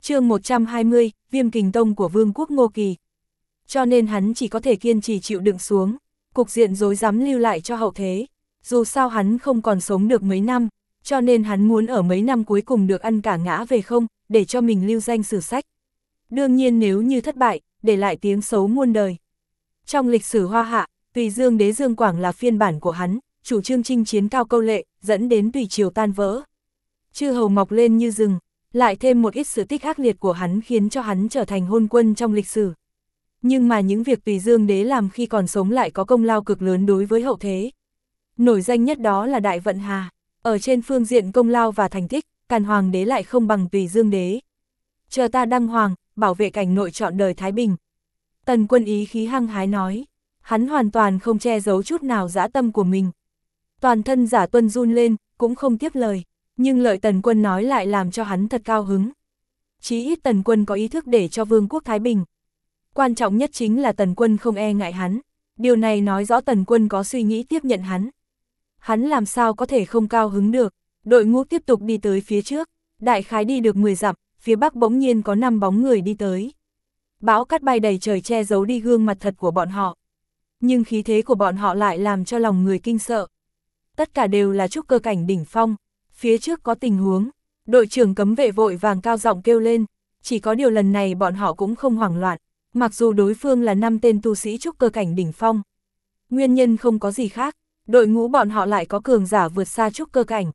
Chương 120, Viêm Kình Tông của Vương quốc Ngô Kỳ. Cho nên hắn chỉ có thể kiên trì chịu đựng xuống, cục diện rối rắm lưu lại cho hậu thế. Dù sao hắn không còn sống được mấy năm, cho nên hắn muốn ở mấy năm cuối cùng được ăn cả ngã về không, để cho mình lưu danh sử sách. Đương nhiên nếu như thất bại, để lại tiếng xấu muôn đời. Trong lịch sử Hoa Hạ, Tùy Dương Đế Dương Quảng là phiên bản của hắn, chủ trương chinh chiến cao câu lệ, dẫn đến Tùy Triều tan vỡ. Chư hầu mọc lên như rừng, lại thêm một ít sự tích ác liệt của hắn khiến cho hắn trở thành hôn quân trong lịch sử. Nhưng mà những việc Tùy Dương Đế làm khi còn sống lại có công lao cực lớn đối với hậu thế. Nổi danh nhất đó là Đại Vận Hà, ở trên phương diện công lao và thành tích, Càn Hoàng đế lại không bằng Tùy Dương Đế. Chờ ta đăng hoàng, bảo vệ cảnh nội trọn đời thái bình. Tần Quân ý khí hăng hái nói, hắn hoàn toàn không che giấu chút nào dã tâm của mình. Toàn thân Giả Tuân run lên, cũng không tiếp lời, nhưng lời Tần Quân nói lại làm cho hắn thật cao hứng. Chí ít Tần Quân có ý thức để cho vương quốc thái bình. Quan trọng nhất chính là Tần Quân không e ngại hắn, điều này nói rõ Tần Quân có suy nghĩ tiếp nhận hắn. Hắn làm sao có thể không cao hứng được, đội ngũ tiếp tục đi tới phía trước, đại khái đi được 10 dặm, phía bắc bỗng nhiên có 5 bóng người đi tới. Bão cát bay đầy trời che giấu đi gương mặt thật của bọn họ. Nhưng khí thế của bọn họ lại làm cho lòng người kinh sợ. Tất cả đều là trúc cơ cảnh đỉnh phong, phía trước có tình huống, đội trưởng cấm vệ vội vàng cao giọng kêu lên, chỉ có điều lần này bọn họ cũng không hoảng loạn, mặc dù đối phương là 5 tên tu sĩ trúc cơ cảnh đỉnh phong. Nguyên nhân không có gì khác, đội ngũ bọn họ lại có cường giả vượt xa trúc cơ cảnh.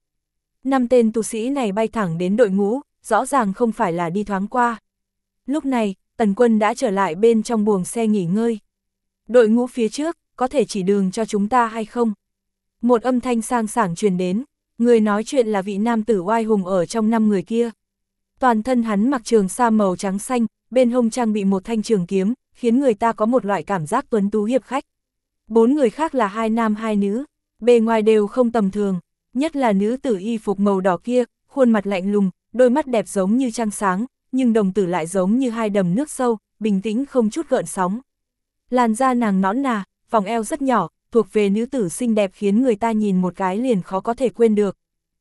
5 tên tu sĩ này bay thẳng đến đội ngũ, rõ ràng không phải là đi thoáng qua. Lúc này, Tần Quân đã trở lại bên trong buồng xe nghỉ ngơi. Đội ngũ phía trước, có thể chỉ đường cho chúng ta hay không? Một âm thanh sang sảng truyền đến, người nói chuyện là vị nam tử oai hùng ở trong 5 người kia. Toàn thân hắn mặc trường sa màu trắng xanh, bên hông trang bị một thanh trường kiếm, khiến người ta có một loại cảm giác tuấn tú hiệp khách. 4 người khác là 2 nam 2 nữ, bề ngoài đều không tầm thường, nhất là nữ tử y phục màu đỏ kia, khuôn mặt lạnh lùng, đôi mắt đẹp giống như trăng sáng, nhưng đồng tử lại giống như 2 đầm nước sâu, bình tĩnh không chút gợn sóng. Làn da nàng nõn nà, vòng eo rất nhỏ, thuộc về nữ tử xinh đẹp khiến người ta nhìn một cái liền khó có thể quên được.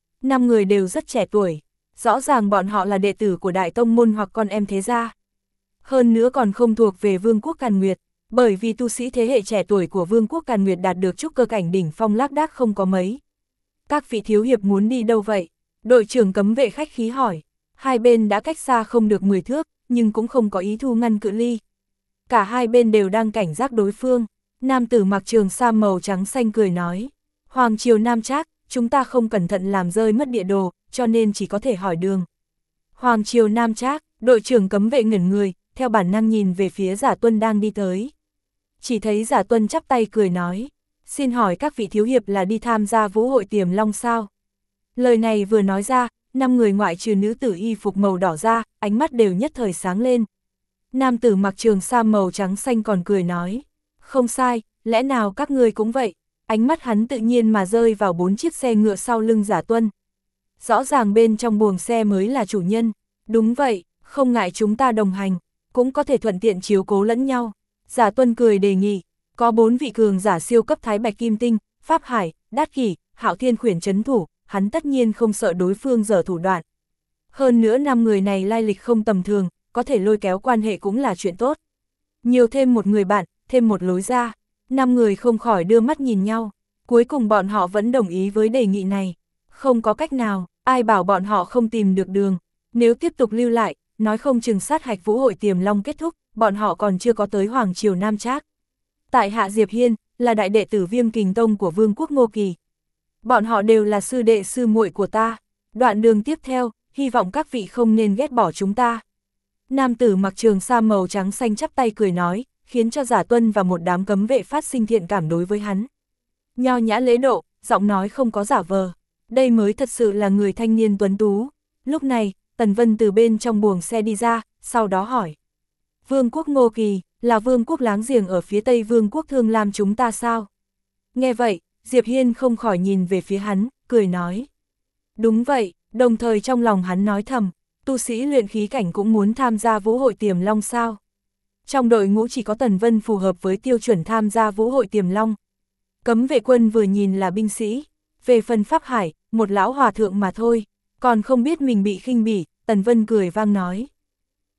5 người đều rất trẻ tuổi, rõ ràng bọn họ là đệ tử của Đại Tông Môn hoặc con em thế gia. Hơn nữa còn không thuộc về Vương quốc Càn Nguyệt, bởi vì tu sĩ thế hệ trẻ tuổi của Vương quốc Càn Nguyệt đạt được trúc cơ cảnh đỉnh phong lác đác không có mấy. Các vị thiếu hiệp muốn đi đâu vậy? Đội trưởng cấm vệ khách khí hỏi. Hai bên đã cách xa không được 10 thước, nhưng cũng không có ý thu ngăn cự ly. Cả hai bên đều đang cảnh giác đối phương. Nam tử mặc trường sa màu trắng xanh cười nói. Hoàng triều Nam Trác, chúng ta không cẩn thận làm rơi mất địa đồ, cho nên chỉ có thể hỏi đường. Hoàng triều Nam Trác, đội trưởng cấm vệ ngẩn người, theo bản năng nhìn về phía Giả Tuân đang đi tới. Chỉ thấy Giả Tuân chắp tay cười nói. Xin hỏi các vị thiếu hiệp là đi tham gia vũ hội Tiềm Long sao? Lời này vừa nói ra, 5 người ngoại trừ nữ tử y phục màu đỏ ra, ánh mắt đều nhất thời sáng lên. Nam tử mặc trường sa màu trắng xanh còn cười nói, không sai, lẽ nào các ngươi cũng vậy? Ánh mắt hắn tự nhiên mà rơi vào 4 chiếc xe ngựa sau lưng Giả Tuân. Rõ ràng bên trong buồng xe mới là chủ nhân. Đúng vậy, không ngại chúng ta đồng hành, cũng có thể thuận tiện chiếu cố lẫn nhau. Giả Tuân cười đề nghị, có 4 vị cường giả siêu cấp Thái Bạch Kim Tinh, Pháp Hải, Đát Kỷ, Hạo Thiên Khuyển trấn thủ, hắn tất nhiên không sợ đối phương giở thủ đoạn. Hơn nữa 5 người này lai lịch không tầm thường, có thể lôi kéo quan hệ cũng là chuyện tốt. Nhiều thêm một người bạn, thêm một lối ra, 5 người không khỏi đưa mắt nhìn nhau, cuối cùng bọn họ vẫn đồng ý với đề nghị này. Không có cách nào, ai bảo bọn họ không tìm được đường, nếu tiếp tục lưu lại, nói không chừng sát hạch vũ hội Tiềm Long kết thúc, bọn họ còn chưa có tới Hoàng triều Nam Trác. Tại hạ Diệp Hiên, là đại đệ tử Viêm Kình Tông của Vương quốc Ngô Kỳ. Bọn họ đều là sư đệ sư muội của ta, đoạn đường tiếp theo, hy vọng các vị không nên ghét bỏ chúng ta. Nam tử mặc trường sa màu trắng xanh chắp tay cười nói, khiến cho Giả Tuân và một đám cấm vệ phát sinh thiện cảm đối với hắn. Nho nhã lễ độ, giọng nói không có giả vờ, đây mới thật sự là người thanh niên tuấn tú. Lúc này, Tần Vân từ bên trong buồng xe đi ra, sau đó hỏi. Vương quốc Ngô Kỳ, là vương quốc láng giềng ở phía tây Vương quốc Thương Lam chúng ta sao? Nghe vậy, Diệp Hiên không khỏi nhìn về phía hắn, cười nói. Đúng vậy, đồng thời trong lòng hắn nói thầm, tu sĩ luyện khí cảnh cũng muốn tham gia vũ hội Tiềm Long sao? Trong đội ngũ chỉ có Tần Vân phù hợp với tiêu chuẩn tham gia vũ hội Tiềm Long. Cấm vệ quân vừa nhìn là binh sĩ, về phần Pháp Hải, một lão hòa thượng mà thôi, còn không biết mình bị khinh bỉ. Tần Vân cười vang nói.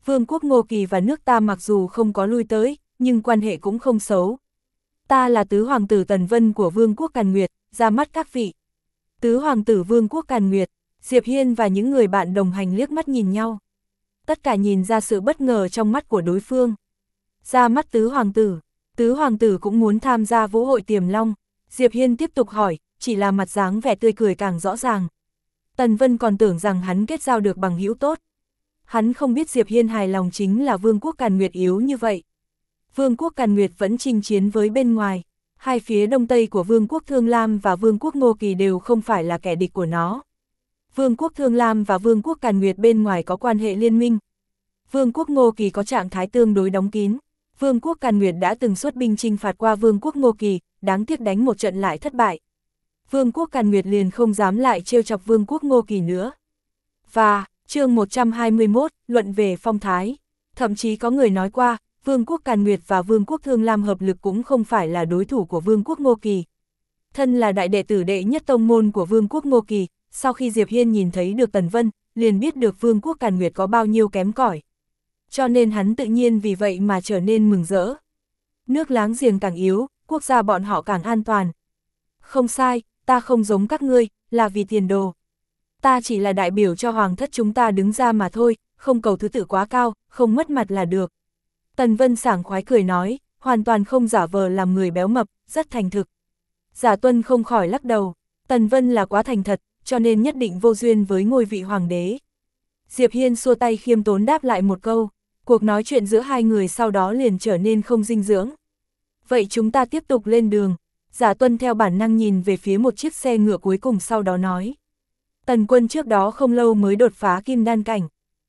Vương quốc Ngô Kỳ và nước ta mặc dù không có lui tới, nhưng quan hệ cũng không xấu. Ta là tứ hoàng tử Tần Vân của Vương quốc Càn Nguyệt, ra mắt các vị. Tứ hoàng tử Vương quốc Càn Nguyệt, Diệp Hiên và những người bạn đồng hành liếc mắt nhìn nhau. Tất cả nhìn ra sự bất ngờ trong mắt của đối phương. Ra mắt tứ hoàng tử cũng muốn tham gia vũ hội Tiềm Long. Diệp Hiên tiếp tục hỏi, chỉ là mặt dáng vẻ tươi cười càng rõ ràng. Tần Vân còn tưởng rằng hắn kết giao được bằng hữu tốt. Hắn không biết Diệp Hiên hài lòng chính là Vương quốc Càn Nguyệt yếu như vậy. Vương quốc Càn Nguyệt vẫn chinh chiến với bên ngoài. Hai phía đông tây của Vương quốc Thương Lam và Vương quốc Ngô Kỳ đều không phải là kẻ địch của nó. Vương quốc Thương Lam và Vương quốc Càn Nguyệt bên ngoài có quan hệ liên minh. Vương quốc Ngô Kỳ có trạng thái tương đối đóng kín. Vương quốc Càn Nguyệt đã từng xuất binh chinh phạt qua Vương quốc Ngô Kỳ, đáng tiếc đánh một trận lại thất bại. Vương quốc Càn Nguyệt liền không dám lại trêu chọc Vương quốc Ngô Kỳ nữa. Và, chương 121, luận về phong thái. Thậm chí có người nói qua, Vương quốc Càn Nguyệt và Vương quốc Thương Lam hợp lực cũng không phải là đối thủ của Vương quốc Ngô Kỳ. Thân là đại đệ tử đệ nhất tông môn của Vương quốc Ngô Kỳ, sau khi Diệp Hiên nhìn thấy được Tần Vân, liền biết được Vương quốc Càn Nguyệt có bao nhiêu kém cỏi. Cho nên hắn tự nhiên vì vậy mà trở nên mừng rỡ. Nước láng giềng càng yếu, quốc gia bọn họ càng an toàn. Không sai, ta không giống các ngươi, là vì tiền đồ. Ta chỉ là đại biểu cho hoàng thất chúng ta đứng ra mà thôi, không cầu thứ tự quá cao, không mất mặt là được. Tần Vân sảng khoái cười nói, hoàn toàn không giả vờ làm người béo mập, rất thành thực. Giả Tuân không khỏi lắc đầu, Tần Vân là quá thành thật, cho nên nhất định vô duyên với ngôi vị hoàng đế. Diệp Hiên xua tay khiêm tốn đáp lại một câu, cuộc nói chuyện giữa hai người sau đó liền trở nên không dinh dưỡng. Vậy chúng ta tiếp tục lên đường. Giả Tuân theo bản năng nhìn về phía một chiếc xe ngựa cuối cùng sau đó nói. Tần Quân trước đó không lâu mới đột phá kim đan cảnh.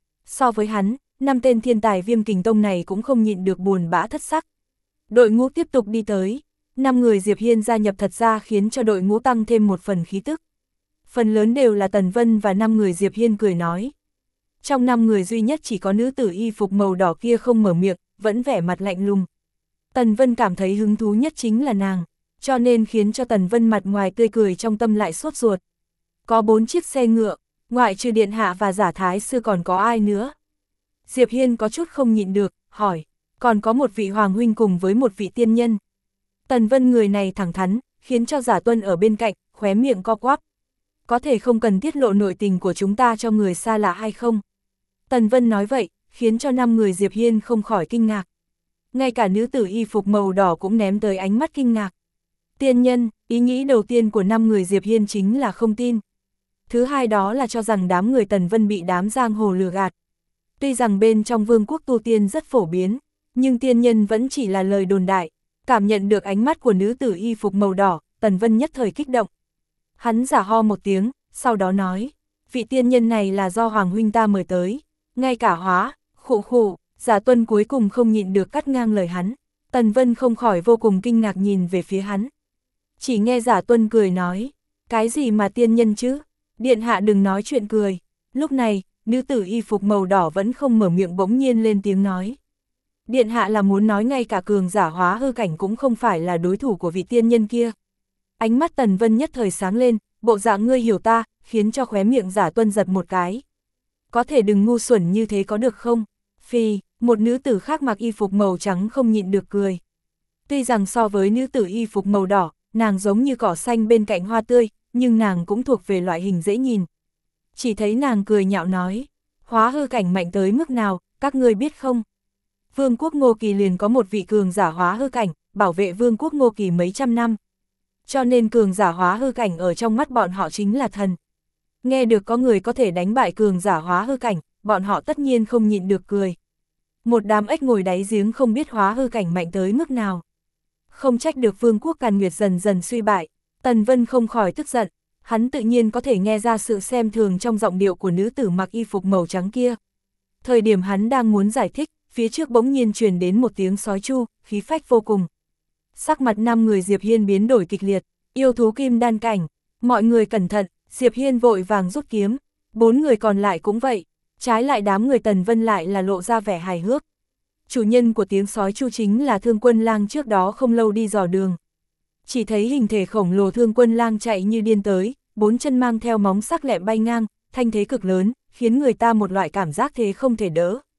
So với hắn, 5 tên thiên tài Viêm Kình Tông này cũng không nhịn được buồn bã thất sắc. Đội ngũ tiếp tục đi tới. 5 người Diệp Hiên gia nhập thật ra khiến cho đội ngũ tăng thêm một phần khí tức. Phần lớn đều là Tần Vân và 5 người Diệp Hiên cười nói. Trong 5 người duy nhất chỉ có nữ tử y phục màu đỏ kia không mở miệng, vẫn vẻ mặt lạnh lùng. Tần Vân cảm thấy hứng thú nhất chính là nàng, cho nên khiến cho Tần Vân mặt ngoài tươi cười trong tâm lại sốt ruột. Có 4 chiếc xe ngựa, ngoại trừ điện hạ và giả thái sư còn có ai nữa? Diệp Hiên có chút không nhịn được, hỏi, còn có một vị hoàng huynh cùng với một vị tiên nhân. Tần Vân người này thẳng thắn, khiến cho Giả Tuân ở bên cạnh, khóe miệng co quắp. Có thể không cần tiết lộ nội tình của chúng ta cho người xa lạ hay không? Tần Vân nói vậy, khiến cho 5 người Diệp Hiên không khỏi kinh ngạc. Ngay cả nữ tử y phục màu đỏ cũng ném tới ánh mắt kinh ngạc. Tiên nhân, ý nghĩ đầu tiên của 5 người Diệp Hiên chính là không tin. Thứ hai đó là cho rằng đám người Tần Vân bị đám giang hồ lừa gạt. Tuy rằng bên trong vương quốc tu tiên rất phổ biến, nhưng tiên nhân vẫn chỉ là lời đồn đại. Cảm nhận được ánh mắt của nữ tử y phục màu đỏ, Tần Vân nhất thời kích động. Hắn giả ho một tiếng, sau đó nói, vị tiên nhân này là do Hoàng huynh ta mời tới. Ngay cả hóa, khụ khụ, Giả Tuân cuối cùng không nhịn được cắt ngang lời hắn. Tần Vân không khỏi vô cùng kinh ngạc nhìn về phía hắn. Chỉ nghe Giả Tuân cười nói, cái gì mà tiên nhân chứ? Điện hạ đừng nói chuyện cười. Lúc này, nữ tử y phục màu đỏ vẫn không mở miệng bỗng nhiên lên tiếng nói. Điện hạ là muốn nói ngay cả cường giả hóa hư cảnh cũng không phải là đối thủ của vị tiên nhân kia. Ánh mắt Tần Vân nhất thời sáng lên, bộ dạng ngươi hiểu ta, khiến cho khóe miệng Giả Tuân giật một cái. Có thể đừng ngu xuẩn như thế có được không? Phi, một nữ tử khác mặc y phục màu trắng không nhịn được cười. Tuy rằng so với nữ tử y phục màu đỏ, nàng giống như cỏ xanh bên cạnh hoa tươi, nhưng nàng cũng thuộc về loại hình dễ nhìn. Chỉ thấy nàng cười nhạo nói, hóa hư cảnh mạnh tới mức nào, các ngươi biết không? Vương quốc Ngô Kỳ liền có một vị cường giả hóa hư cảnh, bảo vệ vương quốc Ngô Kỳ mấy trăm năm. Cho nên cường giả hóa hư cảnh ở trong mắt bọn họ chính là thần. Nghe được có người có thể đánh bại cường giả hóa hư cảnh, bọn họ tất nhiên không nhịn được cười. Một đám ếch ngồi đáy giếng không biết hóa hư cảnh mạnh tới mức nào. Không trách được vương quốc Càn Nguyệt dần dần suy bại, Tần Vân không khỏi tức giận, hắn tự nhiên có thể nghe ra sự xem thường trong giọng điệu của nữ tử mặc y phục màu trắng kia. Thời điểm hắn đang muốn giải thích, phía trước bỗng nhiên truyền đến một tiếng sói chu, khí phách vô cùng. Sắc mặt 5 người Diệp Hiên biến đổi kịch liệt, yêu thú kim đan cảnh, mọi người cẩn thận, Diệp Hiên vội vàng rút kiếm, 4 người còn lại cũng vậy, trái lại đám người Tần Vân lại là lộ ra vẻ hài hước. Chủ nhân của tiếng sói chu chính là Thương Quân Lang trước đó không lâu đi dò đường. Chỉ thấy hình thể khổng lồ Thương Quân Lang chạy như điên tới, 4 chân mang theo móng sắc lẹm bay ngang, thanh thế cực lớn, khiến người ta một loại cảm giác thế không thể đỡ.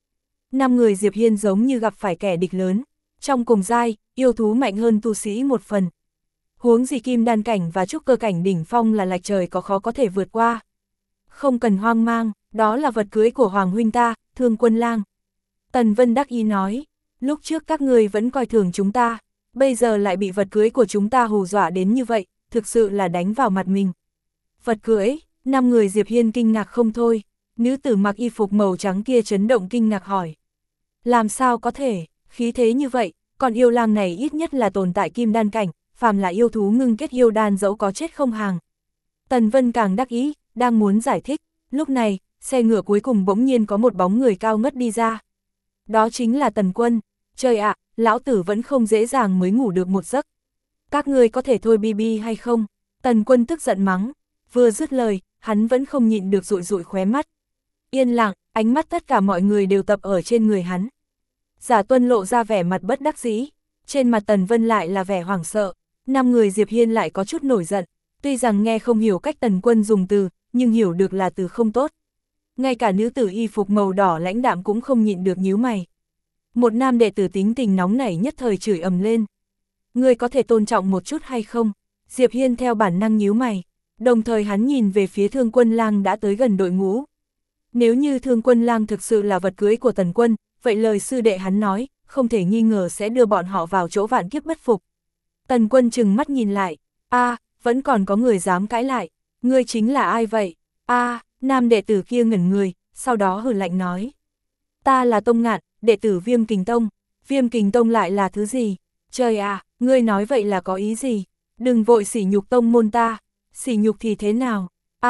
Năm người Diệp Hiên giống như gặp phải kẻ địch lớn, trong cùng giai, yêu thú mạnh hơn tu sĩ một phần. Huống gì kim đan cảnh và trúc cơ cảnh đỉnh phong là lệch trời có khó có thể vượt qua. Không cần hoang mang, đó là vật cưới của Hoàng huynh ta, Thương Quân Lang. Tần Vân đắc ý nói, lúc trước các ngươi vẫn coi thường chúng ta, bây giờ lại bị vật cưới của chúng ta hù dọa đến như vậy, thực sự là đánh vào mặt mình. Vật cưới, năm người Diệp Hiên kinh ngạc không thôi, nữ tử mặc y phục màu trắng kia chấn động kinh ngạc hỏi. Làm sao có thể, khí thế như vậy, còn yêu lang này ít nhất là tồn tại kim đan cảnh, phàm là yêu thú ngưng kết yêu đan dẫu có chết không hàng. Tần Vân càng đắc ý, đang muốn giải thích, lúc này, xe ngựa cuối cùng bỗng nhiên có một bóng người cao ngất đi ra. Đó chính là Tần Quân. Trời ạ, lão tử vẫn không dễ dàng mới ngủ được một giấc. Các ngươi có thể thôi bi hay không? Tần Quân tức giận mắng. Vừa dứt lời, hắn vẫn không nhịn được dụi dụi khóe mắt. Yên lặng, ánh mắt tất cả mọi người đều tập ở trên người hắn. Giả Tuân lộ ra vẻ mặt bất đắc dĩ, trên mặt Tần Vân lại là vẻ hoảng sợ. Năm người Diệp Hiên lại có chút nổi giận, tuy rằng nghe không hiểu cách Tần Quân dùng từ, nhưng hiểu được là từ không tốt. Ngay cả nữ tử y phục màu đỏ lãnh đạm cũng không nhịn được nhíu mày. Một nam đệ tử tính tình nóng nảy nhất thời chửi ầm lên. Ngươi có thể tôn trọng một chút hay không? Diệp Hiên theo bản năng nhíu mày, đồng thời hắn nhìn về phía Thương Quân Lang đã tới gần đội ngũ. Nếu như Thương Quân Lang thực sự là vật cưới của Tần Quân, vậy lời sư đệ hắn nói, không thể nghi ngờ sẽ đưa bọn họ vào chỗ vạn kiếp bất phục. Tần Quân trừng mắt nhìn lại, vẫn còn có người dám cãi lại, ngươi chính là ai vậy? Nam đệ tử kia ngẩn người, sau đó hừ lạnh nói. Ta là Tông Ngạn, đệ tử Viêm Kình Tông. Viêm Kình Tông lại là thứ gì? Trời ạ, ngươi nói vậy là có ý gì? Đừng vội sỉ nhục tông môn ta. Sỉ nhục thì thế nào?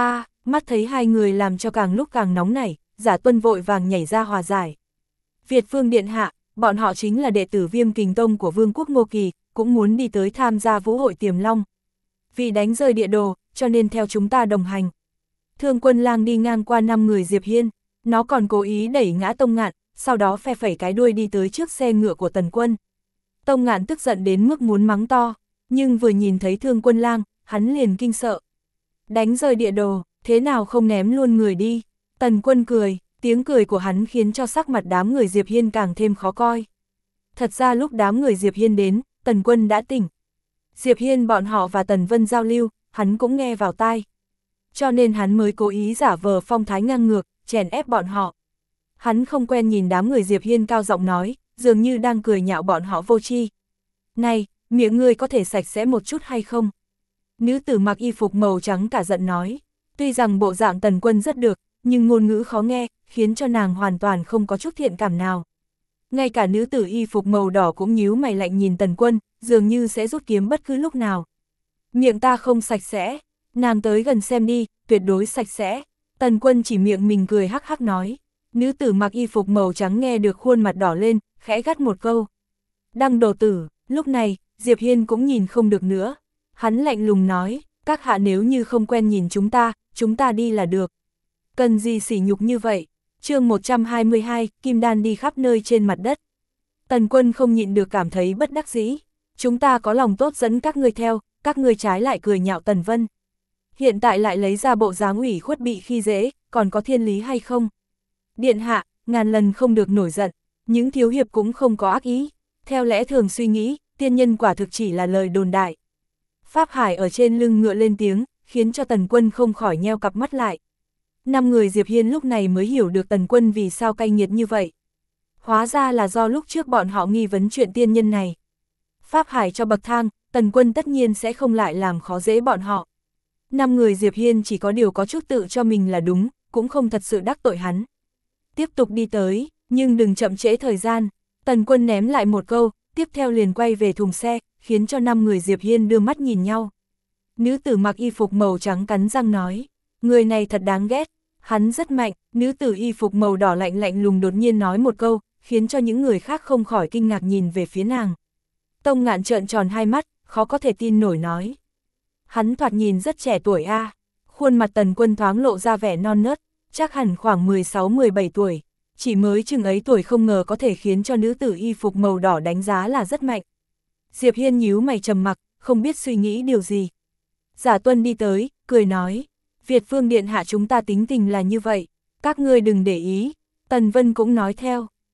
Mắt thấy hai người làm cho càng lúc càng nóng nảy, Giả Tuân vội vàng nhảy ra hòa giải. Việt Vương Điện Hạ, bọn họ chính là đệ tử Viêm Kình Tông của Vương quốc Ngô Kỳ, cũng muốn đi tới tham gia vũ hội Tiềm Long. Vì đánh rơi địa đồ, cho nên theo chúng ta đồng hành. Thương Quân Lang đi ngang qua năm người Diệp Hiên, nó còn cố ý đẩy ngã Tông Ngạn, sau đó phe phẩy cái đuôi đi tới trước xe ngựa của Tần Quân. Tông Ngạn tức giận đến mức muốn mắng to, nhưng vừa nhìn thấy Thương Quân Lang, hắn liền kinh sợ. Đánh rơi địa đồ, thế nào không ném luôn người đi? Tần Quân cười, tiếng cười của hắn khiến cho sắc mặt đám người Diệp Hiên càng thêm khó coi. Thật ra lúc đám người Diệp Hiên đến, Tần Quân đã tỉnh. Diệp Hiên bọn họ và Tần Vân giao lưu, hắn cũng nghe vào tai. Cho nên hắn mới cố ý giả vờ phong thái ngang ngược, chèn ép bọn họ. Hắn không quen nhìn đám người Diệp Hiên cao giọng nói, dường như đang cười nhạo bọn họ vô tri. Này, miệng ngươi có thể sạch sẽ một chút hay không? Nữ tử mặc y phục màu trắng cả giận nói. Tuy rằng bộ dạng Tần Quân rất được, nhưng ngôn ngữ khó nghe, khiến cho nàng hoàn toàn không có chút thiện cảm nào. Ngay cả nữ tử y phục màu đỏ cũng nhíu mày lạnh nhìn Tần Quân, dường như sẽ rút kiếm bất cứ lúc nào. Miệng ta không sạch sẽ, nàng tới gần xem đi, tuyệt đối sạch sẽ. Tần Quân chỉ miệng mình cười hắc hắc nói. Nữ tử mặc y phục màu trắng nghe được khuôn mặt đỏ lên, khẽ gắt một câu. Đăng đồ tử, lúc này, Diệp Hiên cũng nhìn không được nữa. Hắn lạnh lùng nói, các hạ nếu như không quen nhìn chúng ta đi là được. Cần gì sỉ nhục như vậy? Chương 122, Kim Đan đi khắp nơi trên mặt đất. Tần Quân không nhịn được cảm thấy bất đắc dĩ. Chúng ta có lòng tốt dẫn các ngươi theo, các ngươi trái lại cười nhạo Tần Vân. Hiện tại lại lấy ra bộ dáng ủy khuất bị khi dễ, còn có thiên lý hay không? Điện hạ, ngàn lần không được nổi giận, những thiếu hiệp cũng không có ác ý. Theo lẽ thường suy nghĩ, tiên nhân quả thực chỉ là lời đồn đại. Pháp Hải ở trên lưng ngựa lên tiếng, khiến cho Tần Quân không khỏi nheo cặp mắt lại. Năm người Diệp Hiên lúc này mới hiểu được Tần Quân vì sao cay nghiệt như vậy. Hóa ra là do lúc trước bọn họ nghi vấn chuyện tiên nhân này. Pháp Hải cho bậc thang, Tần Quân tất nhiên sẽ không lại làm khó dễ bọn họ. Năm người Diệp Hiên chỉ có điều có chút tự cho mình là đúng, cũng không thật sự đắc tội hắn. Tiếp tục đi tới, nhưng đừng chậm trễ thời gian. Tần Quân ném lại một câu, tiếp theo liền quay về thùng xe, khiến cho năm người Diệp Hiên đưa mắt nhìn nhau. Nữ tử mặc y phục màu trắng cắn răng nói, người này thật đáng ghét, hắn rất mạnh. Nữ tử y phục màu đỏ lạnh lạnh lùng đột nhiên nói một câu, khiến cho những người khác không khỏi kinh ngạc nhìn về phía nàng. Tông Ngạn trợn tròn hai mắt, khó có thể tin nổi nói. Hắn thoạt nhìn rất trẻ tuổi a. Khuôn mặt Tần Quân thoáng lộ ra vẻ non nớt, chắc hẳn khoảng 16-17 tuổi. Chỉ mới chừng ấy tuổi không ngờ có thể khiến cho nữ tử y phục màu đỏ đánh giá là rất mạnh. Diệp Hiên nhíu mày trầm mặc, không biết suy nghĩ điều gì. Giả Tuân đi tới, cười nói, Việt Vương Điện Hạ chúng ta tính tình là như vậy, các ngươi đừng để ý. Tần Vân cũng nói theo,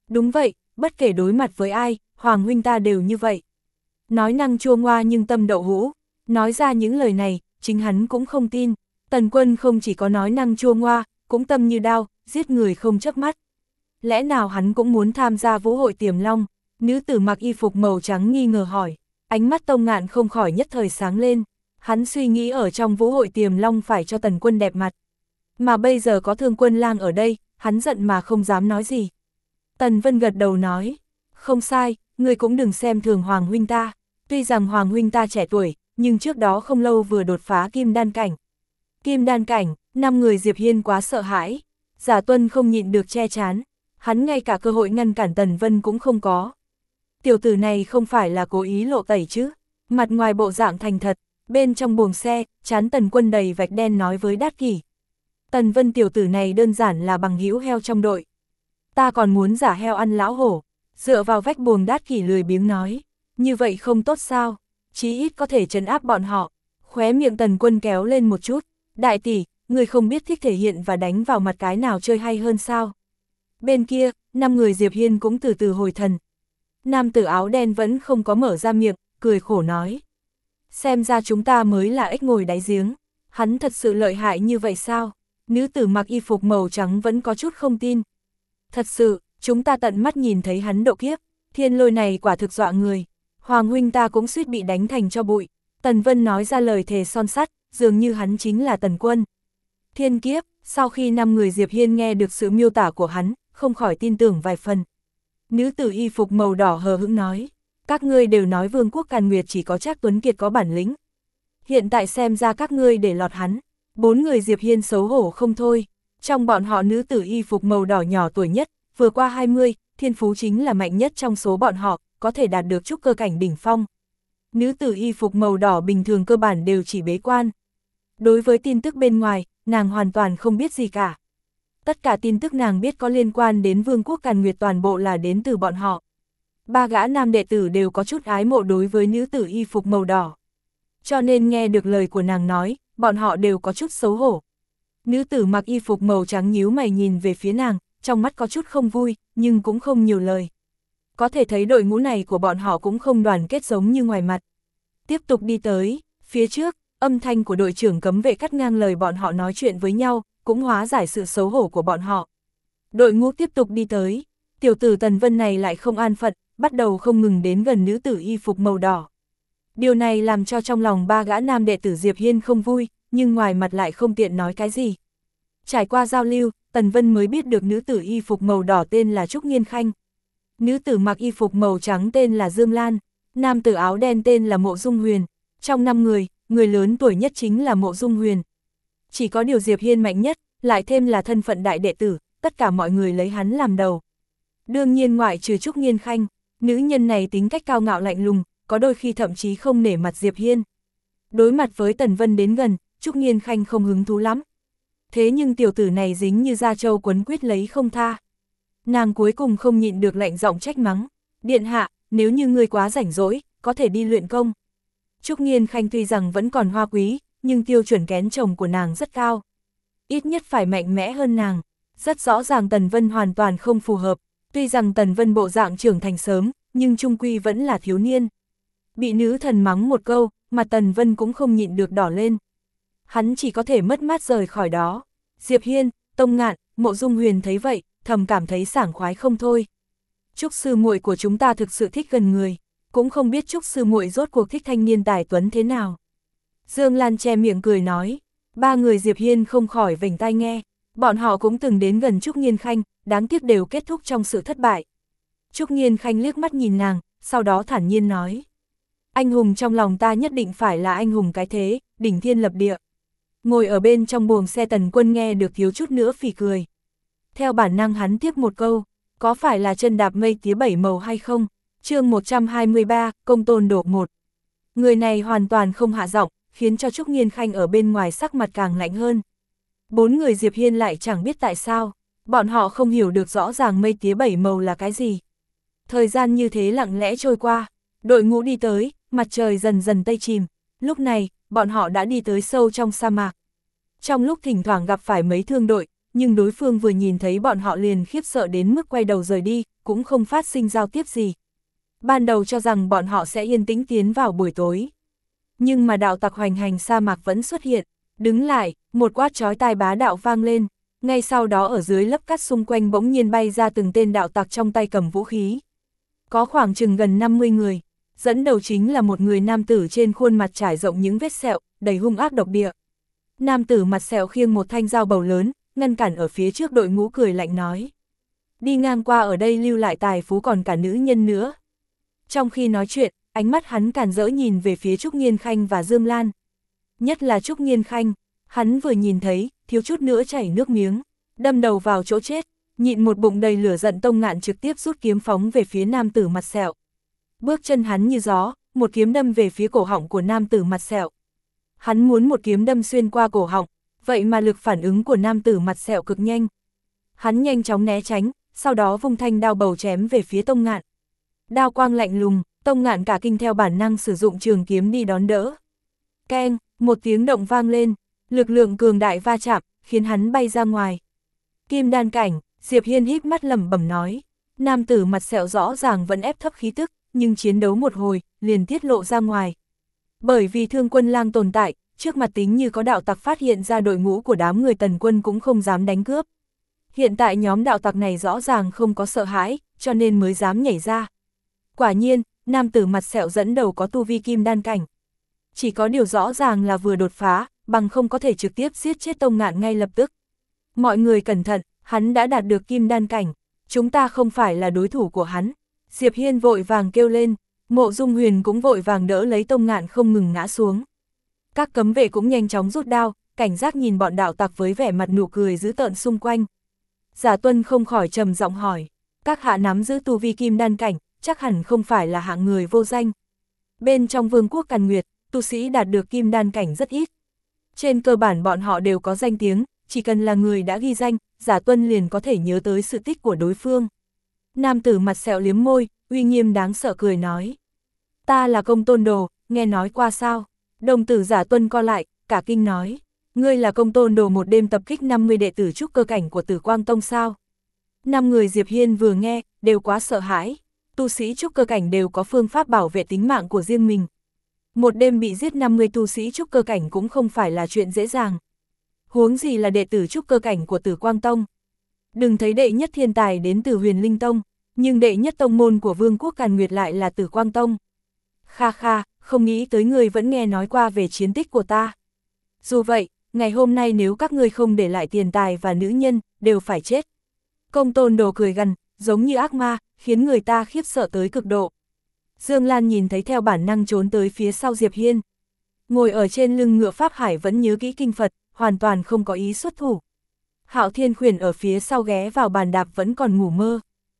Đúng vậy, bất kể đối mặt với ai, Hoàng huynh ta đều như vậy. Nói năng chua ngoa nhưng tâm đậu hũ, nói ra những lời này, chính hắn cũng không tin. Tần Quân không chỉ có nói năng chua ngoa, cũng tâm như đao, giết người không chớp mắt. Lẽ nào hắn cũng muốn tham gia vũ hội Tiềm Long? Nữ tử mặc y phục màu trắng nghi ngờ hỏi, ánh mắt Tông Ngạn không khỏi nhất thời sáng lên. Hắn suy nghĩ ở trong vũ hội Tiềm Long phải cho Tần Quân đẹp mặt. Mà bây giờ có Thương Quân Lang ở đây, hắn giận mà không dám nói gì. Tần Vân gật đầu nói, không sai, ngươi cũng đừng xem thường Hoàng huynh ta. Tuy rằng Hoàng huynh ta trẻ tuổi, nhưng trước đó không lâu vừa đột phá kim đan cảnh. Kim đan cảnh, 5 người Diệp Hiên quá sợ hãi. Giả Tuân không nhịn được che chán, hắn ngay cả cơ hội ngăn cản Tần Vân cũng không có. Tiểu tử này không phải là cố ý lộ tẩy chứ, mặt ngoài bộ dạng thành thật, bên trong buồng xe, chán Tần Quân đầy vạch đen nói với Đát Kỷ. Tần Vân tiểu tử này đơn giản là bằng hữu heo trong đội. Ta còn muốn giả heo ăn lão hổ, dựa vào vách buồng Đát Kỷ lười biếng nói, như vậy không tốt sao, chí ít có thể trấn áp bọn họ. Khóe miệng Tần Quân kéo lên một chút, đại tỷ, người không biết thích thể hiện và đánh vào mặt cái nào chơi hay hơn sao. Bên kia, 5 người Diệp Hiên cũng từ từ hồi thần. Nam tử áo đen vẫn không có mở ra miệng, cười khổ nói. Xem ra chúng ta mới là ếch ngồi đáy giếng, hắn thật sự lợi hại như vậy sao? Nữ tử mặc y phục màu trắng vẫn có chút không tin. Thật sự, chúng ta tận mắt nhìn thấy hắn độ kiếp, thiên lôi này quả thực dọa người. Hoàng huynh ta cũng suýt bị đánh thành cho bụi. Tần Vân nói ra lời thề son sắt, dường như hắn chính là Tần Quân. Thiên kiếp, sau khi 5 người Diệp Hiên nghe được sự miêu tả của hắn, không khỏi tin tưởng vài phần. Nữ tử y phục màu đỏ hờ hững nói, các ngươi đều nói Vương quốc Càn Nguyệt chỉ có Trác Tuấn Kiệt có bản lĩnh. Hiện tại xem ra các ngươi để lọt hắn. 4 người Diệp Hiên xấu hổ không thôi. Trong bọn họ nữ tử y phục màu đỏ nhỏ tuổi nhất, vừa qua 20, thiên phú chính là mạnh nhất trong số bọn họ, có thể đạt được trúc cơ cảnh đỉnh phong. Nữ tử y phục màu đỏ bình thường cơ bản đều chỉ bế quan. Đối với tin tức bên ngoài, nàng hoàn toàn không biết gì cả. Tất cả tin tức nàng biết có liên quan đến Vương quốc Càn Nguyệt toàn bộ là đến từ bọn họ. 3 gã nam đệ tử đều có chút ái mộ đối với nữ tử y phục màu đỏ. Cho nên nghe được lời của nàng nói, bọn họ đều có chút xấu hổ. Nữ tử mặc y phục màu trắng nhíu mày nhìn về phía nàng, trong mắt có chút không vui, nhưng cũng không nhiều lời. Có thể thấy đội ngũ này của bọn họ cũng không đoàn kết giống như ngoài mặt. Tiếp tục đi tới, phía trước, âm thanh của đội trưởng cấm vệ cắt ngang lời bọn họ nói chuyện với nhau, cũng hóa giải sự xấu hổ của bọn họ. Đội ngũ tiếp tục đi tới, tiểu tử Tần Vân này lại không an phận, bắt đầu không ngừng đến gần nữ tử y phục màu đỏ. Điều này làm cho trong lòng 3 gã nam đệ tử Diệp Hiên không vui, nhưng ngoài mặt lại không tiện nói cái gì. Trải qua giao lưu, Tần Vân mới biết được nữ tử y phục màu đỏ tên là Trúc Nghiên Khanh. Nữ tử mặc y phục màu trắng tên là Dương Lan, nam tử áo đen tên là Mộ Dung Huyền. Trong 5 người, người lớn tuổi nhất chính là Mộ Dung Huyền. Chỉ có điều Diệp Hiên mạnh nhất, lại thêm là thân phận đại đệ tử, tất cả mọi người lấy hắn làm đầu. Đương nhiên ngoại trừ Trúc Nghiên Khanh, nữ nhân này tính cách cao ngạo lạnh lùng, có đôi khi thậm chí không nể mặt Diệp Hiên. Đối mặt với Tần Vân đến gần, Trúc Nghiên Khanh không hứng thú lắm. Thế nhưng tiểu tử này dính như da trâu quấn quýt lấy không tha. Nàng cuối cùng không nhịn được lạnh giọng trách mắng. Điện hạ, nếu như ngươi quá rảnh rỗi, có thể đi luyện công. Trúc Nghiên Khanh tuy rằng vẫn còn hoa quý, nhưng tiêu chuẩn kén chồng của nàng rất cao. Ít nhất phải mạnh mẽ hơn nàng. Rất rõ ràng Tần Vân hoàn toàn không phù hợp. Tuy rằng Tần Vân bộ dạng trưởng thành sớm, nhưng trung quy vẫn là thiếu niên. Bị nữ thần mắng một câu, mà Tần Vân cũng không nhịn được đỏ lên. Hắn chỉ có thể mất mát rời khỏi đó. Diệp Hiên, Tông Ngạn, Mộ Dung Huyền thấy vậy, thầm cảm thấy sảng khoái không thôi. Trúc sư muội của chúng ta thực sự thích gần người, cũng không biết Trúc sư muội rốt cuộc thích thanh niên tài tuấn thế nào. Dương Lan che miệng cười nói, 3 người Diệp Hiên không khỏi vểnh tai nghe, bọn họ cũng từng đến gần Trúc Nghiên Khanh, đáng tiếc đều kết thúc trong sự thất bại. Trúc Nghiên Khanh liếc mắt nhìn nàng, sau đó thản nhiên nói, anh hùng trong lòng ta nhất định phải là anh hùng cái thế, đỉnh thiên lập địa. Ngồi ở bên trong buồng xe Tần Quân nghe được thiếu chút nữa phì cười. Theo bản năng hắn tiếp một câu, có phải là chân đạp mây tía 7 màu hay không? Chương 123, công tôn đổ 1. Người này hoàn toàn không hạ giọng, khiến cho Trúc Nghiên Khanh ở bên ngoài sắc mặt càng lạnh hơn. 4 người Diệp Hiên lại chẳng biết tại sao, bọn họ không hiểu được rõ ràng mây tía 7 màu là cái gì. Thời gian như thế lặng lẽ trôi qua, đội ngũ đi tới, mặt trời dần dần tây chìm. Lúc này, bọn họ đã đi tới sâu trong sa mạc. Trong lúc thỉnh thoảng gặp phải mấy thương đội, nhưng đối phương vừa nhìn thấy bọn họ liền khiếp sợ đến mức quay đầu rời đi, cũng không phát sinh giao tiếp gì. Ban đầu cho rằng bọn họ sẽ yên tĩnh tiến vào buổi tối. Nhưng mà đạo tặc hoành hành sa mạc vẫn xuất hiện, đứng lại, một quát chói tai bá đạo vang lên, ngay sau đó ở dưới lớp cát xung quanh bỗng nhiên bay ra từng tên đạo tặc trong tay cầm vũ khí. Có khoảng chừng gần 50 người, dẫn đầu chính là một người nam tử trên khuôn mặt trải rộng những vết sẹo, đầy hung ác độc địa. Nam tử mặt sẹo khiêng một thanh dao bầu lớn, ngăn cản ở phía trước đội ngũ cười lạnh nói. Đi ngang qua ở đây lưu lại tài phú còn cả nữ nhân nữa. Trong khi nói chuyện, ánh mắt hắn càn rỡ nhìn về phía Trúc Nghiên Khanh và Dương Lan. Nhất là Trúc Nghiên Khanh, hắn vừa nhìn thấy, thiếu chút nữa chảy nước miếng, đâm đầu vào chỗ chết, nhịn một bụng đầy lửa giận Tông Ngạn trực tiếp rút kiếm phóng về phía nam tử mặt sẹo. Bước chân hắn như gió, một kiếm đâm về phía cổ họng của nam tử mặt sẹo. Hắn muốn một kiếm đâm xuyên qua cổ họng, vậy mà lực phản ứng của nam tử mặt sẹo cực nhanh. Hắn nhanh chóng né tránh, sau đó vung thanh đao bầu chém về phía Tông Ngạn. Đao quang lạnh lùng, Tông Ngạn cả kinh theo bản năng sử dụng trường kiếm đi đón đỡ. Keng, một tiếng động vang lên, lực lượng cường đại va chạm, khiến hắn bay ra ngoài. Kim đan cảnh, Diệp Hiên híp mắt lẩm bẩm nói. Nam tử mặt sẹo rõ ràng vẫn ép thấp khí tức, nhưng chiến đấu một hồi, liền tiết lộ ra ngoài. Bởi vì Thương Quân Lang tồn tại, trước mặt tính như có đạo tặc phát hiện ra đội ngũ của đám người Tần Quân cũng không dám đánh cướp. Hiện tại nhóm đạo tặc này rõ ràng không có sợ hãi, cho nên mới dám nhảy ra. Quả nhiên, nam tử mặt sẹo dẫn đầu có tu vi kim đan cảnh. Chỉ có điều rõ ràng là vừa đột phá, bằng không có thể trực tiếp giết chết Tông Ngạn ngay lập tức. Mọi người cẩn thận, hắn đã đạt được kim đan cảnh, chúng ta không phải là đối thủ của hắn. Diệp Hiên vội vàng kêu lên, Mộ Dung Huyền cũng vội vàng đỡ lấy Tông Ngạn không ngừng ngã xuống. Các cấm vệ cũng nhanh chóng rút đao, cảnh giác nhìn bọn đạo tặc với vẻ mặt nụ cười dữ tợn xung quanh. Giả Tuân không khỏi trầm giọng hỏi, các hạ nắm giữ tu vi kim đan cảnh, chắc hẳn không phải là hạng người vô danh. Bên trong Vương quốc Càn Nguyệt, tu sĩ đạt được kim đan cảnh rất ít. Trên cơ bản bọn họ đều có danh tiếng, chỉ cần là người đã ghi danh, Giả Tuân liền có thể nhớ tới sự tích của đối phương. Nam tử mặt sẹo liếm môi, uy nghiêm đáng sợ cười nói. Ta là Công Tôn Đồ, nghe nói qua sao? Đồng tử Giả Tuân co lại, cả kinh nói. Ngươi là Công Tôn Đồ một đêm tập kích 50 đệ tử trúc cơ cảnh của Tử Quang Tông sao? 5 người Diệp Hiên vừa nghe, đều quá sợ hãi. Tu sĩ trúc cơ cảnh đều có phương pháp bảo vệ tính mạng của riêng mình. Một đêm bị giết 50 tu sĩ trúc cơ cảnh cũng không phải là chuyện dễ dàng. Huống gì là đệ tử trúc cơ cảnh của Tử Quang Tông. Đừng thấy đệ nhất thiên tài đến từ Huyền Linh Tông, nhưng đệ nhất tông môn của Vương quốc Càn Nguyệt lại là Tử Quang Tông. Kha kha, không nghĩ tới người vẫn nghe nói qua về chiến tích của ta. Dù vậy, ngày hôm nay nếu các ngươi không để lại tiền tài và nữ nhân, đều phải chết. Công Tôn Đồ cười gằn, giống như ác ma, khiến người ta khiếp sợ tới cực độ. Dương Lan nhìn thấy theo bản năng trốn tới phía sau Diệp Hiên. Ngồi ở trên lưng ngựa Pháp Hải vẫn nhớ kỹ kinh Phật, hoàn toàn không có ý xuất thủ. Hạo Thiên Khuyển ở phía sau ghé vào bàn đạp vẫn còn ngủ mơ.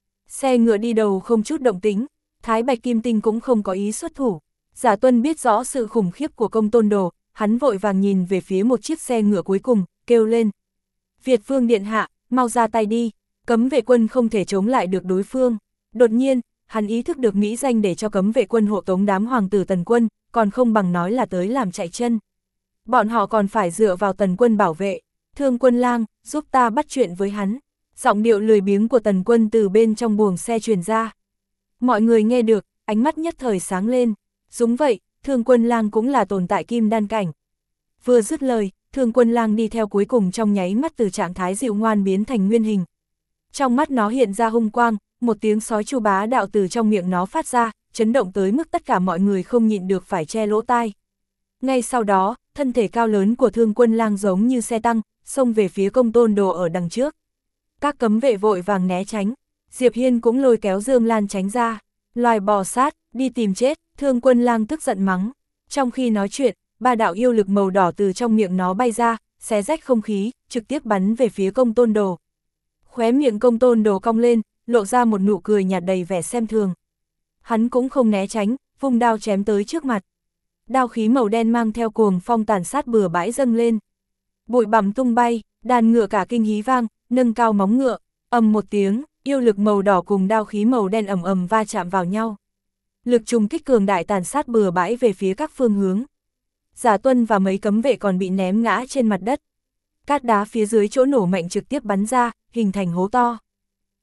Xe ngựa đi đầu không chút động tĩnh, Thái Bạch Kim Tinh cũng không có ý xuất thủ. Giả Tuân biết rõ sự khủng khiếp của Công Tôn Đồ, hắn vội vàng nhìn về phía một chiếc xe ngựa cuối cùng, kêu lên. Việt Vương Điện Hạ, mau ra tay đi, cấm vệ quân không thể chống lại được đối phương. Đột nhiên, hắn ý thức được mỹ danh để cho cấm vệ quân hộ tống đám hoàng tử Tần Quân, còn không bằng nói là tới làm chạy chân. Bọn họ còn phải dựa vào Tần Quân bảo vệ. Thương Quân Lang, giúp ta bắt chuyện với hắn. Giọng điệu lười biếng của Tần Quân từ bên trong buồng xe truyền ra. Mọi người nghe được, ánh mắt nhất thời sáng lên. Đúng vậy, Thương Quân Lang cũng là tồn tại kim đan cảnh. Vừa dứt lời, Thương Quân Lang đi theo cuối cùng trong nháy mắt từ trạng thái dịu ngoan biến thành nguyên hình. Trong mắt nó hiện ra hung quang, một tiếng sói chu bá đạo từ trong miệng nó phát ra, chấn động tới mức tất cả mọi người không nhịn được phải che lỗ tai. Ngay sau đó, thân thể cao lớn của Thương Quân Lang giống như xe tăng, xông về phía Công Tôn Đồ ở đằng trước. Các cấm vệ vội vàng né tránh, Diệp Hiên cũng lôi kéo Dương Lan tránh ra. Loài bò sát, đi tìm chết, Thương Quân Lang tức giận mắng. Trong khi nói chuyện, ba đạo yêu lực màu đỏ từ trong miệng nó bay ra, xé rách không khí, trực tiếp bắn về phía Công Tôn Đồ. Khóe miệng Công Tôn Đồ cong lên, lộ ra một nụ cười nhạt đầy vẻ xem thường. Hắn cũng không né tránh, vung đao chém tới trước mặt. Đao khí màu đen mang theo cuồng phong tàn sát bừa bãi dâng lên. Bụi bặm tung bay, đàn ngựa cả kinh hí vang, nâng cao móng ngựa, ầm một tiếng, yêu lực màu đỏ cùng đao khí màu đen ầm ầm va chạm vào nhau. Lực trùng kích cường đại tàn sát bừa bãi về phía các phương hướng. Giả Tuân và mấy cấm vệ còn bị ném ngã trên mặt đất. Cát đá phía dưới chỗ nổ mạnh trực tiếp bắn ra, hình thành hố to.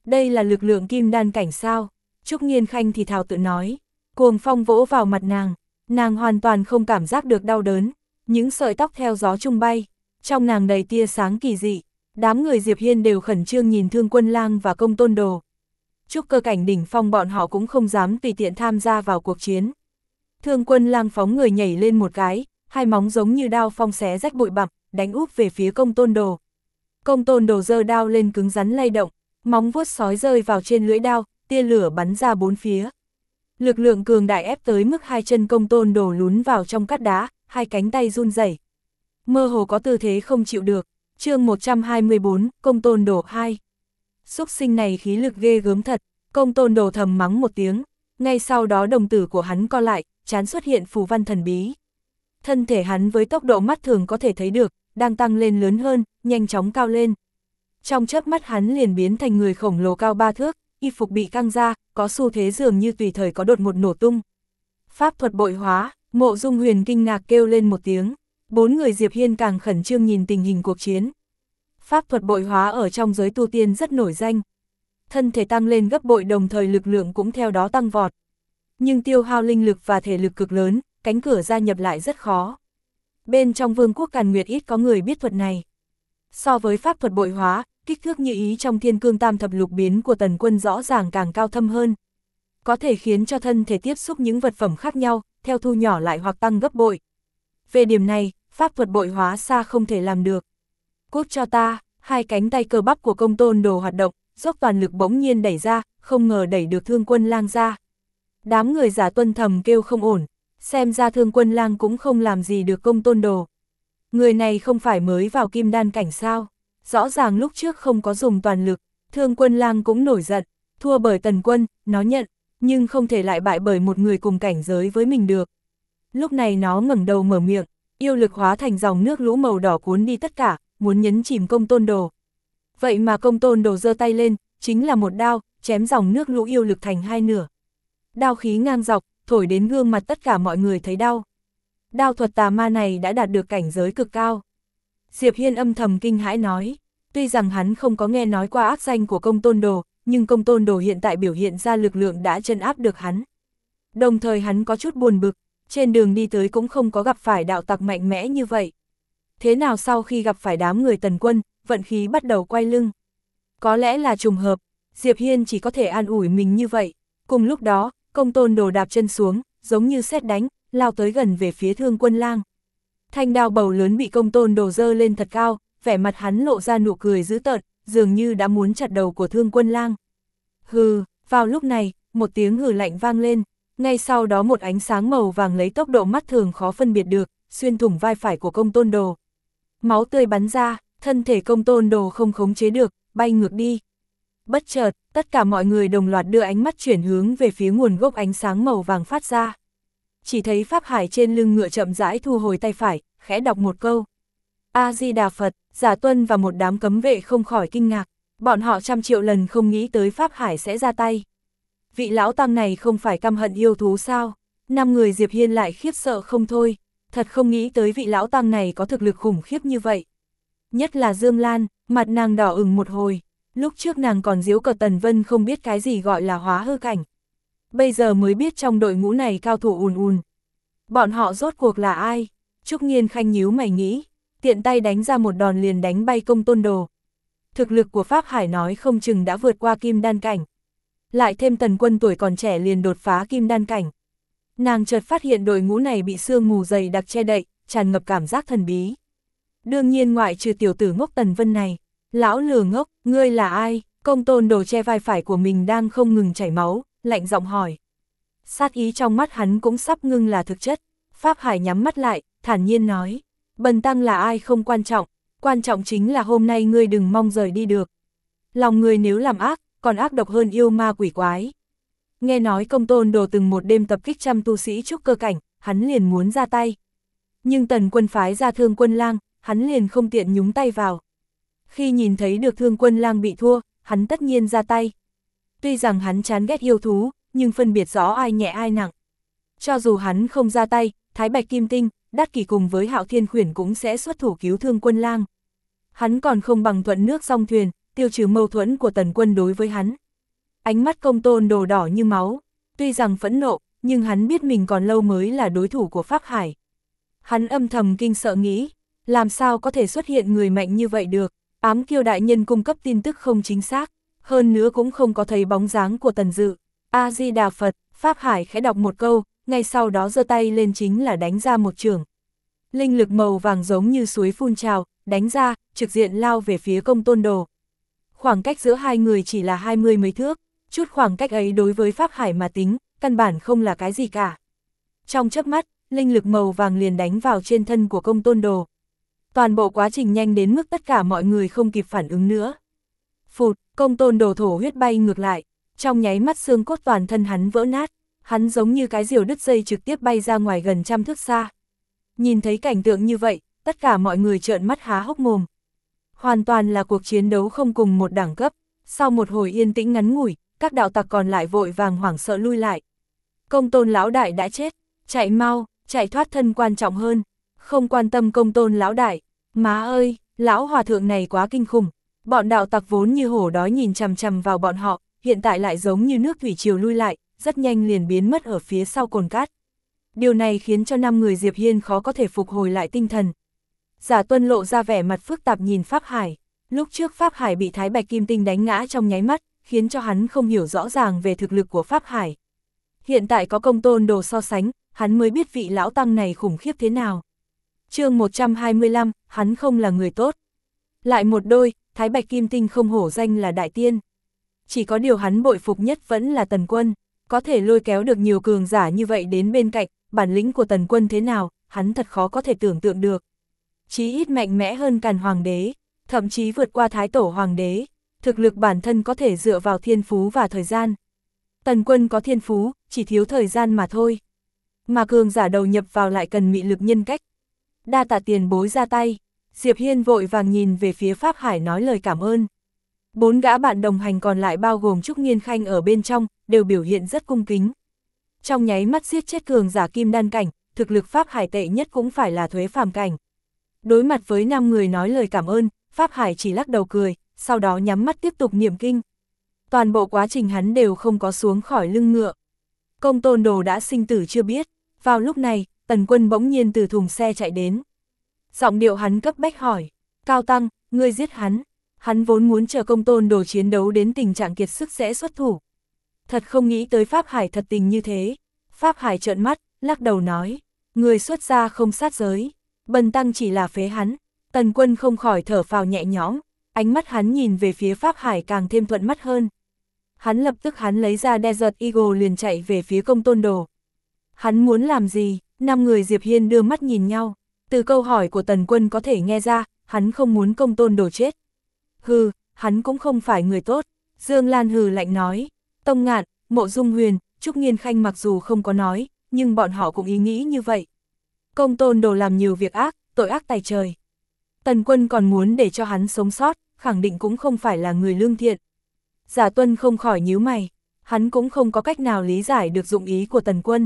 Đây là lực lượng kim đan cảnh sao? Trúc Nghiên Khanh thì thào tự nói. Cuồng phong vỗ vào mặt nàng hoàn toàn không cảm giác được đau đớn, những sợi tóc theo gió tung bay, trong nàng đầy tia sáng kỳ dị. Đám người Diệp Hiên đều khẩn trương nhìn Thương Quân Lang và Công Tôn Đồ. Trúc cơ cảnh đỉnh phong bọn họ cũng không dám tùy tiện tham gia vào cuộc chiến. Thương Quân Lang phóng người nhảy lên một cái, hai móng giống như đao phong xé rách bụi bặm, đánh úp về phía Công Tôn Đồ. Công Tôn Đồ giơ đao lên cứng rắn lay động, móng vuốt sói rơi vào trên lưỡi đao, tia lửa bắn ra bốn phía. Lực lượng cường đại ép tới mức hai chân Công Tôn Đồ lún vào trong cát đá, hai cánh tay run rẩy, mơ hồ có tư thế không chịu được. Chương 124, Công Tôn Đồ 2. Xúc sinh này khí lực ghê gớm thật, Công Tôn Đồ thầm mắng một tiếng, ngay sau đó đồng tử của hắn co lại, trán xuất hiện phù văn thần bí. Thân thể hắn với tốc độ mắt thường có thể thấy được, đang tăng lên lớn hơn, nhanh chóng cao lên. Trong chớp mắt hắn liền biến thành người khổng lồ cao 3 thước, y phục bị căng ra, có xu thế dường như tùy thời có đột ngột nổ tung. Pháp thuật bội hóa, Mộ Dung Huyền kinh ngạc kêu lên một tiếng, bốn người Diệp Hiên càng khẩn trương nhìn tình hình cuộc chiến. Pháp thuật bội hóa ở trong giới tu tiên rất nổi danh. Thân thể tăng lên gấp bội đồng thời lực lượng cũng theo đó tăng vọt. Nhưng tiêu hao linh lực và thể lực cực lớn, cánh cửa gia nhập lại rất khó. Bên trong Vương quốc Càn Nguyệt ít có người biết thuật này. So với pháp thuật bội hóa, kích thước như ý trong Thiên Cương Tam Thập Lục Biến của Tần Quân rõ ràng càng cao thâm hơn. Có thể khiến cho thân thể tiếp xúc những vật phẩm khác nhau, theo thu nhỏ lại hoặc tăng gấp bội. Về điểm này, pháp thuật bội hóa xa không thể làm được. Cút cho ta, hai cánh tay cơ bắp của Công Tôn Đồ hoạt động, dốc toàn lực bỗng nhiên đẩy ra, không ngờ đẩy được Thương Quân Lang ra. Đám người Giả Tuân thầm kêu không ổn, xem ra Thương Quân Lang cũng không làm gì được Công Tôn Đồ. Người này không phải mới vào kim đan cảnh sao, rõ ràng lúc trước không có dùng toàn lực. Thương Quân Lang cũng nổi giận, thua bởi Tần Quân, nó nhận, nhưng không thể lại bại bởi một người cùng cảnh giới với mình được. Lúc này nó ngẩng đầu mở miệng, yêu lực hóa thành dòng nước lũ màu đỏ cuốn đi tất cả, muốn nhấn chìm Công Tôn Đồ. Vậy mà Công Tôn Đồ giơ tay lên, chính là một đao, chém dòng nước lũ yêu lực thành hai nửa. Đao khí ngang dọc, thổi đến gương mặt tất cả mọi người thấy đau. Đao thuật tà ma này đã đạt được cảnh giới cực cao. Diệp Hiên âm thầm kinh hãi nói, tuy rằng hắn không có nghe nói qua ác danh của Công Tôn Đồ, nhưng Công Tôn Đồ hiện tại biểu hiện ra lực lượng đã trấn áp được hắn. Đồng thời hắn có chút buồn bực, trên đường đi tới cũng không có gặp phải đạo tặc mạnh mẽ như vậy. Thế nào sau khi gặp phải đám người Tần Quân, vận khí bắt đầu quay lưng. Có lẽ là trùng hợp, Diệp Hiên chỉ có thể an ủi mình như vậy. Cùng lúc đó, Công Tôn Đồ đạp chân xuống, giống như sét đánh, lao tới gần về phía Thương Quân Lang. Thanh đao bầu lớn bị Công Tôn Đồ dơ lên thật cao, vẻ mặt hắn lộ ra nụ cười dữ tợn, dường như đã muốn chặt đầu của Thương Quân Lang. Hừ, vào lúc này, một tiếng hừ lạnh vang lên, ngay sau đó một ánh sáng màu vàng lấy tốc độ mắt thường khó phân biệt được, xuyên thủng vai phải của Công Tôn Đồ. Máu tươi bắn ra, thân thể Công Tôn Đồ không khống chế được, bay ngược đi. Bất chợt, tất cả mọi người đồng loạt đưa ánh mắt chuyển hướng về phía nguồn gốc ánh sáng màu vàng phát ra. Chỉ thấy Pháp Hải trên lưng ngựa chậm rãi thu hồi tay phải, khẽ đọc một câu. A-di-đà Phật. Giả Tuân và một đám cấm vệ không khỏi kinh ngạc, bọn họ trăm triệu lần không nghĩ tới Pháp Hải sẽ ra tay. Vị lão tăng này không phải căm hận yêu thú sao? 5 người Diệp Hiên lại khiếp sợ không thôi, thật không nghĩ tới vị lão tăng này có thực lực khủng khiếp như vậy. Nhất là Dương Lan, mặt nàng đỏ ửng một hồi, lúc trước nàng còn giễu cợt Tần Vân không biết cái gì gọi là hóa hư cảnh. Bây giờ mới biết trong đội ngũ này cao thủ ùn ùn. Bọn họ rốt cuộc là ai? Trúc Nghiên Khanh nhíu mày nghĩ, tiện tay đánh ra một đòn liền đánh bay Công Tôn Đồ. Thực lực của Pháp Hải nói không chừng đã vượt qua kim đan cảnh. Lại thêm Tần Quân tuổi còn trẻ liền đột phá kim đan cảnh. Nàng chợt phát hiện đội ngũ này bị sương mù dày đặc che đậy, tràn ngập cảm giác thần bí. Đương nhiên ngoại trừ tiểu tử ngốc Tần Vân này. Lão lừa ngốc, ngươi là ai? Công Tôn Đồ che vai phải của mình đang không ngừng chảy máu, lạnh giọng hỏi. Sát ý trong mắt hắn cũng sắp ngưng là thực chất. Pháp Hải nhắm mắt lại, thản nhiên nói. Bần tăng là ai không quan trọng chính là hôm nay ngươi đừng mong rời đi được. Lòng người nếu làm ác, còn ác độc hơn yêu ma quỷ quái. Nghe nói Công Tôn Đồ từng một đêm tập kích trăm tu sĩ trúc cơ cảnh, hắn liền muốn ra tay. Nhưng Tần Quân phái ra Thương Quân Lang, hắn liền không tiện nhúng tay vào. Khi nhìn thấy được Thương Quân Lang bị thua, hắn tất nhiên ra tay. Tuy rằng hắn chán ghét yêu thú, nhưng phân biệt rõ ai nhẹ ai nặng. Cho dù hắn không ra tay, Thái Bạch Kim Tinh, Đát Kỷ cùng với Hạo Thiên Khuyển cũng sẽ xuất thủ cứu Thương Quân Lang. Hắn còn không bằng thuận nước song thuyền, tiêu trừ mâu thuẫn của Tần Quân đối với hắn. Ánh mắt Công Tôn Đồ đỏ như máu, tuy rằng phẫn nộ, nhưng hắn biết mình còn lâu mới là đối thủ của Pháp Hải. Hắn âm thầm kinh sợ nghĩ, làm sao có thể xuất hiện người mạnh như vậy được, ám kiêu đại nhân cung cấp tin tức không chính xác, hơn nữa cũng không có thấy bóng dáng của Tần Dự. A-di-đà Phật, Pháp Hải khẽ đọc một câu, ngay sau đó giơ tay lên chính là đánh ra một chưởng. Linh lực màu vàng giống như suối phun trào, đánh ra, trực diện lao về phía Công Tôn Đồ. Khoảng cách giữa hai người chỉ là 20 mấy thước, chút khoảng cách ấy đối với Pháp Hải mà tính, căn bản không là cái gì cả. Trong chớp mắt, linh lực màu vàng liền đánh vào trên thân của Công Tôn Đồ. Toàn bộ quá trình nhanh đến mức tất cả mọi người không kịp phản ứng nữa. Phụt, Công Tôn Đồ thổ huyết bay ngược lại, trong nháy mắt xương cốt toàn thân hắn vỡ nát, hắn giống như cái diều đứt dây trực tiếp bay ra ngoài gần trăm thước xa. Nhìn thấy cảnh tượng như vậy, tất cả mọi người trợn mắt há hốc mồm. Hoàn toàn là cuộc chiến đấu không cùng một đẳng cấp, sau một hồi yên tĩnh ngắn ngủi, các đạo tặc còn lại vội vàng hoảng sợ lui lại. Công Tôn lão đại đã chết, chạy mau, chạy thoát thân quan trọng hơn, không quan tâm Công Tôn lão đại. Má ơi, lão hòa thượng này quá kinh khủng, bọn đạo tặc vốn như hổ đói nhìn chằm chằm vào bọn họ, hiện tại lại giống như nước thủy triều lui lại, rất nhanh liền biến mất ở phía sau cồn cát. Điều này khiến cho 5 người Diệp Hiên khó có thể phục hồi lại tinh thần. Giả Tuân lộ ra vẻ mặt phức tạp nhìn Pháp Hải, lúc trước Pháp Hải bị Thái Bạch Kim Tinh đánh ngã trong nháy mắt, khiến cho hắn không hiểu rõ ràng về thực lực của Pháp Hải. Hiện tại có Công Tôn Đồ so sánh, hắn mới biết vị lão tăng này khủng khiếp thế nào. Chương 125, hắn không là người tốt. Lại một đôi, Thái Bạch Kim Tinh không hổ danh là đại tiên. Chỉ có điều hắn bội phục nhất vẫn là Tần Quân, có thể lôi kéo được nhiều cường giả như vậy đến bên cạnh, bản lĩnh của Tần Quân thế nào, hắn thật khó có thể tưởng tượng được. Chí ít mạnh mẽ hơn Càn Hoàng đế, thậm chí vượt qua Thái Tổ Hoàng đế, thực lực bản thân có thể dựa vào thiên phú và thời gian. Tần Quân có thiên phú, chỉ thiếu thời gian mà thôi. Mà cường giả đầu nhập vào lại cần mị lực nhân cách. Đa tạ tiền bối ra tay, Diệp Hiên vội vàng nhìn về phía Pháp Hải nói lời cảm ơn. 4 gã bạn đồng hành còn lại bao gồm Trúc Nghiên Khanh ở bên trong, đều biểu hiện rất cung kính. Trong nháy mắt giết chết cường giả kim đan cảnh, thực lực Pháp Hải tệ nhất cũng phải là Thuế phàm cảnh. Đối mặt với 5 người nói lời cảm ơn, Pháp Hải chỉ lắc đầu cười, sau đó nhắm mắt tiếp tục niệm kinh. Toàn bộ quá trình hắn đều không có xuống khỏi lưng ngựa. Công Tôn Đồ đã sinh tử chưa biết, vào lúc này, Tần Quân bỗng nhiên từ thùng xe chạy đến. Giọng điệu hắn cấp bách hỏi, Cao Tăng, ngươi giết hắn. Hắn vốn muốn chờ Công Tôn Đồ chiến đấu đến tình trạng kiệt sức sẽ xuất thủ. Thật không nghĩ tới Pháp Hải thật tình như thế. Pháp Hải trợn mắt, lắc đầu nói, người xuất gia không sát giới, bần tăng chỉ là phế hắn. Tần Quân không khỏi thở phào nhẹ nhõm, ánh mắt hắn nhìn về phía Pháp Hải càng thêm thuận mắt hơn. Hắn lập tức lấy ra Desert Eagle liền chạy về phía Công Tôn Đồ. Hắn muốn làm gì? 5 người Diệp Hiên đưa mắt nhìn nhau, từ câu hỏi của Tần Quân có thể nghe ra, hắn không muốn Công Tôn Đồ chết. Hừ, hắn cũng không phải người tốt. Dương Lan hừ lạnh nói, Tông Ngạn, Mộ Dung Huyền, Trúc Nghiên Khanh mặc dù không có nói, nhưng bọn họ cũng ý nghĩ như vậy. Công Tôn Đồ làm nhiều việc ác, tội ác tày trời. Tần Quân còn muốn để cho hắn sống sót, khẳng định cũng không phải là người lương thiện. Giả Tuân không khỏi nhíu mày, hắn cũng không có cách nào lý giải được dụng ý của Tần Quân.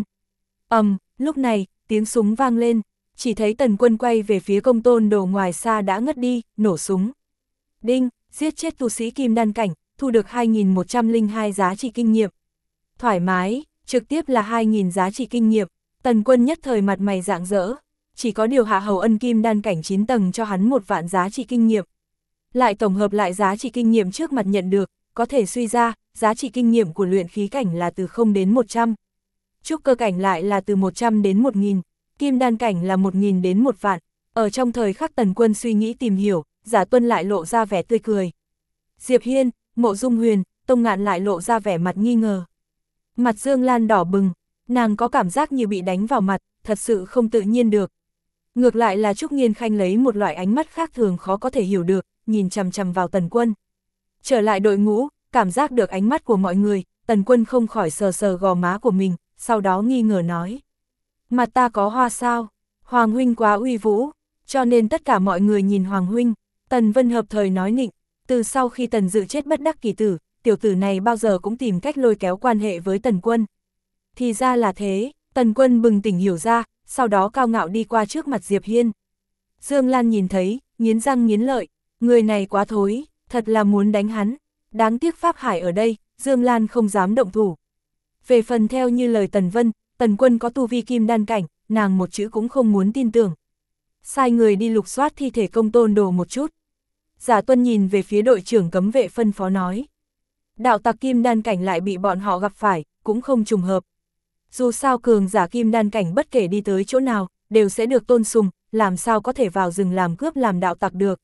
Lúc này, tiếng súng vang lên, chỉ thấy Tần Quân quay về phía Công Tôn Đồ ngoài xa đã ngất đi, nổ súng. Đinh, giết chết tu sĩ kim đan cảnh, thu được 2.102 giá trị kinh nghiệm. Thoải mái, trực tiếp là 2.000 giá trị kinh nghiệm. Tần Quân nhất thời mặt mày rạng rỡ, chỉ có điều Hạ Hầu Ân kim đan cảnh 9 tầng cho hắn 1 vạn giá trị kinh nghiệm. Lại tổng hợp lại giá trị kinh nghiệm trước mặt nhận được, có thể suy ra, giá trị kinh nghiệm của luyện khí cảnh là từ 0 đến 100. Trúc cơ cảnh lại là từ 100 đến 1.000, kim đan cảnh là 1.000 đến 1 vạn. Ở trong thời khắc Tần Quân suy nghĩ tìm hiểu, Giả Tuân lại lộ ra vẻ tươi cười. Diệp Hiên, Mộ Dung Huyền, Tông Ngạn lại lộ ra vẻ mặt nghi ngờ. Mặt Dương Lan đỏ bừng, nàng có cảm giác như bị đánh vào mặt, thật sự không tự nhiên được. Ngược lại là Trúc Nghiên Khanh lấy một loại ánh mắt khác thường khó có thể hiểu được, nhìn chằm chằm vào Tần Quân. Trở lại đội ngũ, cảm giác được ánh mắt của mọi người, Tần Quân không khỏi sờ sờ gò má của mình, sau đó nghi ngờ nói. Mặt ta có hoa sao? Hoàng huynh quá uy vũ, cho nên tất cả mọi người nhìn Hoàng huynh. Tần Vân hợp thời nói nịnh, từ sau khi Tần Dự chết bất đắc kỳ tử, tiểu tử này bao giờ cũng tìm cách lôi kéo quan hệ với Tần Quân. Thì ra là thế, Tần Quân bừng tỉnh hiểu ra, sau đó cao ngạo đi qua trước mặt Diệp Hiên. Dương Lan nhìn thấy, nghiến răng nghiến lợi, người này quá thối, thật là muốn đánh hắn. Đáng tiếc Pháp Hải ở đây, Dương Lan không dám động thủ. Về phần theo như lời Tần Vân, Tần Quân có tu vi kim đan cảnh, nàng một chữ cũng không muốn tin tưởng. Sai người đi lục soát thi thể Công Tôn Đồ một chút. Giả Tuân nhìn về phía đội trưởng cấm vệ phân phó nói. Đạo tặc kim đan cảnh lại bị bọn họ gặp phải, cũng không trùng hợp. Dù sao cường giả kim đan cảnh bất kể đi tới chỗ nào, đều sẽ được tôn sùng, làm sao có thể vào rừng làm cướp làm đạo tặc được.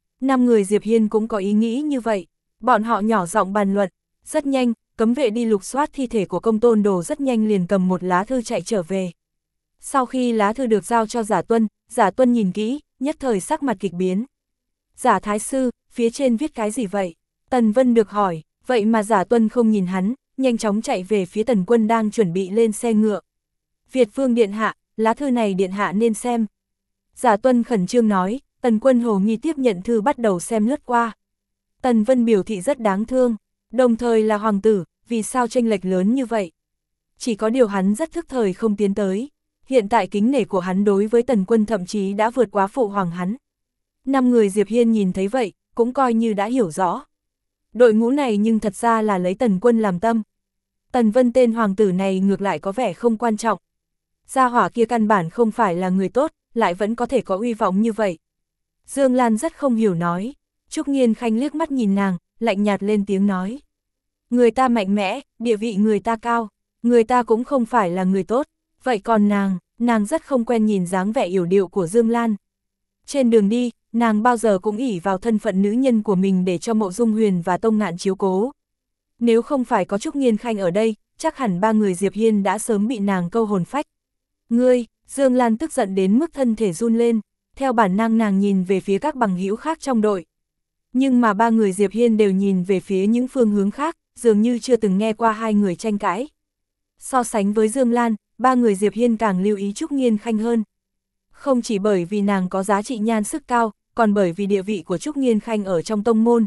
5 người Diệp Hiên cũng có ý nghĩ như vậy, bọn họ nhỏ giọng bàn luận, rất nhanh, cấm vệ đi lục soát thi thể của Công Tôn Đồ rất nhanh liền cầm một lá thư chạy trở về. Sau khi lá thư được giao cho Giả Tuân nhìn kỹ, nhất thời sắc mặt kịch biến. Giả Thái Sư, phía trên viết cái gì vậy? Tần Vân được hỏi, vậy mà Giả Tuân không nhìn hắn, nhanh chóng chạy về phía Tần Quân đang chuẩn bị lên xe ngựa. Việt Vương Điện Hạ, lá thư này Điện Hạ nên xem. Giả Tuân khẩn trương nói, Tần Quân hồ nghi tiếp nhận thư bắt đầu xem lướt qua. Tần Vân biểu thị rất đáng thương, đồng thời là hoàng tử, vì sao chênh lệch lớn như vậy? Chỉ có điều hắn rất thức thời không tiến tới. Hiện tại kính nể của hắn đối với Tần Quân thậm chí đã vượt quá phụ hoàng hắn. 5 người Diệp Hiên nhìn thấy vậy, cũng coi như đã hiểu rõ. Đội ngũ này nhưng thật ra là lấy Tần Quân làm tâm. Tần Vân tên hoàng tử này ngược lại có vẻ không quan trọng. Gia hỏa kia căn bản không phải là người tốt, lại vẫn có thể có uy vọng như vậy. Dương Lan rất không hiểu nói. Trúc Nghiên Khanh liếc mắt nhìn nàng, lạnh nhạt lên tiếng nói. Người ta mạnh mẽ, địa vị người ta cao, người ta cũng không phải là người tốt. Vậy còn nàng rất không quen nhìn dáng vẻ yểu điệu của Dương Lan. Trên đường đi, nàng bao giờ cũng ỷ vào thân phận nữ nhân của mình để cho Mộ Dung Huyền và Tông Ngạn chiếu cố. Nếu không phải có Trúc Nghiên Khanh ở đây, chắc hẳn 3 người Diệp Hiên đã sớm bị nàng câu hồn phách. Ngươi, Dương Lan tức giận đến mức thân thể run lên, theo bản năng nàng nhìn về phía các bằng hữu khác trong đội. Nhưng mà 3 người Diệp Hiên đều nhìn về phía những phương hướng khác, dường như chưa từng nghe qua hai người tranh cãi. So sánh với Dương Lan, 3 người Diệp Hiên càng lưu ý Trúc Nghiên Khanh hơn. Không chỉ bởi vì nàng có giá trị nhan sức cao, còn bởi vì địa vị của Trúc Nghiên Khanh ở trong tông môn.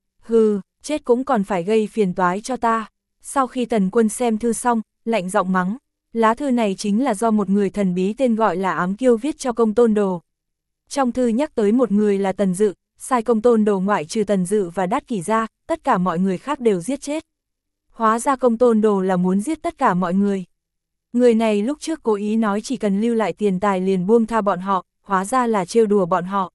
Hừ, chết cũng còn phải gây phiền toái cho ta. Sau khi Tần Quân xem thư xong, lạnh giọng mắng. Lá thư này chính là do một người thần bí tên gọi là Ám Kiêu viết cho Công Tôn Đồ. Trong thư nhắc tới một người là Tần Dự, sai Công Tôn Đồ ngoại trừ Tần Dự và Đát Kỷ ra, tất cả mọi người khác đều giết chết. Hóa ra Công Tôn Đồ là muốn giết tất cả mọi người. Người này lúc trước cố ý nói chỉ cần lưu lại tiền tài liền buông tha bọn họ, hóa ra là trêu đùa bọn họ.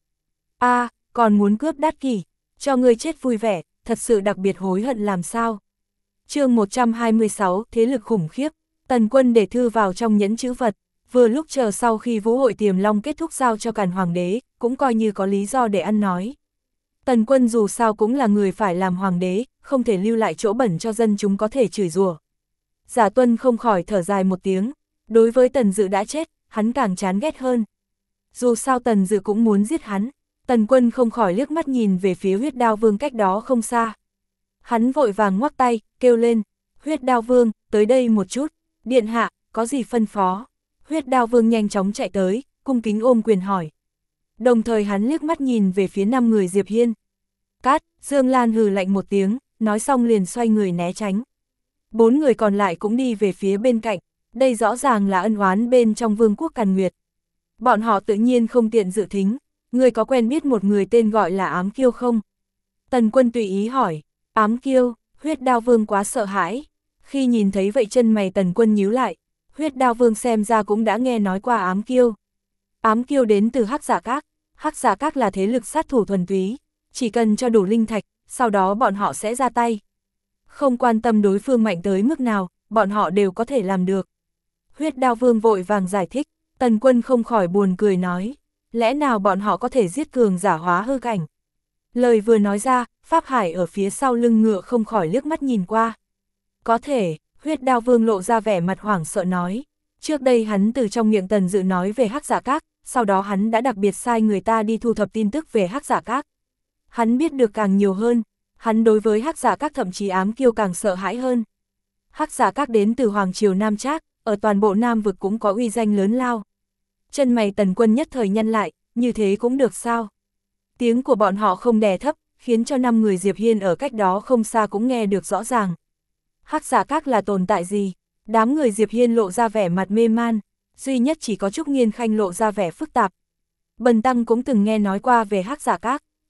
Còn muốn cướp Đát Kỷ, cho ngươi chết vui vẻ, thật sự đặc biệt hối hận làm sao. Chương 126, thế lực khủng khiếp. Tần Quân để thư vào trong nhẫn chữ vật, vừa lúc chờ sau khi vũ hội Tiềm Long kết thúc giao cho Càn Hoàng đế, cũng coi như có lý do để ăn nói. Tần Quân dù sao cũng là người phải làm hoàng đế, không thể lưu lại chỗ bẩn cho dân chúng có thể chửi rủa. Giả Tuân không khỏi thở dài một tiếng, đối với Tần Dự đã chết, hắn càng chán ghét hơn. Dù sao Tần Dự cũng muốn giết hắn, Tần Quân không khỏi liếc mắt nhìn về phía Huyết Đao Vương cách đó không xa. Hắn vội vàng ngoắc tay, kêu lên, Huyết Đao Vương, tới đây một chút, điện hạ, có gì phân phó. Huyết Đao Vương nhanh chóng chạy tới, cung kính ôm quyền hỏi. Đồng thời hắn liếc mắt nhìn về phía 5 người Diệp Hiên. Cát, Dương Lan hừ lạnh một tiếng, nói xong liền xoay người né tránh. 4 người còn lại cũng đi về phía bên cạnh, đây rõ ràng là ân oán bên trong Vương quốc Càn Nguyệt. Bọn họ tự nhiên không tiện dự thính, người có quen biết một người tên gọi là Ám Kiêu không? Tần Quân tùy ý hỏi, Ám Kiêu, Huyết Đao Vương quá sợ hãi. Khi nhìn thấy vậy chân mày Tần Quân nhíu lại, Huyết Đao Vương xem ra cũng đã nghe nói qua Ám Kiêu. Ám Kiêu đến từ Hắc Giả Các, Hắc Giả Các là thế lực sát thủ thuần túy, chỉ cần cho đủ linh thạch, sau đó bọn họ sẽ ra tay. Không quan tâm đối phương mạnh tới mức nào, bọn họ đều có thể làm được. Huyết Đao Vương vội vàng giải thích, Tần Quân không khỏi buồn cười nói, lẽ nào bọn họ có thể giết cường giả hóa hư cảnh. Lời vừa nói ra, Pháp Hải ở phía sau lưng ngựa không khỏi liếc mắt nhìn qua. Có thể, Huyết Đao Vương lộ ra vẻ mặt hoảng sợ nói, trước đây hắn từ trong miệng Tần Dự nói về Hắc Giả Các, sau đó hắn đã đặc biệt sai người ta đi thu thập tin tức về Hắc Giả Các. Hắn biết được càng nhiều hơn, hắn đối với Hắc Giả Các thậm chí Ám Kiêu càng sợ hãi hơn. Hắc Giả Các đến từ Hoàng Triều Nam Trác, ở toàn bộ Nam vực cũng có uy danh lớn lao. Chân mày Tần Quân nhất thời nhăn lại, như thế cũng được sao? Tiếng của bọn họ không đè thấp, khiến cho 5 người Diệp Hiên ở cách đó không xa cũng nghe được rõ ràng. Hắc Giả Các là tồn tại gì? Đám người Diệp Hiên lộ ra vẻ mặt mê man, duy nhất chỉ có Trúc Nghiên Khanh lộ ra vẻ phức tạp. Bần tăng cũng từng nghe nói qua về Hắc Giả Các,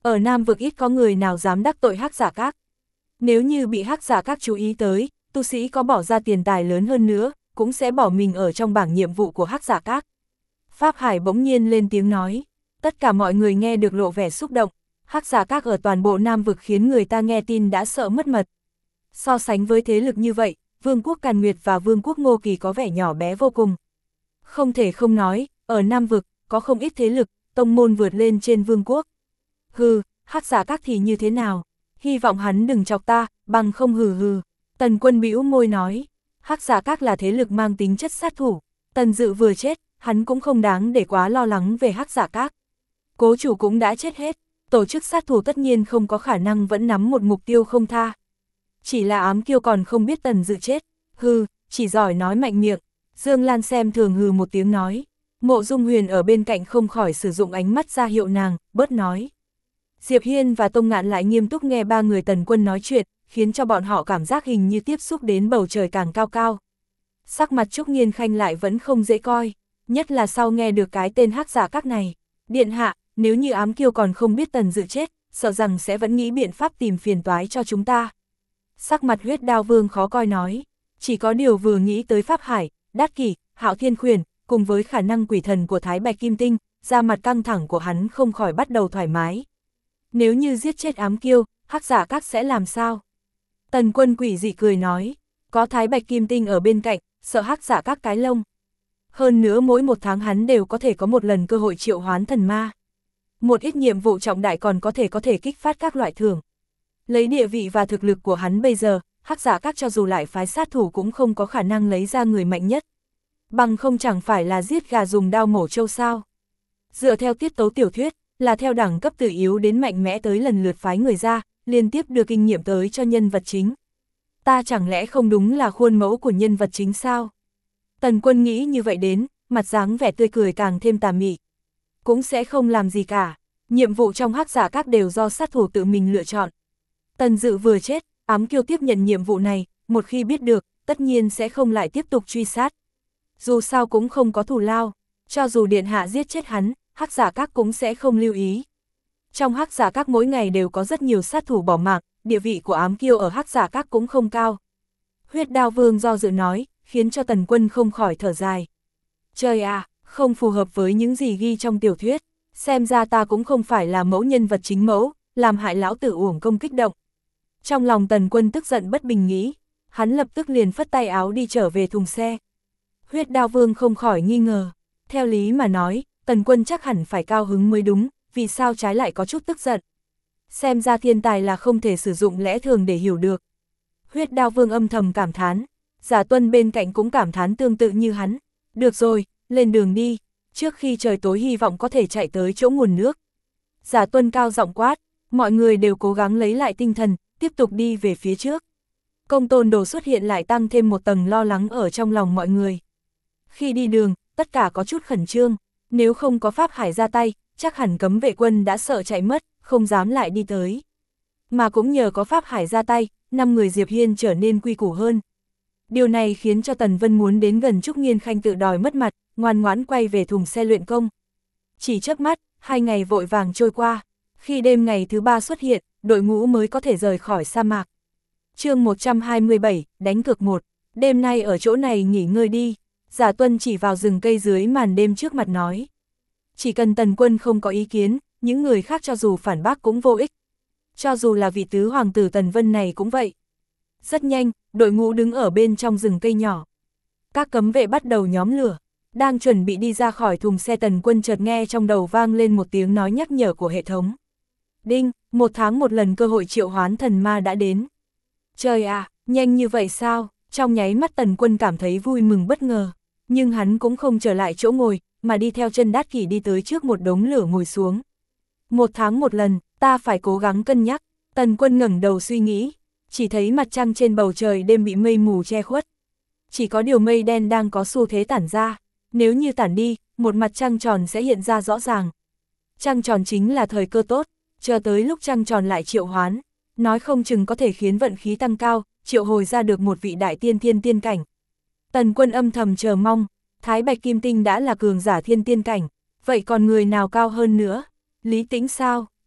Ở Nam vực ít có người nào dám đắc tội Hắc Giả Các. Nếu như bị Hắc Giả Các chú ý tới, tu sĩ có bỏ ra tiền tài lớn hơn nữa, cũng sẽ bỏ mình ở trong bảng nhiệm vụ của Hắc Giả Các. Pháp Hải bỗng nhiên lên tiếng nói. Tất cả mọi người nghe được lộ vẻ xúc động. Hắc Giả Các ở toàn bộ Nam vực khiến người ta nghe tin đã sợ mất mật. So sánh với thế lực như vậy, Vương quốc Càn Nguyệt và Vương quốc Ngô Kỳ có vẻ nhỏ bé vô cùng. Không thể không nói, ở Nam vực, có không ít thế lực, tông môn vượt lên trên Vương quốc. Hừ, Hắc Giả Các thì như thế nào? Hy vọng hắn đừng chọc ta, bằng không hừ hừ. Tần Quân bĩu môi nói, Hắc Giả Các là thế lực mang tính chất sát thủ. Tần Dự vừa chết, hắn cũng không đáng để quá lo lắng về Hắc Giả Các. Cố chủ cũng đã chết hết, tổ chức sát thủ tất nhiên không có khả năng vẫn nắm một mục tiêu không tha. Chỉ là Ám Kiêu còn không biết Tần Dự chết, hừ, chỉ giỏi nói mạnh miệng. Dương Lan xem thường hừ một tiếng nói. Mộ Dung Huyền ở bên cạnh không khỏi sử dụng ánh mắt ra hiệu nàng, bớt nói. Diệp Hiên và Tông Ngạn lại nghiêm túc nghe ba người Tần Quân nói chuyện, khiến cho bọn họ cảm giác hình như tiếp xúc đến bầu trời càng cao cao. Sắc mặt Trúc Nghiên Khanh lại vẫn không dễ coi, nhất là sau nghe được cái tên Hắc Giả Các này. Điện hạ, nếu như Ám Kiêu còn không biết Tần Dự chết, sợ rằng sẽ vẫn nghĩ biện pháp tìm phiền toái cho chúng ta. Sắc mặt Huyết Đao Vương khó coi nói, chỉ có điều vừa nghĩ tới Pháp Hải, Đát Kỷ, Hạo Thiên Khuyển, cùng với khả năng quỷ thần của Thái Bạch Kim Tinh, da mặt căng thẳng của hắn không khỏi bắt đầu thoải mái. Nếu như giết chết Ám Kiêu, Hắc Giả Các sẽ làm sao? Tần Quân quỷ dị cười nói, có Thái Bạch Kim Tinh ở bên cạnh, sợ Hắc Giả Các cái lông. Hơn nữa mỗi một tháng hắn đều có thể có một lần cơ hội triệu hoán thần ma. Một ít nhiệm vụ trọng đại còn có thể kích phát các loại thưởng. Lấy địa vị và thực lực của hắn bây giờ, Hắc Giả Các cho dù lại phái sát thủ cũng không có khả năng lấy ra người mạnh nhất. Bằng không chẳng phải là giết gà dùng đao mổ trâu sao. Dựa theo tiết tấu tiểu thuyết, là theo đẳng cấp từ yếu đến mạnh mẽ tới lần lượt phái người ra, liên tiếp đưa kinh nghiệm tới cho nhân vật chính. Ta chẳng lẽ không đúng là khuôn mẫu của nhân vật chính sao? Tần Quân nghĩ như vậy đến, mặt dáng vẻ tươi cười càng thêm tà mị. Cũng sẽ không làm gì cả, nhiệm vụ trong Hắc Giả Các đều do sát thủ tự mình lựa chọn. Tần Dự vừa chết, Ám Kiêu tiếp nhận nhiệm vụ này, một khi biết được, tất nhiên sẽ không lại tiếp tục truy sát. Dù sao cũng không có thù lao, cho dù điện hạ giết chết hắn, Hắc Giả Các cũng sẽ không lưu ý. Trong Hắc Giả Các mỗi ngày đều có rất nhiều sát thủ bỏ mạng, địa vị của Ám Kiêu ở Hắc Giả Các cũng không cao. Huyết Đao Vương do dự nói, khiến cho Tần Quân không khỏi thở dài. Trời à, không phù hợp với những gì ghi trong tiểu thuyết, xem ra ta cũng không phải là mẫu nhân vật chính mẫu, làm hại lão tử uổng công kích động. Trong lòng Tần Quân tức giận bất bình nghĩ, hắn lập tức liền phất tay áo đi trở về thùng xe. Huyết Đao Vương không khỏi nghi ngờ, theo lý mà nói, Tần Quân chắc hẳn phải cao hứng mới đúng, vì sao trái lại có chút tức giận. Xem ra thiên tài là không thể sử dụng lẽ thường để hiểu được. Huyết Đao Vương âm thầm cảm thán, Giả Tuân bên cạnh cũng cảm thán tương tự như hắn. Được rồi, lên đường đi, trước khi trời tối hy vọng có thể chạy tới chỗ nguồn nước. Giả Tuân cao giọng quát, mọi người đều cố gắng lấy lại tinh thần, tiếp tục đi về phía trước. Công Tôn Đồ xuất hiện lại tăng thêm một tầng lo lắng ở trong lòng mọi người. Khi đi đường, tất cả có chút khẩn trương, nếu không có Pháp Hải ra tay, chắc hẳn cấm vệ quân đã sợ chạy mất, không dám lại đi tới. Mà cũng nhờ có Pháp Hải ra tay, 5 người Diệp Hiên trở nên quy củ hơn. Điều này khiến cho Tần Vân muốn đến gần Trúc Nghiên Khanh tự đòi mất mặt, ngoan ngoãn quay về thùng xe luyện công. Chỉ chớp mắt, 2 ngày vội vàng trôi qua, khi đêm ngày thứ 3 xuất hiện, đội ngũ mới có thể rời khỏi sa mạc. Chương 127, đánh cược 1, đêm nay ở chỗ này nghỉ ngơi đi, Giả Tuân chỉ vào rừng cây dưới màn đêm trước mặt nói. Chỉ cần Tần Quân không có ý kiến, những người khác cho dù phản bác cũng vô ích. Cho dù là vị tứ hoàng tử Tần Vân này cũng vậy. Rất nhanh, đội ngũ đứng ở bên trong rừng cây nhỏ. Các cấm vệ bắt đầu nhóm lửa, đang chuẩn bị đi ra khỏi thùng xe Tần Quân chợt nghe trong đầu vang lên một tiếng nói nhắc nhở của hệ thống. Đinh, 1 tháng một lần cơ hội triệu hoán thần ma đã đến. Trời à, nhanh như vậy sao? Trong nháy mắt Tần Quân cảm thấy vui mừng bất ngờ, nhưng hắn cũng không trở lại chỗ ngồi, mà đi theo chân Đát Kỷ đi tới trước một đống lửa ngồi xuống. 1 tháng một lần, ta phải cố gắng cân nhắc. Tần Quân ngẩng đầu suy nghĩ, chỉ thấy mặt trăng trên bầu trời đêm bị mây mù che khuất. Chỉ có điều mây đen đang có xu thế tản ra, nếu như tản đi, một mặt trăng tròn sẽ hiện ra rõ ràng. Trăng tròn chính là thời cơ tốt, chờ tới lúc trăng tròn lại triệu hoán, nói không chừng có thể khiến vận khí tăng cao, triệu hồi ra được một vị đại tiên thiên tiên cảnh. Tần Quân âm thầm chờ mong, Thái Bạch Kim Tinh đã là cường giả thiên tiên cảnh, vậy còn người nào cao hơn nữa? Lý Tĩnh sao?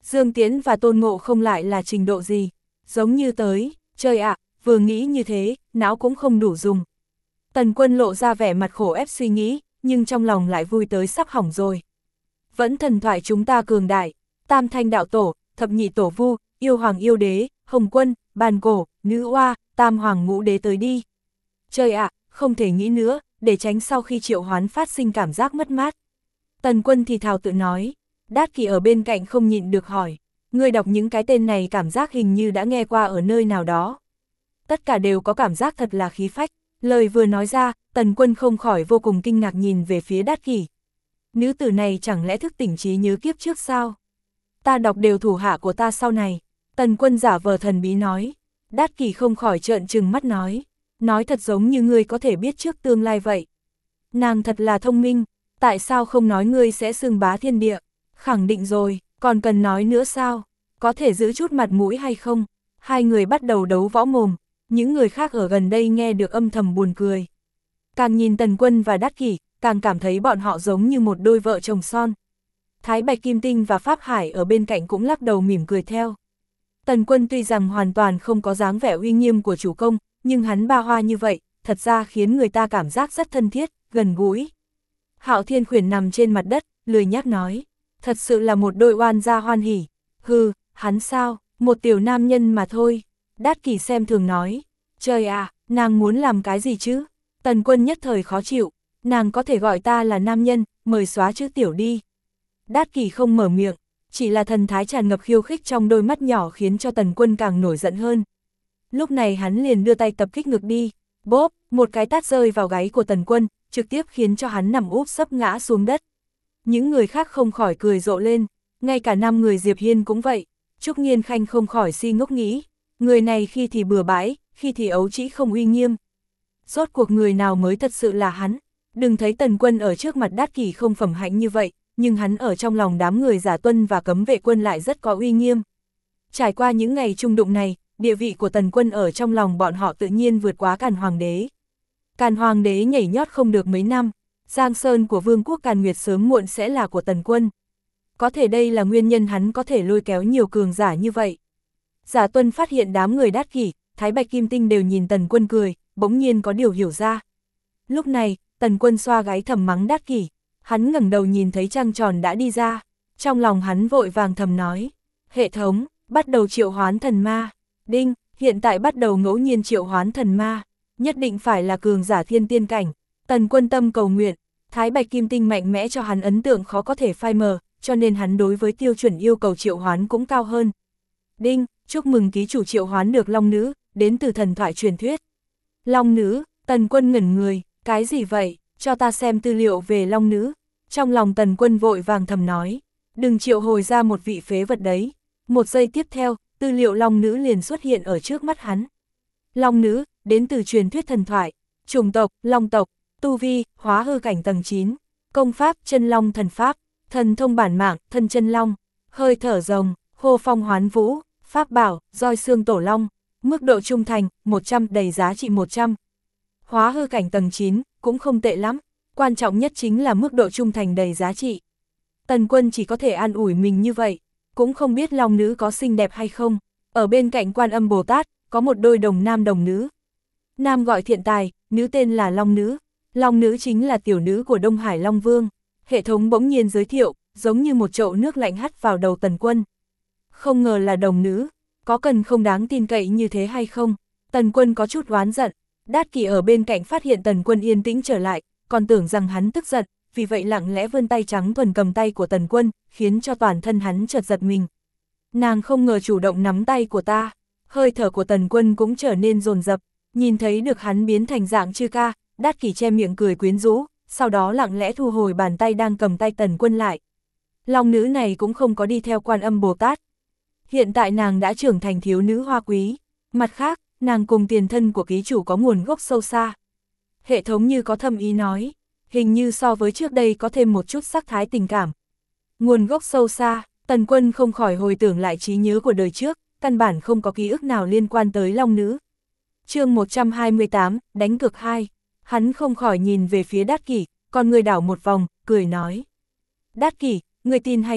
Dương Tiễn và Tôn Ngộ không lại là trình độ gì? Giống như tới, trời ạ, vừa nghĩ như thế, não cũng không đủ dùng. Tần Quân lộ ra vẻ mặt khổ ép suy nghĩ, nhưng trong lòng lại vui tới sắp hỏng rồi. Vẫn thần thoại chúng ta cường đại, Tam Thanh Đạo Tổ, Thập Nhị Tổ Vu, Yêu Hoàng Yêu Đế, Hồng Quân, Bàn Cổ, Nữ Oa, Tam Hoàng Ngũ Đế tới đi. Trời ạ, không thể nghĩ nữa, để tránh sau khi triệu hoán phát sinh cảm giác mất mát. Tần Quân thì thào tự nói, Đát Kỷ ở bên cạnh không nhịn được hỏi, người đọc những cái tên này cảm giác hình như đã nghe qua ở nơi nào đó. Tất cả đều có cảm giác thật là khí phách, lời vừa nói ra, Tần Quân không khỏi vô cùng kinh ngạc nhìn về phía Đát Kỷ. Nữ tử này chẳng lẽ thức tỉnh trí nhớ kiếp trước sao? Ta đọc đều thủ hạ của ta sau này. Tần Quân giả vờ thần bí nói. Đát Kỷ không khỏi trợn trừng mắt nói thật giống như ngươi có thể biết trước tương lai vậy. Nàng thật là thông minh, tại sao không nói ngươi sẽ xưng bá thiên địa? Khẳng định rồi, còn cần nói nữa sao? Có thể giữ chút mặt mũi hay không? Hai người bắt đầu đấu võ mồm, những người khác ở gần đây nghe được âm thầm buồn cười. Càng nhìn Tần Quân và Đát Kỷ, càng cảm thấy bọn họ giống như một đôi vợ chồng son. Thái Bạch Kim Tinh và Pháp Hải ở bên cạnh cũng lắc đầu mỉm cười theo. Tần Quân tuy rằng hoàn toàn không có dáng vẻ uy nghiêm của chủ công, nhưng hắn ba hoa như vậy, thật ra khiến người ta cảm giác rất thân thiết, gần gũi. Hạo Thiên Khuyển nằm trên mặt đất, lười nhác nói, thật sự là một đôi oan gia hoan hỉ. Hừ, hắn sao, một tiểu nam nhân mà thôi. Đát Kỷ xem thường nói, trời ạ, nàng muốn làm cái gì chứ? Tần Quân nhất thời khó chịu, nàng có thể gọi ta là nam nhân, mời xóa chữ tiểu đi. Đát Kỷ không mở miệng, chỉ là thần thái tràn ngập khiêu khích trong đôi mắt nhỏ khiến cho Tần Quân càng nổi giận hơn. Lúc này hắn liền đưa tay tập kích ngực đi, bốp, một cái tát rơi vào gáy của Tần Quân, trực tiếp khiến cho hắn nằm úp sấp ngã xuống đất. Những người khác không khỏi cười rộ lên, ngay cả 5 người Diệp Hiên cũng vậy. Trúc Nghiên Khanh không khỏi si ngốc nghĩ, người này khi thì bừa bãi, khi thì ấu trĩ không uy nghiêm. Rốt cuộc người nào mới thật sự là hắn? Đừng thấy Tần Quân ở trước mặt Đát Kỷ không phẩm hạnh như vậy, nhưng hắn ở trong lòng đám người Giả Tuân và Cấm Vệ Quân lại rất có uy nghiêm. Trải qua những ngày chung đụng này, địa vị của Tần Quân ở trong lòng bọn họ tự nhiên vượt quá Càn Hoàng đế. Càn Hoàng đế nhảy nhót không được mấy năm, Giang Sơn của Vương quốc Càn Nguyệt sớm muộn sẽ là của Tần Quân. Có thể đây là nguyên nhân hắn có thể lôi kéo nhiều cường giả như vậy. Giả Tuân phát hiện đám người Đát Kỷ, Thái Bạch Kim Tinh đều nhìn Tần Quân cười, bỗng nhiên có điều hiểu ra. Lúc này, Tần Quân xoa gáy thầm mắng Đát Kỷ, hắn ngẩng đầu nhìn thấy trăng tròn đã đi ra, trong lòng hắn vội vàng thầm nói, hệ thống, bắt đầu triệu hoán thần ma, đinh, hiện tại bắt đầu ngẫu nhiên triệu hoán thần ma, nhất định phải là cường giả thiên tiên cảnh. Tần Quân tâm cầu nguyện, Thái Bạch Kim Tinh mạnh mẽ cho hắn ấn tượng khó có thể phai mờ, cho nên hắn đối với tiêu chuẩn yêu cầu triệu hoán cũng cao hơn. Đinh, chúc mừng ký chủ triệu hoán được Long Nữ, đến từ thần thoại truyền thuyết. Long Nữ, Tần Quân ngẩn người, cái gì vậy, cho ta xem tư liệu về Long Nữ. Trong lòng Tần Quân vội vàng thầm nói, đừng triệu hồi ra một vị phế vật đấy. Một giây tiếp theo, tư liệu Long Nữ liền xuất hiện ở trước mắt hắn. Long Nữ, đến từ truyền thuyết thần thoại, chủng tộc, Long tộc, tu vi, hóa hư cảnh tầng 9, công pháp, chân long thần pháp, thần thông bản mạng, thân chân long, hơi thở rồng, hô phong hoán vũ, pháp bảo, roi xương tổ long, mức độ trung thành, 100, đầy giá trị 100. Hóa hư cảnh tầng 9, cũng không tệ lắm, quan trọng nhất chính là mức độ trung thành đầy giá trị. Tần Quân chỉ có thể an ủi mình như vậy, cũng không biết Long Nữ có xinh đẹp hay không. Ở bên cạnh Quan Âm Bồ Tát, có một đôi đồng nam đồng nữ. Nam gọi Thiện Tài, nữ tên là Long Nữ. Long Nữ chính là tiểu nữ của Đông Hải Long Vương. Hệ thống bỗng nhiên giới thiệu, giống như một chậu nước lạnh hắt vào đầu Tần Quân. Không ngờ là đồng nữ, có cần không đáng tin cậy như thế hay không? Tần Quân có chút oán giận. Đát Kỷ ở bên cạnh phát hiện Tần Quân yên tĩnh trở lại, còn tưởng rằng hắn tức giận, vì vậy lặng lẽ vươn tay trắng thuần cầm tay của Tần Quân, khiến cho toàn thân hắn chợt giật mình. Nàng không ngờ chủ động nắm tay của ta, hơi thở của Tần Quân cũng trở nên dồn dập, nhìn thấy được hắn biến thành dạng chư ca, Đát Kỷ che miệng cười quyến rũ, sau đó lặng lẽ thu hồi bàn tay đang cầm tay Tần Quân lại. Long Nữ này cũng không có đi theo Quan Âm Bồ Tát. Hiện tại nàng đã trưởng thành thiếu nữ hoa quý, mặt khác, nàng cùng tiền thân của ký chủ có nguồn gốc sâu xa. Hệ thống như có thâm ý nói, hình như so với trước đây có thêm một chút sắc thái tình cảm. Nguồn gốc sâu xa, Tần Quân không khỏi hồi tưởng lại trí nhớ của đời trước, căn bản không có ký ức nào liên quan tới Long Nữ. Chương 128, đánh cược 2. Hắn không khỏi nhìn về phía Đát Kỷ, con người đảo một vòng, cười nói. Đát Kỷ, người tin hay không,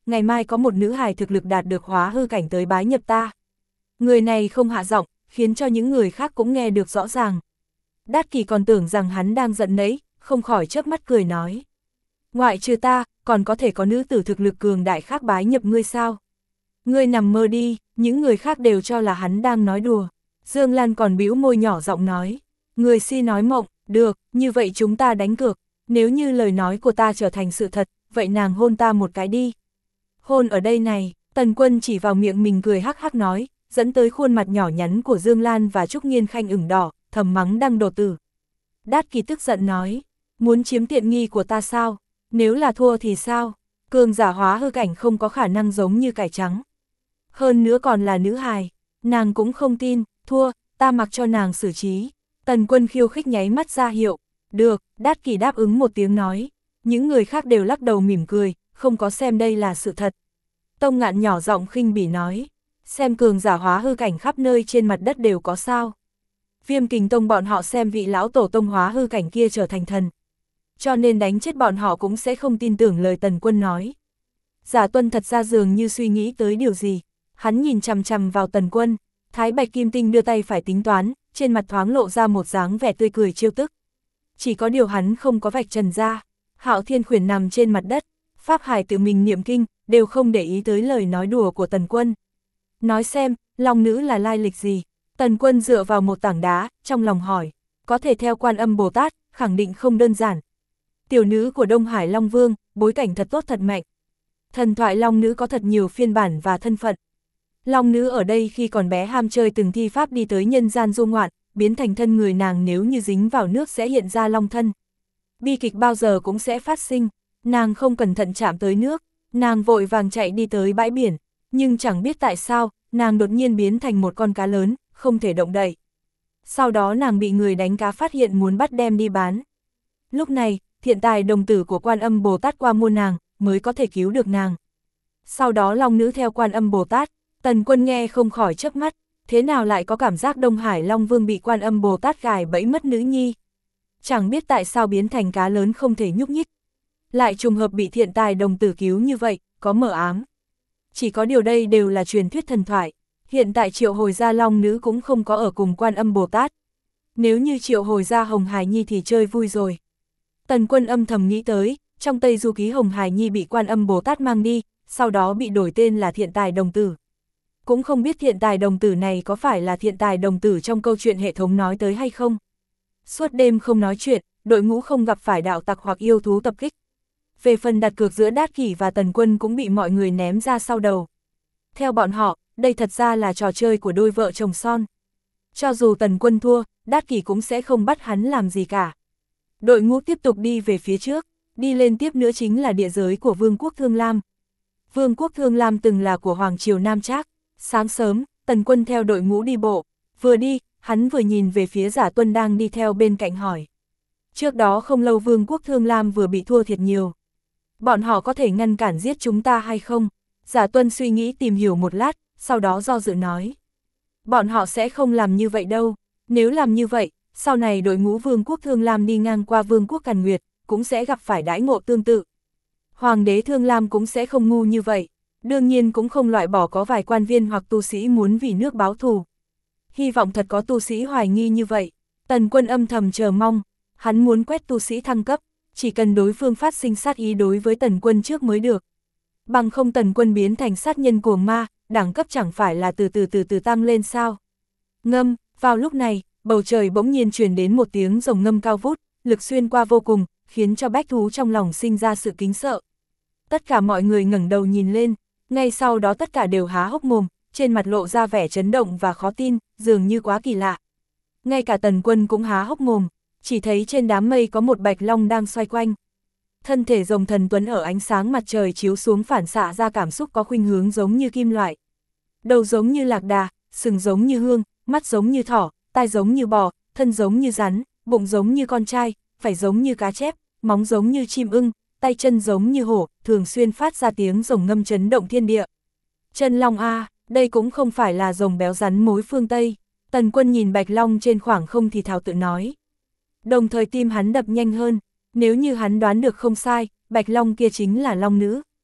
ngày mai có một nữ hài thực lực đạt được hóa hư cảnh tới bái nhập ta. Người này không hạ giọng, khiến cho những người khác cũng nghe được rõ ràng. Đát Kỷ còn tưởng rằng hắn đang giận nấy, không khỏi chớp mắt cười nói. Ngoại trừ ta, còn có thể có nữ tử thực lực cường đại khác bái nhập ngươi sao? Ngươi nằm mơ đi, những người khác đều cho là hắn đang nói đùa. Dương Lan còn bĩu môi nhỏ giọng nói. Người si nói mộng, được, như vậy chúng ta đánh cược. Nếu như lời nói của ta trở thành sự thật, vậy nàng hôn ta một cái đi. Hôn ở đây này, Tần Quân chỉ vào miệng mình cười hắc hắc nói, dẫn tới khuôn mặt nhỏ nhắn của Dương Lan và Trúc Nghiên Khanh ửng đỏ, thầm mắng đăng đồ tử. Đát Kỷ tức giận nói, muốn chiếm tiện nghi của ta sao? Nếu là thua thì sao? Cường giả hóa hư cảnh không có khả năng giống như cải trắng. Hơn nữa còn là nữ hài, nàng cũng không tin, thua, ta mặc cho nàng xử trí. Tần Quân khiêu khích nháy mắt ra hiệu, được, Đát Kỷ đáp ứng một tiếng nói. Những người khác đều lắc đầu mỉm cười, không có xem đây là sự thật. Tông Ngạn nhỏ giọng khinh bỉ nói, xem cường giả hóa hư cảnh khắp nơi trên mặt đất đều có sao. Viêm Kình Tông bọn họ xem vị lão tổ tông hóa hư cảnh kia trở thành thần. Cho nên đánh chết bọn họ cũng sẽ không tin tưởng lời Tần Quân nói. Giả Tuân thật ra dường như suy nghĩ tới điều gì. Hắn nhìn chằm chằm vào Tần Quân, Thái Bạch Kim Tinh đưa tay phải tính toán, trên mặt thoáng lộ ra một dáng vẻ tươi cười trêu tức. Chỉ có điều hắn không có vạch trần ra. Hạo Thiên Khuyển nằm trên mặt đất, Pháp Hải tự mình niệm kinh, đều không để ý tới lời nói đùa của Tần Quân. Nói xem, Long nữ là lai lịch gì? Tần Quân dựa vào một tảng đá, trong lòng hỏi, có thể theo Quan Âm Bồ Tát, khẳng định không đơn giản. Tiểu nữ của Đông Hải Long Vương, bối cảnh thật tốt thật mạnh. Thần thoại Long nữ có thật nhiều phiên bản và thân phận. Long nữ ở đây khi còn bé ham chơi từng thi pháp đi tới nhân gian du ngoạn, biến thành thân người nàng nếu như dính vào nước sẽ hiện ra long thân. Bi kịch bao giờ cũng sẽ phát sinh, nàng không cẩn thận chạm tới nước, nàng vội vàng chạy đi tới bãi biển, nhưng chẳng biết tại sao, nàng đột nhiên biến thành một con cá lớn, không thể động đậy. Sau đó nàng bị người đánh cá phát hiện muốn bắt đem đi bán. Lúc này, thiện tài đồng tử của Quan Âm Bồ Tát qua mua nàng, mới có thể cứu được nàng. Sau đó Long nữ theo Quan Âm Bồ Tát, Tần Quân nghe không khỏi chớp mắt, thế nào lại có cảm giác Đông Hải Long Vương bị Quan Âm Bồ Tát gài bẫy mất nữ nhi. Chẳng biết tại sao biến thành cá lớn không thể nhúc nhích. Lại trùng hợp bị thiện tài đồng tử cứu như vậy, có mờ ám. Chỉ có điều đây đều là truyền thuyết thần thoại. Hiện tại triệu hồi gia Long nữ cũng không có ở cùng Quan Âm Bồ Tát. Nếu như triệu hồi gia Hồng Hải Nhi thì chơi vui rồi. Tần Quân âm thầm nghĩ tới, trong Tây Du Ký Hồng Hải Nhi bị Quan Âm Bồ Tát mang đi, sau đó bị đổi tên là thiện tài đồng tử. Cũng không biết thiện tài đồng tử này có phải là thiện tài đồng tử trong câu chuyện hệ thống nói tới hay không. Suốt đêm không nói chuyện, đội ngũ không gặp phải đạo tặc hoặc yêu thú tập kích. Về phần đặt cược giữa Đát Kỷ và Tần Quân cũng bị mọi người ném ra sau đầu. Theo bọn họ, đây thật ra là trò chơi của đôi vợ chồng son. Cho dù Tần Quân thua, Đát Kỷ cũng sẽ không bắt hắn làm gì cả. Đội ngũ tiếp tục đi về phía trước, đi lên tiếp nữa chính là địa giới của Vương quốc Thương Lam. Vương quốc Thương Lam từng là của Hoàng triều Nam Trác. Sáng sớm, Tần Quân theo đội ngũ đi bộ, vừa đi, hắn vừa nhìn về phía Giả Tuân đang đi theo bên cạnh hỏi. Trước đó không lâu Vương quốc Thương Lam vừa bị thua thiệt nhiều. Bọn họ có thể ngăn cản giết chúng ta hay không? Giả Tuân suy nghĩ tìm hiểu một lát, sau đó do dự nói. Bọn họ sẽ không làm như vậy đâu, nếu làm như vậy, sau này đội ngũ Vương quốc Thương Lam đi ngang qua Vương quốc Càn Nguyệt, cũng sẽ gặp phải đãi ngộ tương tự. Hoàng đế Thương Lam cũng sẽ không ngu như vậy, đương nhiên cũng không loại bỏ có vài quan viên hoặc tu sĩ muốn vì nước báo thù. Hy vọng thật có tu sĩ hoài nghi như vậy. Tần Quân âm thầm chờ mong, hắn muốn quét tu sĩ thăng cấp, chỉ cần đối phương phát sinh sát ý đối với Tần Quân trước mới được. Bằng không Tần Quân biến thành sát nhân cuồng ma, đẳng cấp chẳng phải là từ từ tăng lên sao. Ngâm, vào lúc này, bầu trời bỗng nhiên truyền đến một tiếng rồng ngâm cao vút, lực xuyên qua vô cùng, khiến cho bách thú trong lòng sinh ra sự kính sợ. Tất cả mọi người ngẩng đầu nhìn lên, ngay sau đó tất cả đều há hốc mồm, trên mặt lộ ra vẻ chấn động và khó tin, dường như quá kỳ lạ. Ngay cả Tần Quân cũng há hốc mồm, chỉ thấy trên đám mây có một bạch long đang xoay quanh. Thân thể rồng thần tuấn ở ánh sáng mặt trời chiếu xuống phản xạ ra cảm xúc có khuynh hướng giống như kim loại. Đầu giống như lạc đà, sừng giống như hương, mắt giống như thỏ, tai giống như bò, thân giống như rắn, bụng giống như con trai, phải giống như cá chép, móng giống như chim ưng, tay chân giống như hổ, thường xuyên phát ra tiếng rồng ngâm chấn động thiên địa. Chân long a, đây cũng không phải là rồng béo rắn mối phương Tây. Tần Quân nhìn bạch long trên khoảng không thì thào tự nói. Đồng thời tim hắn đập nhanh hơn, nếu như hắn đoán được không sai, bạch long kia chính là long nữ.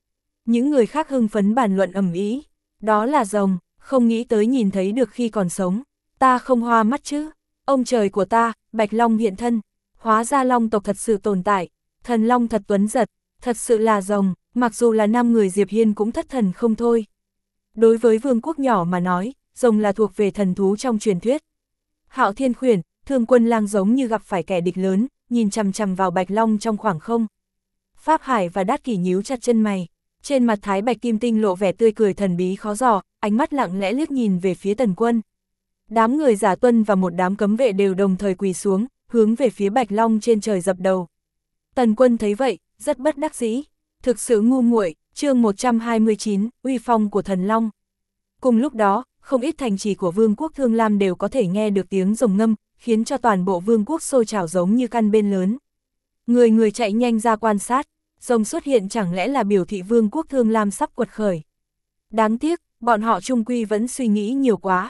Những người khác hưng phấn bàn luận ầm ĩ. Đó là rồng, không nghĩ tới nhìn thấy được khi còn sống. Ta không hoa mắt chứ. Ông trời của ta, Bạch Long hiện thân. Hóa ra Long tộc thật sự tồn tại. Thần Long thật tuấn giật, thật sự là rồng. Mặc dù là 5 người Diệp Hiên cũng thất thần không thôi. Đối với vương quốc nhỏ mà nói, rồng là thuộc về thần thú trong truyền thuyết. Hạo Thiên Khuyển, Thương Quân Lang giống như gặp phải kẻ địch lớn, nhìn chằm chằm vào Bạch Long trong khoảng không. Pháp Hải và Đát Kỷ nhíu chặt chân mày. Trên mặt Thái Bạch Kim Tinh lộ vẻ tươi cười thần bí khó dò, ánh mắt lặng lẽ liếc nhìn về phía Tần Quân. Đám người Giả Tuân và một đám cấm vệ đều đồng thời quỳ xuống, hướng về phía Bạch Long trên trời dập đầu. Tần Quân thấy vậy, rất bất đắc dĩ. Thực sự ngu muội. Chương 129, uy phong của thần Long. Cùng lúc đó, không ít thành trì của vương quốc Thương Lam đều có thể nghe được tiếng rồng ngâm, khiến cho toàn bộ vương quốc sôi trào giống như căn bên lớn. Người người chạy nhanh ra quan sát, rồng xuất hiện chẳng lẽ là biểu thị vương quốc Thương Lam sắp quật khởi. Đáng tiếc, bọn họ chung quy vẫn suy nghĩ nhiều quá.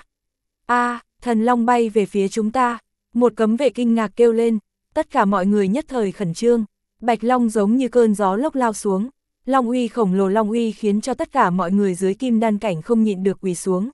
Thần Long bay về phía chúng ta. Một cấm vệ kinh ngạc kêu lên, tất cả mọi người nhất thời khẩn trương. Bạch Long giống như cơn gió lốc lao xuống. Long uy khổng lồ Long uy khiến cho tất cả mọi người dưới kim đan cảnh không nhịn được quỳ xuống.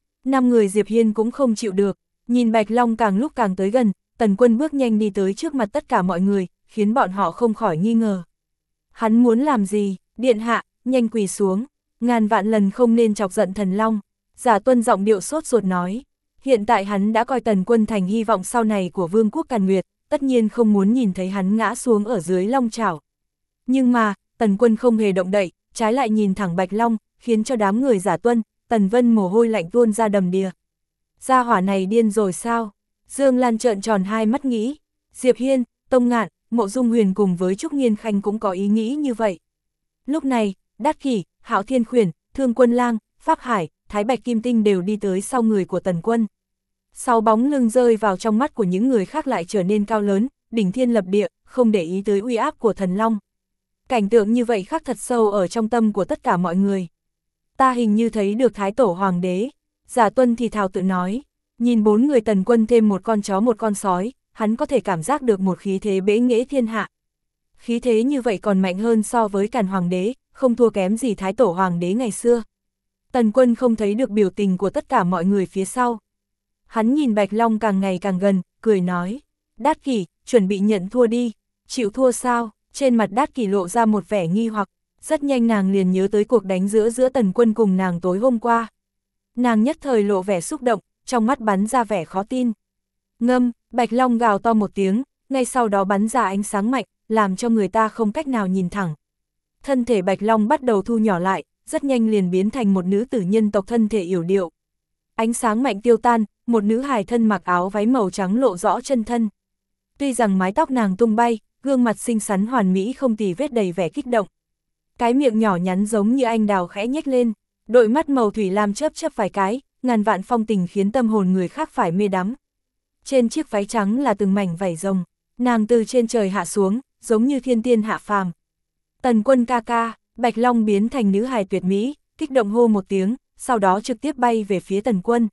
5 người Diệp Hiên cũng không chịu được, nhìn Bạch Long càng lúc càng tới gần, Tần Quân bước nhanh đi tới trước mặt tất cả mọi người, khiến bọn họ không khỏi nghi ngờ. Hắn muốn làm gì? Điện hạ, nhanh quỳ xuống, ngàn vạn lần không nên chọc giận thần Long. Giả Tuân giọng điệu sốt ruột nói, hiện tại hắn đã coi Tần Quân thành hy vọng sau này của vương quốc Càn Nguyệt, tất nhiên không muốn nhìn thấy hắn ngã xuống ở dưới long chảo. Nhưng mà, Tần Quân không hề động đậy, trái lại nhìn thẳng Bạch Long, khiến cho đám người Giả Tuân, Tần Vân mồ hôi lạnh tuôn ra đầm đìa. Gia hỏa này điên rồi sao? Dương Lan trợn tròn hai mắt nghĩ. Diệp Hiên, Tông Ngạn, Mộ Dung Huyền cùng với Trúc Nghiên Khanh cũng có ý nghĩ như vậy. Lúc này, Đát Kỷ, Hạo Thiên Khuyển, Thương Quân Lang, Pháp Hải, Thái Bạch Kim Tinh đều đi tới sau người của Tần Quân. Sau bóng lưng rơi vào trong mắt của những người khác lại trở nên cao lớn, đỉnh thiên lập địa, không để ý tới uy áp của thần Long. Cảnh tượng như vậy khắc thật sâu ở trong tâm của tất cả mọi người. Ta hình như thấy được Thái Tổ Hoàng đế. Giả Tuân thì thào tự nói, nhìn 4 người Tần Quân thêm một con chó một con sói, hắn có thể cảm giác được một khí thế bẽ nghễ thiên hạ. Khí thế như vậy còn mạnh hơn so với Càn Hoàng đế, không thua kém gì Thái Tổ Hoàng đế ngày xưa. Tần Quân không thấy được biểu tình của tất cả mọi người phía sau. Hắn nhìn Bạch Long càng ngày càng gần, cười nói, Đát Kỷ, chuẩn bị nhận thua đi. Chịu thua sao? Trên mặt Đát Kỷ lộ ra một vẻ nghi hoặc, rất nhanh nàng liền nhớ tới cuộc đánh giữa Tần Quân cùng nàng tối hôm qua. Nàng nhất thời lộ vẻ xúc động, trong mắt bắn ra vẻ khó tin. Ngâm, Bạch Long gào to một tiếng, ngay sau đó bắn ra ánh sáng mạnh, làm cho người ta không cách nào nhìn thẳng. Thân thể Bạch Long bắt đầu thu nhỏ lại, rất nhanh liền biến thành một nữ tử nhân tộc thân thể yểu điệu. Ánh sáng mạnh tiêu tan, một nữ hài thân mặc áo váy màu trắng lộ rõ chân thân. Tuy rằng mái tóc nàng tung bay, gương mặt xinh xắn hoàn mỹ không tì vết đầy vẻ kích động. Cái miệng nhỏ nhắn giống như anh đào khẽ nhếch lên, đôi mắt màu thủy lam chớp chớp vài cái, ngàn vạn phong tình khiến tâm hồn người khác phải mê đắm. Trên chiếc váy trắng là từng mảnh vảy rồng, nàng từ trên trời hạ xuống, giống như thiên tiên hạ phàm. Tần Quân ca ca, Bạch Long biến thành nữ hài tuyệt mỹ, kích động hô một tiếng, sau đó trực tiếp bay về phía Tần Quân.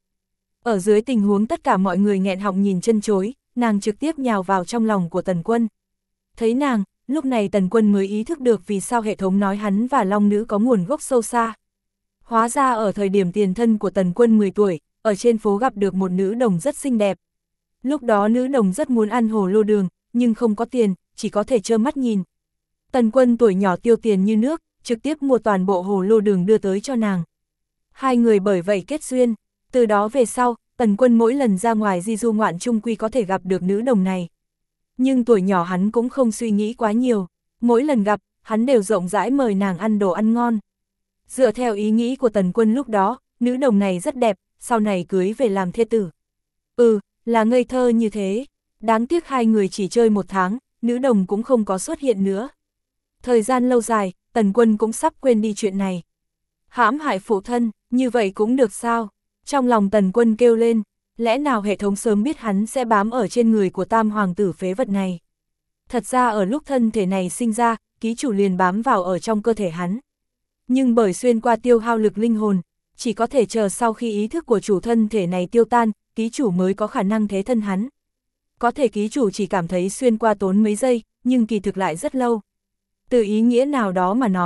Ở dưới tình huống tất cả mọi người nghẹn họng nhìn chân chối, nàng trực tiếp nhào vào trong lòng của Tần Quân. Thấy nàng, lúc này Tần Quân mới ý thức được vì sao hệ thống nói hắn và Long Nữ có nguồn gốc sâu xa. Hóa ra ở thời điểm tiền thân của Tần Quân 10 tuổi, ở trên phố gặp được một nữ đồng rất xinh đẹp. Lúc đó nữ đồng rất muốn ăn hồ lô đường, nhưng không có tiền, chỉ có thể trơ mắt nhìn. Tần Quân tuổi nhỏ tiêu tiền như nước, trực tiếp mua toàn bộ hồ lô đường đưa tới cho nàng. Hai người bởi vậy kết duyên, từ đó về sau, Tần Quân mỗi lần ra ngoài di du ngoạn chung quy có thể gặp được nữ đồng này. Nhưng tuổi nhỏ hắn cũng không suy nghĩ quá nhiều, mỗi lần gặp, hắn đều rộng rãi mời nàng ăn đồ ăn ngon. Dựa theo ý nghĩ của Tần Quân lúc đó, nữ đồng này rất đẹp, sau này cưới về làm thê tử. Là ngây thơ như thế, đáng tiếc hai người chỉ chơi 1 tháng, nữ đồng cũng không có xuất hiện nữa. Thời gian lâu dài, Tần Quân cũng sắp quên đi chuyện này. Hãm hại phụ thân, như vậy cũng được sao? Trong lòng Tần Quân kêu lên, lẽ nào hệ thống sớm biết hắn sẽ bám ở trên người của tam hoàng tử phế vật này. Thật ra ở lúc thân thể này sinh ra, ký chủ liền bám vào ở trong cơ thể hắn. Nhưng bởi xuyên qua tiêu hao lực linh hồn, chỉ có thể chờ sau khi ý thức của chủ thân thể này tiêu tan, ký chủ mới có khả năng thế thân hắn. Có thể ký chủ chỉ cảm thấy xuyên qua tốn mấy giây, nhưng kỳ thực lại rất lâu. Từ ý nghĩa nào đó mà nói,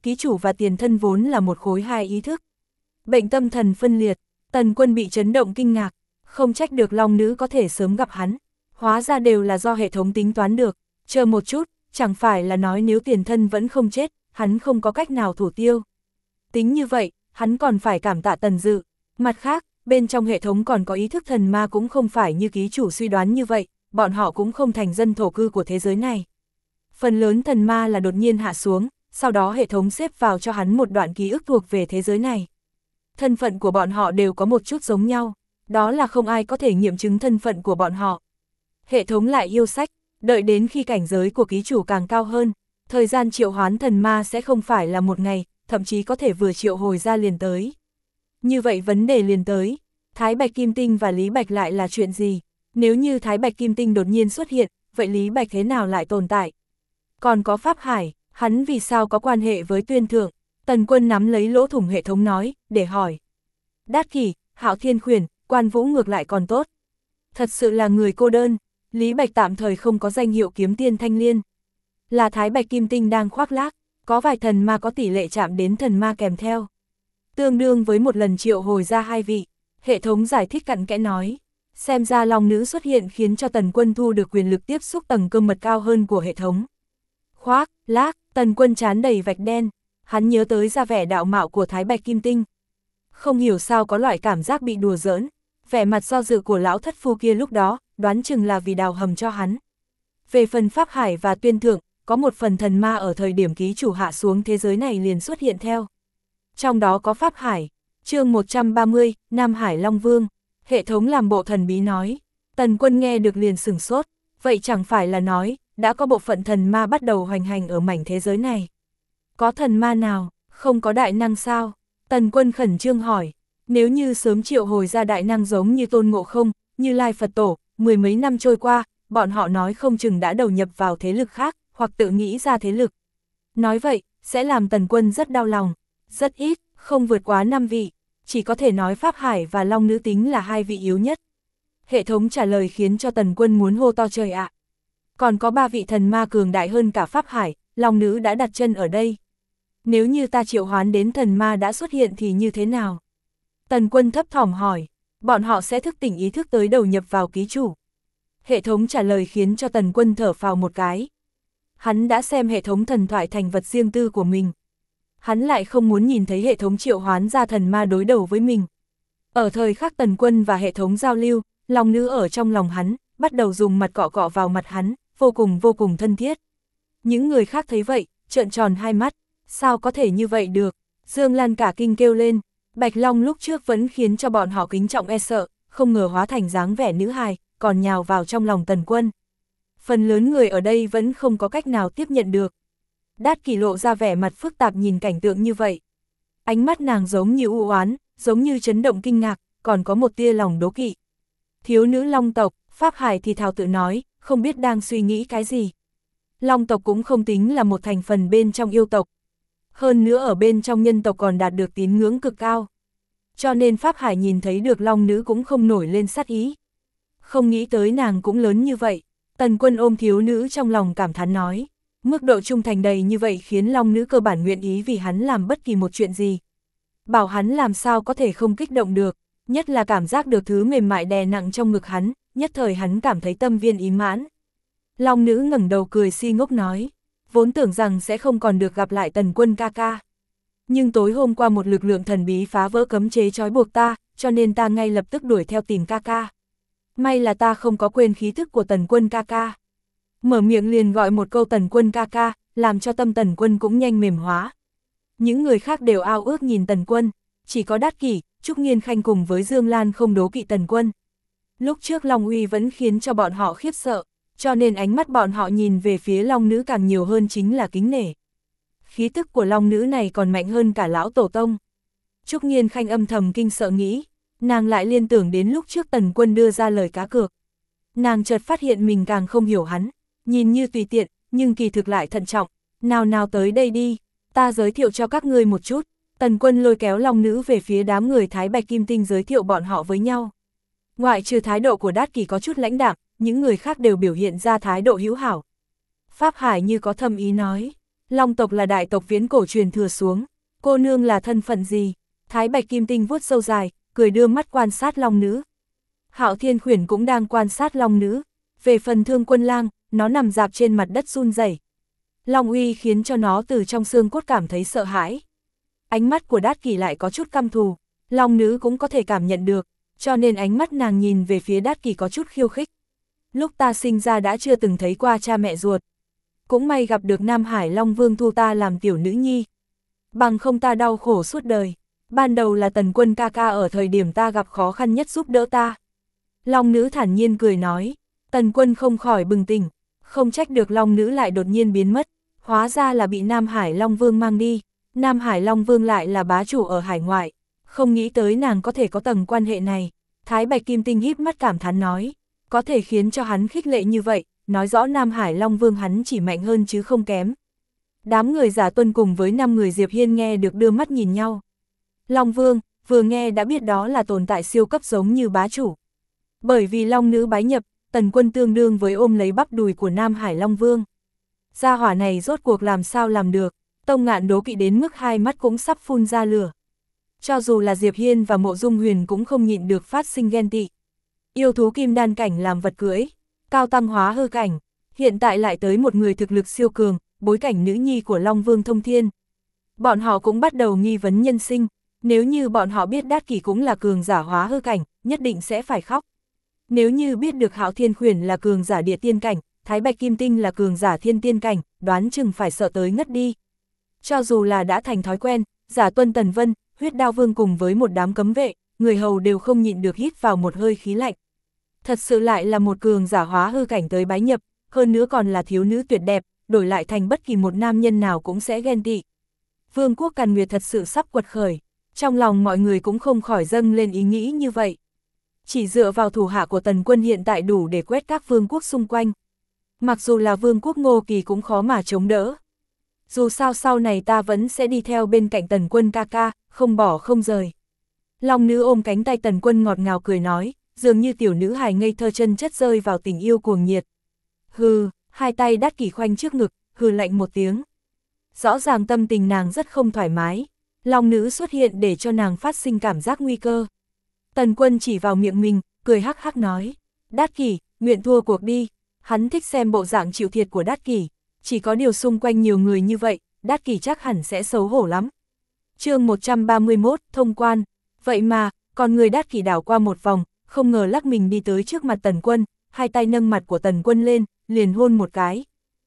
ký chủ và tiền thân vốn là một khối hai ý thức. Bệnh tâm thần phân liệt, Tần Quân bị chấn động kinh ngạc, không trách được Long Nữ có thể sớm gặp hắn, hóa ra đều là do hệ thống tính toán được, chờ một chút, chẳng phải là nói nếu tiền thân vẫn không chết, hắn không có cách nào thủ tiêu. Tính như vậy, hắn còn phải cảm tạ Tần Dự, mặt khác, bên trong hệ thống còn có ý thức thần ma cũng không phải như ký chủ suy đoán như vậy, bọn họ cũng không thành dân thổ cư của thế giới này. Phần lớn thần ma là đột nhiên hạ xuống, sau đó hệ thống xếp vào cho hắn một đoạn ký ức thuộc về thế giới này. Thân phận của bọn họ đều có một chút giống nhau, đó là không ai có thể nghiệm chứng thân phận của bọn họ. Hệ thống lại yêu sách, đợi đến khi cảnh giới của ký chủ càng cao hơn, thời gian triệu hoán thần ma sẽ không phải là một ngày, thậm chí có thể vừa triệu hồi ra liền tới. Như vậy vấn đề liền tới, Thái Bạch Kim Tinh và Lý Bạch lại là chuyện gì? Nếu như Thái Bạch Kim Tinh đột nhiên xuất hiện, vậy Lý Bạch thế nào lại tồn tại? Còn có Pháp Hải, hắn vì sao có quan hệ với Tuyên Thượng? Tần Quân nắm lấy lỗ thủng hệ thống nói, để hỏi. Đát Kỷ, Hạo Thiên Khuyển, Quan Vũ ngược lại còn tốt. Thật sự là người cô đơn, Lý Bạch tạm thời không có danh hiệu kiếm tiên thanh liên. Là Thái Bạch Kim Tinh đang khoác lác, có vài thần ma có tỷ lệ chạm đến thần ma kèm theo. Tương đương với một lần triệu hồi ra hai vị, hệ thống giải thích cặn kẽ nói. Xem ra Long Nữ xuất hiện khiến cho Tần Quân thu được quyền lực tiếp xúc tầng cơ mật cao hơn của hệ thống. Khoác, lác, Tần Quân trán đầy vạch đen, hắn nhớ tới ra vẻ đạo mạo của Thái Bạch Kim Tinh. Không hiểu sao có loại cảm giác bị đùa giỡn, vẻ mặt do dự của lão thất phu kia lúc đó, đoán chừng là vì đào hầm cho hắn. Về phần Pháp Hải và Tuyên Thượng, có một phần thần ma ở thời điểm ký chủ hạ xuống thế giới này liền xuất hiện theo. Trong đó có Pháp Hải, chương 130, Nam Hải Long Vương, hệ thống làm bộ thần bí nói. Tần Quân nghe được liền sửng sốt, vậy chẳng phải là nói, đã có bộ phận thần ma bắt đầu hoành hành ở mảnh thế giới này. Có thần ma nào, không có đại năng sao? Tần Quân khẩn trương hỏi, nếu như sớm triệu hồi ra đại năng giống như Tôn Ngộ Không, Như Lai Phật Tổ, mười mấy năm trôi qua, bọn họ nói không chừng đã đầu nhập vào thế lực khác, hoặc tự nghĩ ra thế lực. Nói vậy, sẽ làm Tần Quân rất đau lòng, rất ít, không vượt quá 5 vị, chỉ có thể nói Pháp Hải và Long Nữ tính là hai vị yếu nhất. Hệ thống trả lời khiến cho Tần Quân muốn hô to trời ạ. Còn có 3 vị thần ma cường đại hơn cả Pháp Hải, Long Nữ đã đặt chân ở đây. Nếu như ta triệu hoán đến thần ma đã xuất hiện thì như thế nào? Tần Quân thấp thỏm hỏi, bọn họ sẽ thức tỉnh ý thức tới đầu nhập vào ký chủ. Hệ thống trả lời khiến cho Tần Quân thở phào một cái. Hắn đã xem hệ thống thần thoại thành vật riêng tư của mình. Hắn lại không muốn nhìn thấy hệ thống triệu hoán ra thần ma đối đầu với mình. Ở thời khắc Tần Quân và hệ thống giao lưu, Long Nữ ở trong lòng hắn, bắt đầu dùng mặt cọ cọ vào mặt hắn, vô cùng thân thiết. Những người khác thấy vậy, trợn tròn hai mắt, sao có thể như vậy được? Dương Lan cả kinh kêu lên, Bạch Long lúc trước vẫn khiến cho bọn họ kính trọng e sợ, không ngờ hóa thành dáng vẻ nữ hài, còn nhào vào trong lòng Tần Quân. Phần lớn người ở đây vẫn không có cách nào tiếp nhận được. Đát Kỷ lộ ra vẻ mặt phức tạp nhìn cảnh tượng như vậy. Ánh mắt nàng giống như u oán, giống như chấn động kinh ngạc, còn có một tia lòng đố kỵ. Thiếu nữ Long tộc, Pháp Hải thì thào tự nói, không biết đang suy nghĩ cái gì. Long tộc cũng không tính là một thành phần bên trong yêu tộc. Hơn nữa ở bên trong nhân tộc còn đạt được tín ngưỡng cực cao. Cho nên Pháp Hải nhìn thấy được Long Nữ cũng không nổi lên sát ý. Không nghĩ tới nàng cũng lớn như vậy. Tần Quân ôm thiếu nữ trong lòng cảm thán nói. Mức độ trung thành đầy như vậy khiến Long Nữ cơ bản nguyện ý vì hắn làm bất kỳ một chuyện gì. Bảo hắn làm sao có thể không kích động được, nhất là cảm giác được thứ mềm mại đè nặng trong ngực hắn, nhất thời hắn cảm thấy tâm viên ý mãn. Long Nữ ngẩng đầu cười si ngốc nói, vốn tưởng rằng sẽ không còn được gặp lại Tần Quân ca ca. Nhưng tối hôm qua một lực lượng thần bí phá vỡ cấm chế trói buộc ta, cho nên ta ngay lập tức đuổi theo tìm ca ca. May là ta không có quên khí thức của Tần Quân ca ca. Mở miệng liền gọi một câu Tần Quân ca ca, làm cho tâm Tần Quân cũng nhanh mềm hóa. Những người khác đều ao ước nhìn Tần Quân, chỉ có Đát Kỷ, Trúc Nghiên Khanh cùng với Dương Lan không đố kỵ Tần Quân. Lúc trước Long Uy vẫn khiến cho bọn họ khiếp sợ, cho nên ánh mắt bọn họ nhìn về phía Long Nữ càng nhiều hơn chính là kính nể. Khí tức của Long Nữ này còn mạnh hơn cả lão tổ tông. Trúc Nghiên Khanh âm thầm kinh sợ nghĩ, nàng lại liên tưởng đến lúc trước Tần Quân đưa ra lời cá cược. Nàng chợt phát hiện mình càng không hiểu hắn, nhìn như tùy tiện, nhưng kỳ thực lại thận trọng, nào tới đây đi, ta giới thiệu cho các ngươi một chút. Tần Quân lôi kéo Long Nữ về phía đám người Thái Bạch Kim Tinh giới thiệu bọn họ với nhau. Ngoại trừ thái độ của Đát Kỷ có chút lãnh đạm, những người khác đều biểu hiện ra thái độ hữu hảo. Pháp Hải như có thâm ý nói, Long tộc là đại tộc viễn cổ truyền thừa xuống, cô nương là thân phận gì? Thái Bạch Kim Tinh vuốt râu dài, cười đưa mắt quan sát long nữ. Hạo Thiên Khuyển cũng đang quan sát long nữ. Về phần Thương Quân Lang, nó nằm rạp trên mặt đất run rẩy. Long uy khiến cho nó từ trong xương cốt cảm thấy sợ hãi. Ánh mắt của Đát Kỷ lại có chút căm thù, long nữ cũng có thể cảm nhận được, cho nên ánh mắt nàng nhìn về phía Đát Kỷ có chút khiêu khích. Lúc ta sinh ra đã chưa từng thấy qua cha mẹ ruột. Cũng may gặp được Nam Hải Long Vương thu ta làm tiểu nữ nhi. Bằng không ta đau khổ suốt đời. Ban đầu là Tần Quân ca ca ở thời điểm ta gặp khó khăn nhất giúp đỡ ta. Long nữ thản nhiên cười nói. Tần Quân không khỏi bừng tỉnh. Không trách được long nữ lại đột nhiên biến mất. Hóa ra là bị Nam Hải Long Vương mang đi. Nam Hải Long Vương lại là bá chủ ở hải ngoại. Không nghĩ tới nàng có thể có tầng quan hệ này. Thái Bạch Kim Tinh híp mắt cảm thán nói. Có thể khiến cho hắn khích lệ như vậy, nói rõ Nam Hải Long Vương hắn chỉ mạnh hơn chứ không kém. Đám người Giả Tuân cùng với 5 người Diệp Hiên nghe được đưa mắt nhìn nhau. Long Vương, vừa nghe đã biết đó là tồn tại siêu cấp giống như bá chủ. Bởi vì long nữ bái nhập, Tần Quân tương đương với ôm lấy bắp đùi của Nam Hải Long Vương. Gia hỏa này rốt cuộc làm sao làm được, Tông Ngạn đố kỵ đến mức hai mắt cũng sắp phun ra lửa. Cho dù là Diệp Hiên và Mộ Dung Huyền cũng không nhịn được phát sinh ghen tị. Yêu thú kim đan cảnh làm vật cưỡi, cao tăng hóa hư cảnh, hiện tại lại tới một người thực lực siêu cường, bối cảnh nữ nhi của Long Vương thông thiên. Bọn họ cũng bắt đầu nghi vấn nhân sinh, nếu như bọn họ biết Đát Kỷ cũng là cường giả hóa hư cảnh, nhất định sẽ phải khóc. Nếu như biết được Hạo Thiên Khuyển là cường giả địa tiên cảnh, Thái Bạch Kim Tinh là cường giả thiên tiên cảnh, đoán chừng phải sợ tới ngất đi. Cho dù là đã thành thói quen, Giả Tuân Tần Vân, Huyết Đao Vương cùng với một đám cấm vệ, người hầu đều không nhịn được hít vào một hơi khí lạnh. Thật sự lại là một cường giả hóa hư cảnh tới bái nhập, hơn nữa còn là thiếu nữ tuyệt đẹp, đổi lại thành bất kỳ một nam nhân nào cũng sẽ ghen tị. Vương quốc Càn Nguyệt thật sự sắp quật khởi, trong lòng mọi người cũng không khỏi dâng lên ý nghĩ như vậy. Chỉ dựa vào thủ hạ của Tần Quân hiện tại đủ để quét các vương quốc xung quanh. Mặc dù là vương quốc Ngô Kỳ cũng khó mà chống đỡ. Dù sao sau này ta vẫn sẽ đi theo bên cạnh Tần Quân ca ca, không bỏ không rời. Long nữ ôm cánh tay Tần Quân ngọt ngào cười nói, dường như tiểu nữ hài ngây thơ chân chất rơi vào tình yêu cuồng nhiệt. Hừ, hai tay Đát Kỷ khoanh trước ngực, hừ lạnh một tiếng. Rõ ràng tâm tình nàng rất không thoải mái. Long nữ xuất hiện để cho nàng phát sinh cảm giác nguy cơ. Tần Quân chỉ vào miệng mình, cười hắc hắc nói. Đát Kỷ, nguyện thua cuộc đi. Hắn thích xem bộ dạng chịu thiệt của Đát Kỷ. Chỉ có điều xung quanh nhiều người như vậy, Đát Kỷ chắc hẳn sẽ xấu hổ lắm. Chương 131, thông quan. Vậy mà, còn người Đát Kỷ đảo qua một vòng, không ngờ lắc mình đi tới trước mặt Tần Quân, hai tay nâng mặt của Tần Quân lên, liền hôn một cái.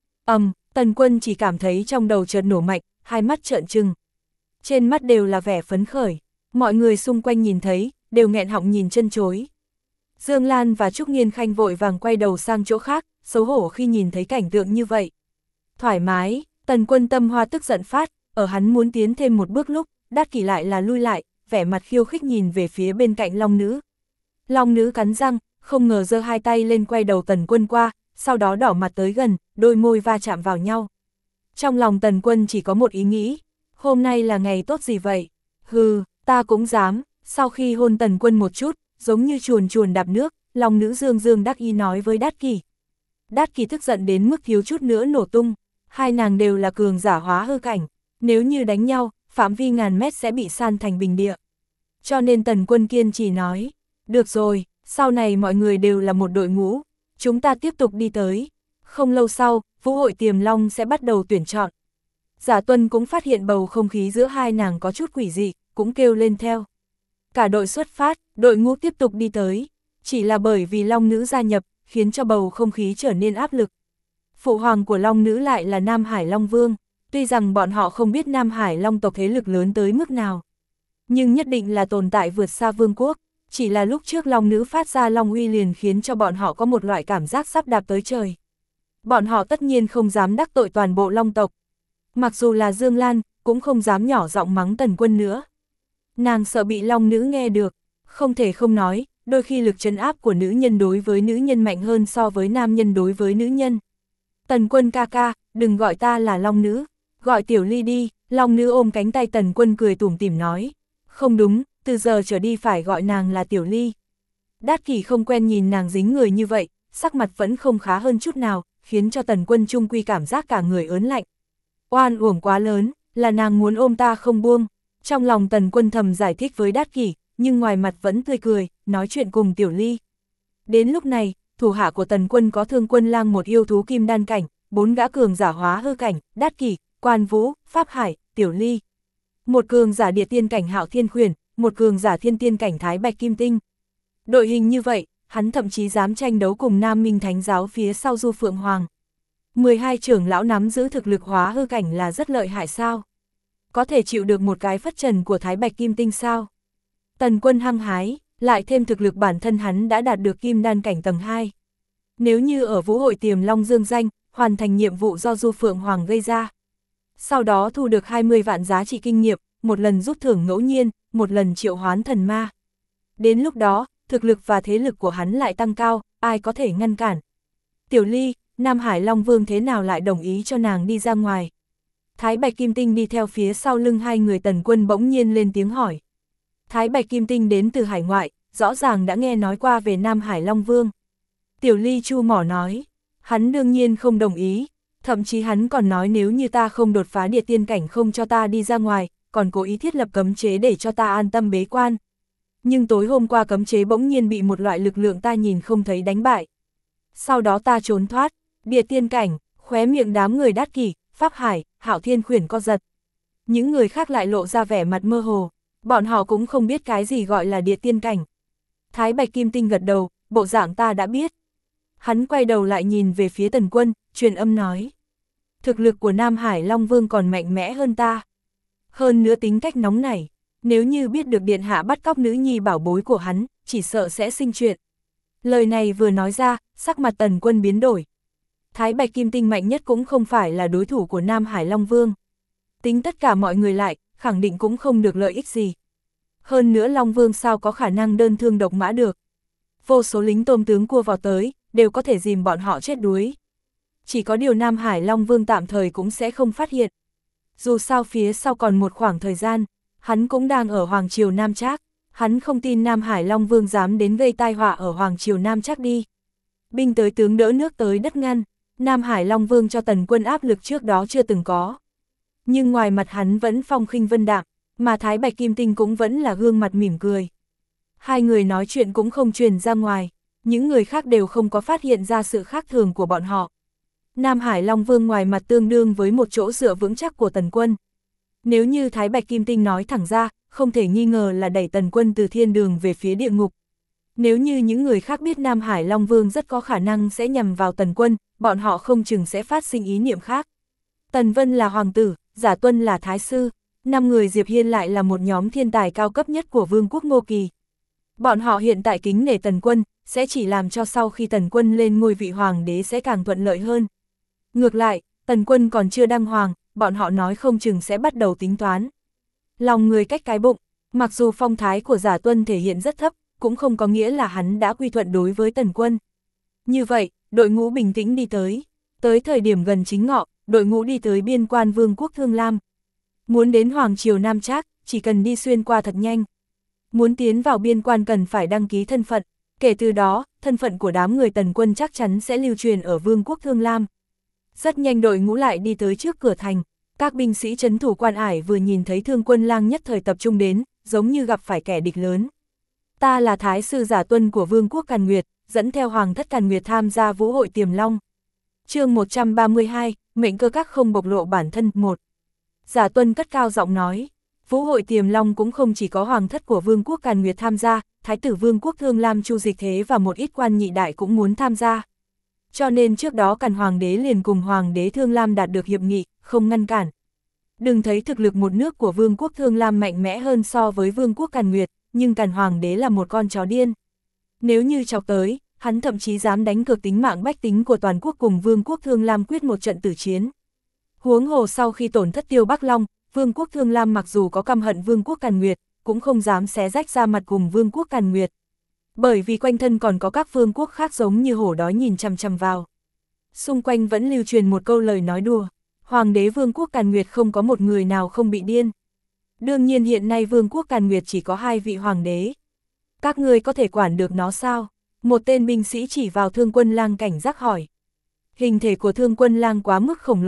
Tần Quân chỉ cảm thấy trong đầu chợt nổ mạnh, hai mắt trợn trừng. Trên mắt đều là vẻ phấn khởi, mọi người xung quanh nhìn thấy, đều nghẹn họng nhìn chân chối. Dương Lan và Trúc Nghiên Khanh vội vàng quay đầu sang chỗ khác, xấu hổ khi nhìn thấy cảnh tượng như vậy. Thoải mái, Tần Quân tâm hoa tức giận phát, ở hắn muốn tiến thêm một bước lúc, Đát Kỷ lại là lui lại, vẻ mặt khiêu khích nhìn về phía bên cạnh long nữ. Long nữ cắn răng, không ngờ giơ hai tay lên quay đầu Tần Quân qua, sau đó đỏ mặt tới gần, đôi môi va chạm vào nhau. Trong lòng Tần Quân chỉ có một ý nghĩ, hôm nay là ngày tốt gì vậy? Hừ, ta cũng dám. Sau khi hôn Tần Quân một chút, giống như chuồn chuồn đạp nước, long nữ dương dương đắc ý nói với Đát Kỷ. Đát Kỷ tức giận đến mức thiếu chút nữa nổ tung, hai nàng đều là cường giả hóa hư cảnh, nếu như đánh nhau, phạm vi ngàn mét sẽ bị san thành bình địa. Cho nên Tần Quân kiên trì nói, được rồi, sau này mọi người đều là một đội ngũ, chúng ta tiếp tục đi tới. Không lâu sau, Vũ hội Tiềm Long sẽ bắt đầu tuyển chọn. Giả Tuân cũng phát hiện bầu không khí giữa hai nàng có chút quỷ dị, cũng kêu lên theo. Cả đội xuất phát, đội ngũ tiếp tục đi tới, chỉ là bởi vì long nữ gia nhập, khiến cho bầu không khí trở nên áp lực. Phụ hoàng của long nữ lại là Nam Hải Long Vương, tuy rằng bọn họ không biết Nam Hải Long tộc thế lực lớn tới mức nào, nhưng nhất định là tồn tại vượt xa vương quốc, chỉ là lúc trước long nữ phát ra long uy liền khiến cho bọn họ có một loại cảm giác sắp đạp tới trời. Bọn họ tất nhiên không dám đắc tội toàn bộ long tộc. Mặc dù là Dương Lan, cũng không dám nhỏ giọng mắng Tần Quân nữa. Nàng sợ bị long nữ nghe được, không thể không nói, đôi khi lực trấn áp của nữ nhân đối với nữ nhân mạnh hơn so với nam nhân đối với nữ nhân. Tần Quân ca ca, đừng gọi ta là long nữ, gọi Tiểu Ly đi. Long nữ ôm cánh tay Tần Quân cười tủm tỉm nói. Không đúng, từ giờ trở đi phải gọi nàng là Tiểu Ly. Đát Kỷ không quen nhìn nàng dính người như vậy, sắc mặt vẫn không khá hơn chút nào, khiến cho Tần Quân trung quy cảm giác cả người ớn lạnh. Oan uổng quá lớn, là nàng muốn ôm ta không buông. Trong lòng Tần Quân thầm giải thích với Đát Kỷ, nhưng ngoài mặt vẫn tươi cười, nói chuyện cùng Tiểu Ly. Đến lúc này, thủ hạ của Tần Quân có Thương Quân Lang một yêu thú kim đan cảnh, 4 gã cường giả hóa hư cảnh, Đát Kỷ, Quan Vũ, Pháp Hải, Tiểu Ly. Một cường giả địa tiên cảnh Hạo Thiên Khuyển, một cường giả thiên tiên cảnh Thái Bạch Kim Tinh. Đội hình như vậy, hắn thậm chí dám tranh đấu cùng Nam Minh Thánh Giáo phía sau Du Phượng Hoàng. 12 trưởng lão nắm giữ thực lực hóa hư cảnh là rất lợi hại sao? Có thể chịu được một cái phất trần của Thái Bạch Kim Tinh sao? Tần Quân hăng hái, lại thêm thực lực bản thân hắn đã đạt được kim đan cảnh tầng 2. Nếu như ở Vũ hội Tiềm Long dương danh, hoàn thành nhiệm vụ do Du Phượng Hoàng gây ra. Sau đó thu được 20 vạn giá trị kinh nghiệm, một lần rút thưởng ngẫu nhiên, một lần triệu hoán thần ma. Đến lúc đó, thực lực và thế lực của hắn lại tăng cao, ai có thể ngăn cản? Tiểu Ly, Nam Hải Long Vương thế nào lại đồng ý cho nàng đi ra ngoài? Thái Bạch Kim Tinh đi theo phía sau lưng hai người Tần Quân bỗng nhiên lên tiếng hỏi. Thái Bạch Kim Tinh đến từ hải ngoại, rõ ràng đã nghe nói qua về Nam Hải Long Vương. Tiểu Ly chu mỏ nói, hắn đương nhiên không đồng ý, thậm chí hắn còn nói nếu như ta không đột phá địa tiên cảnh không cho ta đi ra ngoài, còn cố ý thiết lập cấm chế để cho ta an tâm bế quan. Nhưng tối hôm qua cấm chế bỗng nhiên bị một loại lực lượng ta nhìn không thấy đánh bại. Sau đó ta trốn thoát, địa tiên cảnh, khóe miệng đám người Đát Kỷ, Pháp Hải, Hạo Thiên Khuyển co giật. Những người khác lại lộ ra vẻ mặt mơ hồ, bọn họ cũng không biết cái gì gọi là địa tiên cảnh. Thái Bạch Kim Tinh gật đầu, bộ dạng ta đã biết. Hắn quay đầu lại nhìn về phía Tần Quân, truyền âm nói. Thực lực của Nam Hải Long Vương còn mạnh mẽ hơn ta. Hơn nữa tính cách nóng nảy, nếu như biết được điện hạ bắt cóc nữ nhi bảo bối của hắn, chỉ sợ sẽ sinh chuyện. Lời này vừa nói ra, sắc mặt Tần Quân biến đổi. Thái Bạch Kim Tinh mạnh nhất cũng không phải là đối thủ của Nam Hải Long Vương. Tính tất cả mọi người lại, khẳng định cũng không được lợi ích gì. Hơn nữa Long Vương sao có khả năng đơn thương độc mã được. Vô số lính tôm tướng cua vào tới, đều có thể dìm bọn họ chết đuối. Chỉ có điều Nam Hải Long Vương tạm thời cũng sẽ không phát hiện. Dù sao phía sau còn một khoảng thời gian, hắn cũng đang ở Hoàng Triều Nam Trác. Hắn không tin Nam Hải Long Vương dám đến gây tai họa ở Hoàng Triều Nam Trác đi. Binh tới tướng đỡ nước tới đất ngăn, Nam Hải Long Vương cho Tần Quân áp lực trước đó chưa từng có. Nhưng ngoài mặt hắn vẫn phong khinh vân đạm, mà Thái Bạch Kim Tinh cũng vẫn là gương mặt mỉm cười. Hai người nói chuyện cũng không truyền ra ngoài, những người khác đều không có phát hiện ra sự khác thường của bọn họ. Nam Hải Long Vương ngoài mặt tương đương với một chỗ dựa vững chắc của Tần Quân. Nếu như Thái Bạch Kim Tinh nói thẳng ra, không thể nghi ngờ là đẩy Tần Quân từ thiên đường về phía địa ngục. Nếu như những người khác biết Nam Hải Long Vương rất có khả năng sẽ nhằm vào Tần Quân, bọn họ không chừng sẽ phát sinh ý niệm khác. Tần Vân là hoàng tử, Giả Tuân là thái sư, 5 người Diệp Hiên lại là một nhóm thiên tài cao cấp nhất của Vương quốc Ngô Kỳ. Bọn họ hiện tại kính nể Tần Quân, sẽ chỉ làm cho sau khi Tần Quân lên ngôi vị hoàng đế sẽ càng thuận lợi hơn. Ngược lại, Tần Quân còn chưa đăng hoàng, bọn họ nói không chừng sẽ bắt đầu tính toán. Lòng người cách cái bụng, mặc dù phong thái của Giả Tuân thể hiện rất thấp, cũng không có nghĩa là hắn đã quy thuận đối với Tần Quân. Như vậy, đội ngũ bình tĩnh đi tới. Tới thời điểm gần chính ngọ, đội ngũ đi tới biên quan Vương quốc Thương Lam. Muốn đến Hoàng Triều Nam Trác, chỉ cần đi xuyên qua thật nhanh. Muốn tiến vào biên quan cần phải đăng ký thân phận. Kể từ đó, thân phận của đám người Tần Quân chắc chắn sẽ lưu truyền ở Vương quốc Thương Lam. Rất nhanh đội ngũ lại đi tới trước cửa thành. Các binh sĩ trấn thủ quan ải vừa nhìn thấy Thương Quân Lang nhất thời tập trung đến, giống như gặp phải kẻ địch lớn. Ta là Thái sư Giả Tuân của Vương quốc Càn Nguyệt, dẫn theo Hoàng thất Càn Nguyệt tham gia Vũ hội Tiềm Long. Chương 132, mệnh cơ các không bộc lộ bản thân 1. Giả Tuân cất cao giọng nói, Vũ hội Tiềm Long cũng không chỉ có Hoàng thất của Vương quốc Càn Nguyệt tham gia, Thái tử Vương quốc Thương Lam Chu Dịch Thế và một ít quan nhị đại cũng muốn tham gia. Cho nên trước đó Càn Hoàng đế liền cùng Hoàng đế Thương Lam đạt được hiệp nghị, không ngăn cản. Đừng thấy thực lực một nước của Vương quốc Thương Lam mạnh mẽ hơn so với Vương quốc Càn Nguyệt, nhưng Càn Hoàng đế là một con chó điên. Nếu như chọc tới, hắn thậm chí dám đánh cược tính mạng bách tính của toàn quốc cùng Vương quốc Thương Lam quyết một trận tử chiến. Huống hồ sau khi tổn thất Tiêu Bắc Long, Vương quốc Thương Lam mặc dù có căm hận Vương quốc Càn Nguyệt, cũng không dám xé rách ra mặt cùng Vương quốc Càn Nguyệt. Bởi vì quanh thân còn có các vương quốc khác giống như hổ đói nhìn chằm chằm vào. Xung quanh vẫn lưu truyền một câu lời nói đùa, Hoàng đế Vương quốc Càn Nguyệt không có một người nào không bị điên. Đương nhiên hiện nay Vương quốc Càn Nguyệt chỉ có 2 vị hoàng đế. Các ngươi có thể quản được nó sao? Một tên binh sĩ chỉ vào Thương Quân Lang cảnh giác hỏi. Hình thể của Thương Quân Lang quá mức khổng lồ,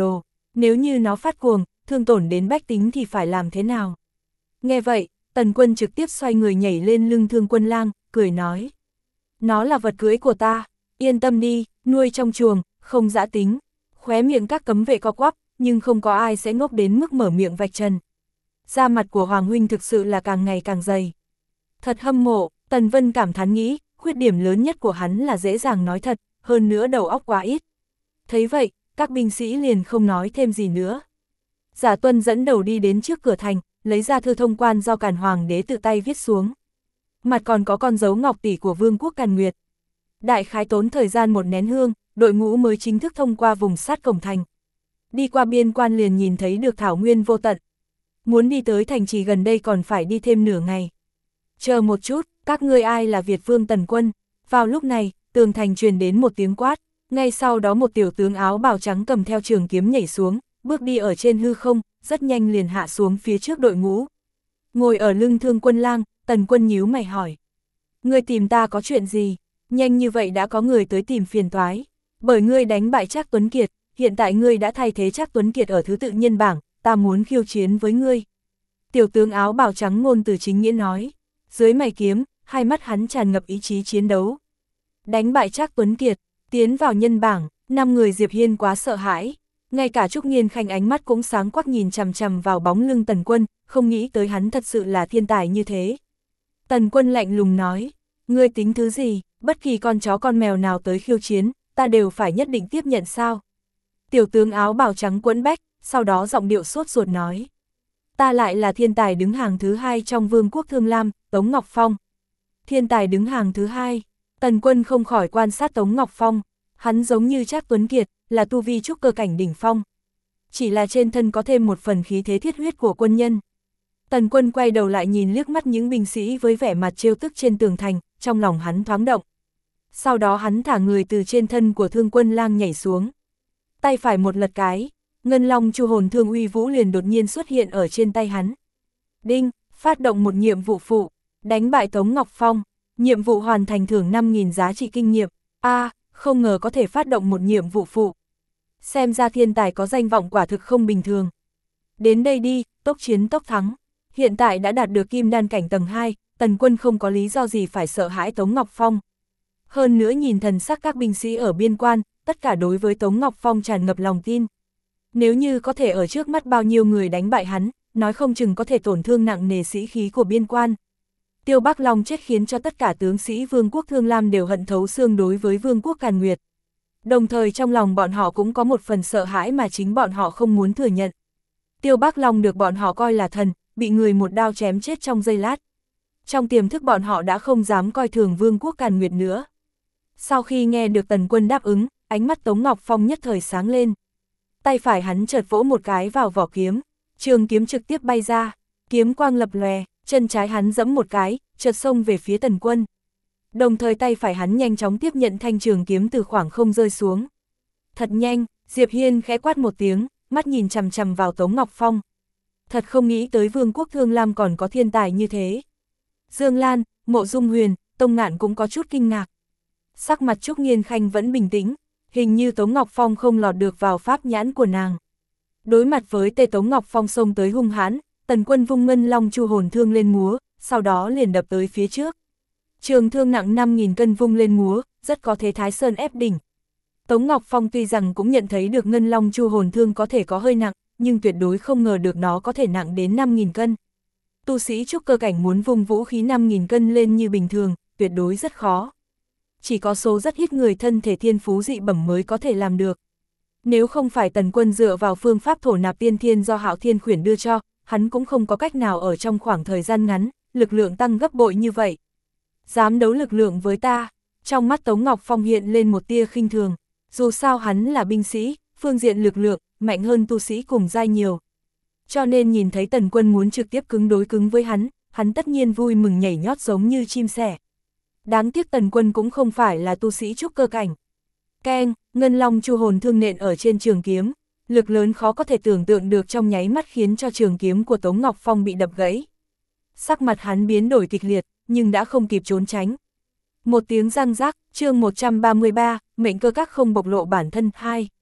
Nếu như nó phát cuồng, thương tổn đến bách tính thì phải làm thế nào? Nghe vậy, Tần Quân trực tiếp xoay người nhảy lên lưng Thương Quân Lang, cười nói. Nó là vật cưỡi của ta, yên tâm đi, nuôi trong chuồng, không dã tính. Khóe miệng các cấm vệ co quắp, nhưng không có ai sẽ ngốc đến mức mở miệng vạch trần. Da mặt của Hoàng huynh thực sự là càng ngày càng dày. Thật hâm mộ, Tần Vân cảm thán nghĩ, khuyết điểm lớn nhất của hắn là dễ dàng nói thật, hơn nữa đầu óc quá ít. Thấy vậy, các binh sĩ liền không nói thêm gì nữa. Giả Tuân dẫn đầu đi đến trước cửa thành, lấy ra thư thông quan do Càn Hoàng đế tự tay viết xuống. Mặt còn có con dấu ngọc tỷ của Vương quốc Càn Nguyệt. Đại khái tốn thời gian một nén hương, đội ngũ mới chính thức thông qua vùng sát cổng thành. Đi qua biên quan liền nhìn thấy được thảo nguyên vô tận. Muốn đi tới thành trì gần đây còn phải đi thêm nửa ngày. Chờ một chút, các ngươi ai là Việt Vương Tần Quân? Vào lúc này, tường thành truyền đến một tiếng quát, ngay sau đó một tiểu tướng áo bào trắng cầm theo trường kiếm nhảy xuống, bước đi ở trên hư không, rất nhanh liền hạ xuống phía trước đội ngũ. Ngồi ở lưng Thương Quân Lang, Tần Quân nhíu mày hỏi. Ngươi tìm ta có chuyện gì? Nhanh như vậy đã có người tới tìm phiền toái. Bởi ngươi đánh bại Trác Tuấn Kiệt, hiện tại ngươi đã thay thế Trác Tuấn Kiệt ở thứ tự nhân bảng, ta muốn khiêu chiến với ngươi. Tiểu tướng áo bào trắng ngôn từ chính nghĩa nói. Dưới mày kiếm, hai mắt hắn tràn ngập ý chí chiến đấu. Đánh bại Trác Tuấn Kiệt, tiến vào nhân bảng, 5 người Diệp Hiên quá sợ hãi. Ngay cả Trúc Nghiên Khanh ánh mắt cũng sáng quắc nhìn chằm chằm vào bóng lưng Tần Quân, không nghĩ tới hắn thật sự là thiên tài như thế. Tần Quân lạnh lùng nói, ngươi tính thứ gì, bất kỳ con chó con mèo nào tới khiêu chiến, ta đều phải nhất định tiếp nhận sao? Tiểu tướng áo bào trắng quẫn bách, sau đó giọng điệu sốt ruột nói. Ta lại là thiên tài đứng hàng thứ 2 trong Vương quốc Thương Lam, Tống Ngọc Phong. Thiên tài đứng hàng thứ 2, Tần Quân không khỏi quan sát Tống Ngọc Phong, hắn giống như Trác Tuấn Kiệt, là tu vi trúc cơ cảnh đỉnh phong. Chỉ là trên thân có thêm một phần khí thế thiết huyết của quân nhân. Tần Quân quay đầu lại nhìn liếc mắt những binh sĩ với vẻ mặt trêu tức trên tường thành, trong lòng hắn thoáng động. Sau đó hắn thả người từ trên thân của Thương Quân Lang nhảy xuống. Tay phải một lật cái, Ngân Long Chu Hồn Thương uy vũ liền đột nhiên xuất hiện ở trên tay hắn. Đinh, phát động một nhiệm vụ phụ, đánh bại Tống Ngọc Phong, nhiệm vụ hoàn thành thưởng 5.000 giá trị kinh nghiệm. Không ngờ có thể phát động một nhiệm vụ phụ. Xem ra thiên tài có danh vọng quả thực không bình thường. Đến đây đi, tốc chiến tốc thắng. Hiện tại đã đạt được kim đan cảnh tầng 2, Tần Quân không có lý do gì phải sợ hãi Tống Ngọc Phong. Hơn nữa nhìn thần sắc các binh sĩ ở biên quan, tất cả đối với Tống Ngọc Phong tràn ngập lòng tin. Nếu như có thể ở trước mắt bao nhiêu người đánh bại hắn, nói không chừng có thể tổn thương nặng nề sĩ khí của biên quan. Tiêu Bắc Long chết khiến cho tất cả tướng sĩ Vương quốc Thương Lam đều hận thấu xương đối với Vương quốc Càn Nguyệt. Đồng thời trong lòng bọn họ cũng có một phần sợ hãi mà chính bọn họ không muốn thừa nhận. Tiêu Bắc Long được bọn họ coi là thần, bị người một đao chém chết trong giây lát. Trong tiềm thức bọn họ đã không dám coi thường Vương quốc Càn Nguyệt nữa. Sau khi nghe được Tần Quân đáp ứng, ánh mắt Tống Ngọc Phong nhất thời sáng lên. Tay phải hắn chợt vỗ một cái vào vỏ kiếm, trường kiếm trực tiếp bay ra, kiếm quang lập lòe, chân trái hắn giẫm một cái, chợt xông về phía Tần Quân. Đồng thời tay phải hắn nhanh chóng tiếp nhận thanh trường kiếm từ khoảng không rơi xuống. Thật nhanh, Diệp Hiên khẽ quát một tiếng, mắt nhìn chằm chằm vào Tống Ngọc Phong. Thật không nghĩ tới Vương quốc Thương Lam còn có thiên tài như thế. Dương Lan, Mộ Dung Huyền, Tông Ngạn cũng có chút kinh ngạc. Sắc mặt Trúc Nghiên Khanh vẫn bình tĩnh, hình như Tống Ngọc Phong không lọt được vào pháp nhãn của nàng. Đối mặt với tê Tống Ngọc Phong xông tới hung hãn, Tần Quân vung Ngân Long Chu Hồn Thương lên múa, sau đó liền đập tới phía trước. Trường thương nặng 5.000 cân vung lên múa, rất có thế Thái Sơn ép đỉnh. Tống Ngọc Phong tuy rằng cũng nhận thấy được Ngân Long Chu Hồn Thương có thể có hơi nặng, nhưng tuyệt đối không ngờ được nó có thể nặng đến 5.000 cân. Tu sĩ trúc cơ cảnh muốn vung vũ khí 5.000 cân lên như bình thường, tuyệt đối rất khó. Chỉ có số rất ít người thân thể thiên phú dị bẩm mới có thể làm được. Nếu không phải Tần Quân dựa vào phương pháp thổ nạp tiên thiên do Hạo Thiên Khuyển đưa cho, hắn cũng không có cách nào ở trong khoảng thời gian ngắn, lực lượng tăng gấp bội như vậy. Dám đấu lực lượng với ta, trong mắt Tống Ngọc Phong hiện lên một tia khinh thường, dù sao hắn là binh sĩ, phương diện lực lượng, mạnh hơn tu sĩ cùng giai nhiều. Cho nên nhìn thấy Tần Quân muốn trực tiếp cứng đối cứng với hắn tất nhiên vui mừng nhảy nhót giống như chim sẻ. Đáng tiếc Tần Quân cũng không phải là tu sĩ trúc cơ cảnh. Keng, Ngân Long Chu Hồn Thương nện ở trên trường kiếm, lực lớn khó có thể tưởng tượng được trong nháy mắt khiến cho trường kiếm của Tống Ngọc Phong bị đập gãy. Sắc mặt hắn biến đổi kịch liệt, nhưng đã không kịp trốn tránh. Một tiếng răng rắc, chương 133, mệnh cơ các không bộc lộ bản thân 2.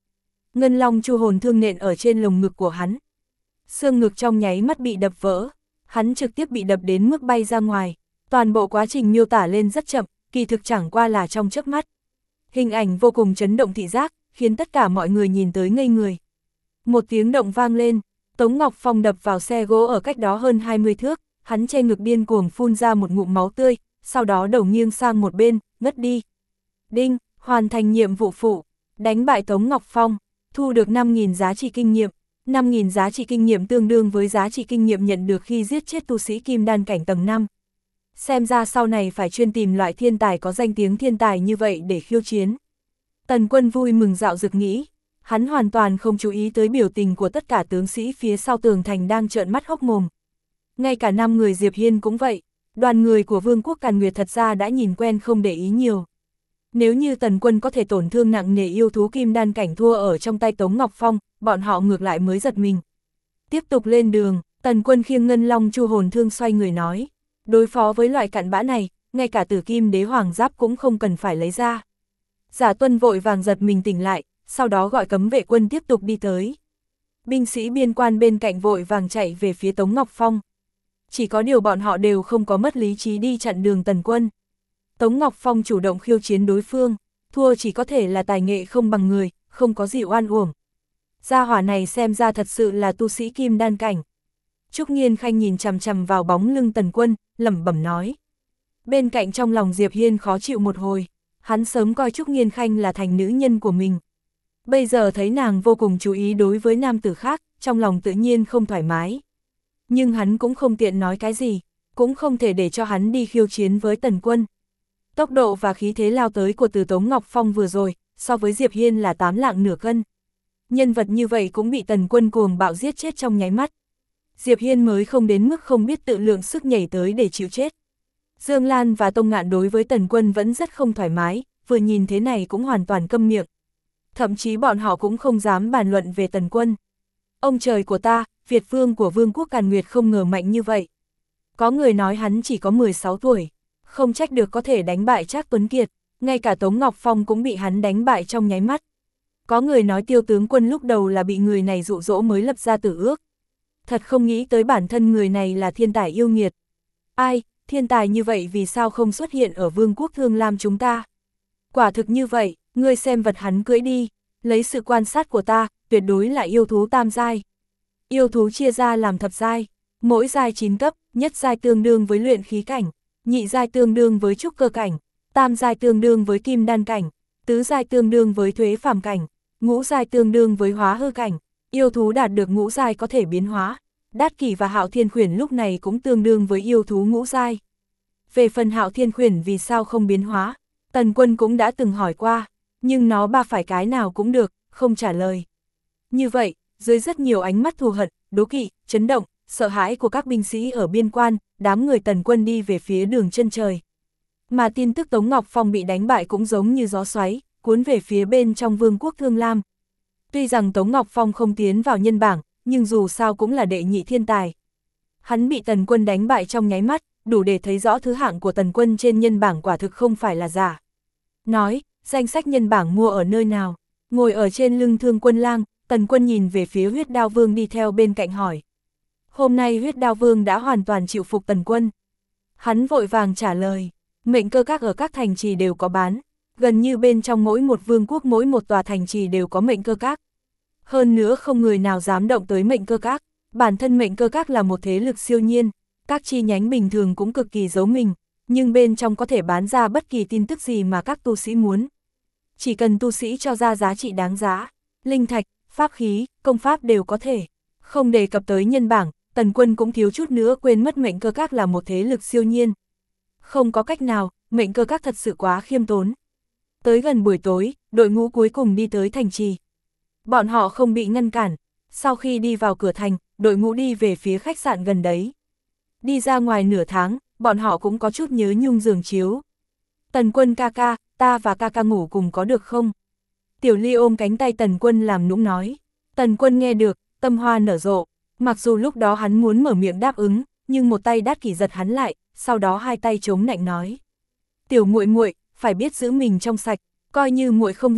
Ngân long chu hồn thương nện ở trên lồng ngực của hắn. Xương ngực trong nháy mắt bị đập vỡ, hắn trực tiếp bị đập đến mức bay ra ngoài. Toàn bộ quá trình miêu tả lên rất chậm, kỳ thực chẳng qua là trong chớp mắt. Hình ảnh vô cùng chấn động thị giác, khiến tất cả mọi người nhìn tới ngây người. Một tiếng động vang lên, Tống Ngọc Phong đập vào xe gỗ ở cách đó hơn 20 thước, hắn che ngực điên cuồng phun ra một ngụm máu tươi, sau đó đầu nghiêng sang một bên, ngất đi. Đinh, hoàn thành nhiệm vụ phụ, đánh bại Tống Ngọc Phong, thu được 5.000 giá trị kinh nghiệm. 5.000 giá trị kinh nghiệm tương đương với giá trị kinh nghiệm nhận được khi giết chết tu sĩ kim đan cảnh tầng 5. Xem ra sau này phải chuyên tìm loại thiên tài có danh tiếng thiên tài như vậy để khiêu chiến. Tần Quân vui mừng dạo dực nghĩ, hắn hoàn toàn không chú ý tới biểu tình của tất cả tướng sĩ phía sau tường thành đang trợn mắt hốc mồm. Ngay cả 5 người Diệp Hiên cũng vậy, đoàn người của Vương quốc Càn Nguyệt thật ra đã nhìn quen không để ý nhiều. Nếu như Tần Quân có thể tổn thương nặng nề yêu thú kim đan cảnh thua ở trong tay Tống Ngọc Phong, bọn họ ngược lại mới giật mình. Tiếp tục lên đường, Tần Quân khiêng ngân long chu hồn thương xoay người nói, đối phó với loại cặn bã này, ngay cả tử kim đế hoàng giáp cũng không cần phải lấy ra. Giả Tuân vội vàng giật mình tỉnh lại, sau đó gọi cấm vệ quân tiếp tục đi tới. Binh sĩ biên quan bên cạnh vội vàng chạy về phía Tống Ngọc Phong. Chỉ có điều bọn họ đều không có mất lý trí đi chặn đường Tần Quân. Tống Ngọc Phong chủ động khiêu chiến đối phương, thua chỉ có thể là tài nghệ không bằng người, không có gì oan uổng. Gia hỏa này xem ra thật sự là tu sĩ kim đan cảnh. Trúc Nghiên Khanh nhìn chằm chằm vào bóng lưng Tần Quân, lẩm bẩm nói. Bên cạnh trong lòng Diệp Hiên khó chịu một hồi, hắn sớm coi Trúc Nghiên Khanh là thành nữ nhân của mình. Bây giờ thấy nàng vô cùng chú ý đối với nam tử khác, trong lòng tự nhiên không thoải mái. Nhưng hắn cũng không tiện nói cái gì, cũng không thể để cho hắn đi khiêu chiến với Tần Quân. Tốc độ và khí thế lao tới của từ Tống Ngọc Phong vừa rồi, so với Diệp Hiên là 8 lạng nửa cân. Nhân vật như vậy cũng bị Tần Quân cuồng bạo giết chết trong nháy mắt. Diệp Hiên mới không đến mức không biết tự lượng sức nhảy tới để chịu chết. Dương Lan và Tông Ngạn đối với Tần Quân vẫn rất không thoải mái, vừa nhìn thế này cũng hoàn toàn câm miệng. Thậm chí bọn họ cũng không dám bàn luận về Tần Quân. Ông trời của ta, Việt vương của Vương quốc Càn Nguyệt không ngờ mạnh như vậy. Có người nói hắn chỉ có 16 tuổi, không trách được có thể đánh bại Trác Tuấn Kiệt, ngay cả Tống Ngọc Phong cũng bị hắn đánh bại trong nháy mắt. Có người nói Tiêu tướng quân lúc đầu là bị người này dụ dỗ mới lập ra tử ước. Thật không nghĩ tới bản thân người này là thiên tài yêu nghiệt. Ai, thiên tài như vậy vì sao không xuất hiện ở Vương quốc Thương Lam chúng ta? Quả thực như vậy, ngươi xem vật hắn cưỡi đi, lấy sự quan sát của ta, tuyệt đối là yêu thú tam giai. Yêu thú chia ra làm thập giai, mỗi giai 9 cấp, nhất giai tương đương với luyện khí cảnh, nhị giai tương đương với trúc cơ cảnh, tam giai tương đương với kim đan cảnh, tứ giai tương đương với thuế phàm cảnh, ngũ giai tương đương với hóa hư cảnh. Yêu thú đạt được ngũ giai có thể biến hóa, Đát Kỷ và Hạo Thiên Khuyển lúc này cũng tương đương với yêu thú ngũ giai. Về phần Hạo Thiên Khuyển vì sao không biến hóa, Tần Quân cũng đã từng hỏi qua, nhưng nó ba phải cái nào cũng được, không trả lời. Như vậy, dưới rất nhiều ánh mắt thù hận, đố kỵ, chấn động, sợ hãi của các binh sĩ ở biên quan, đám người Tần Quân đi về phía đường chân trời. Mà tin tức Tống Ngọc Phong bị đánh bại cũng giống như gió xoáy, cuốn về phía bên trong Vương quốc Thương Lam. Tuy rằng Tống Ngọc Phong không tiến vào nhân bảng, nhưng dù sao cũng là đệ nhị thiên tài. Hắn bị Tần Quân đánh bại trong nháy mắt, đủ để thấy rõ thứ hạng của Tần Quân trên nhân bảng quả thực không phải là giả. Nói, danh sách nhân bảng mua ở nơi nào? Ngồi ở trên lưng Thương Quân Lang, Tần Quân nhìn về phía Huyết Đao Vương đi theo bên cạnh hỏi. Hôm nay Huyết Đao Vương đã hoàn toàn chịu phục Tần Quân. Hắn vội vàng trả lời, mệnh cơ các ở các thành trì đều có bán, gần như bên trong mỗi một vương quốc mỗi một tòa thành trì đều có mệnh cơ các. Hơn nữa không người nào dám động tới mệnh cơ các, bản thân mệnh cơ các là một thế lực siêu nhiên, các chi nhánh bình thường cũng cực kỳ giấu mình, nhưng bên trong có thể bán ra bất kỳ tin tức gì mà các tu sĩ muốn. Chỉ cần tu sĩ cho ra giá trị đáng giá, linh thạch, pháp khí, công pháp đều có thể. Không đề cập tới nhân bảng, Tần Quân cũng thiếu chút nữa quên mất mệnh cơ các là một thế lực siêu nhiên. Không có cách nào, mệnh cơ các thật sự quá khiêm tốn. Tới gần buổi tối, đội ngũ cuối cùng đi tới thành trì. Bọn họ không bị ngăn cản, sau khi đi vào cửa thành, đội ngũ đi về phía khách sạn gần đấy. Đi ra ngoài nửa tháng, bọn họ cũng có chút nhớ nhung giường chiếu. Tần Quân ca ca, ta và ca ca ngủ cùng có được không? Tiểu Ly ôm cánh tay Tần Quân làm nũng nói. Tần Quân nghe được, tâm hoa nở rộ, mặc dù lúc đó hắn muốn mở miệng đáp ứng, nhưng một tay Đát Kỷ giật hắn lại, sau đó hai tay chống nạnh nói. Tiểu muội muội, phải biết giữ mình trong sạch, coi như muội không hiểu,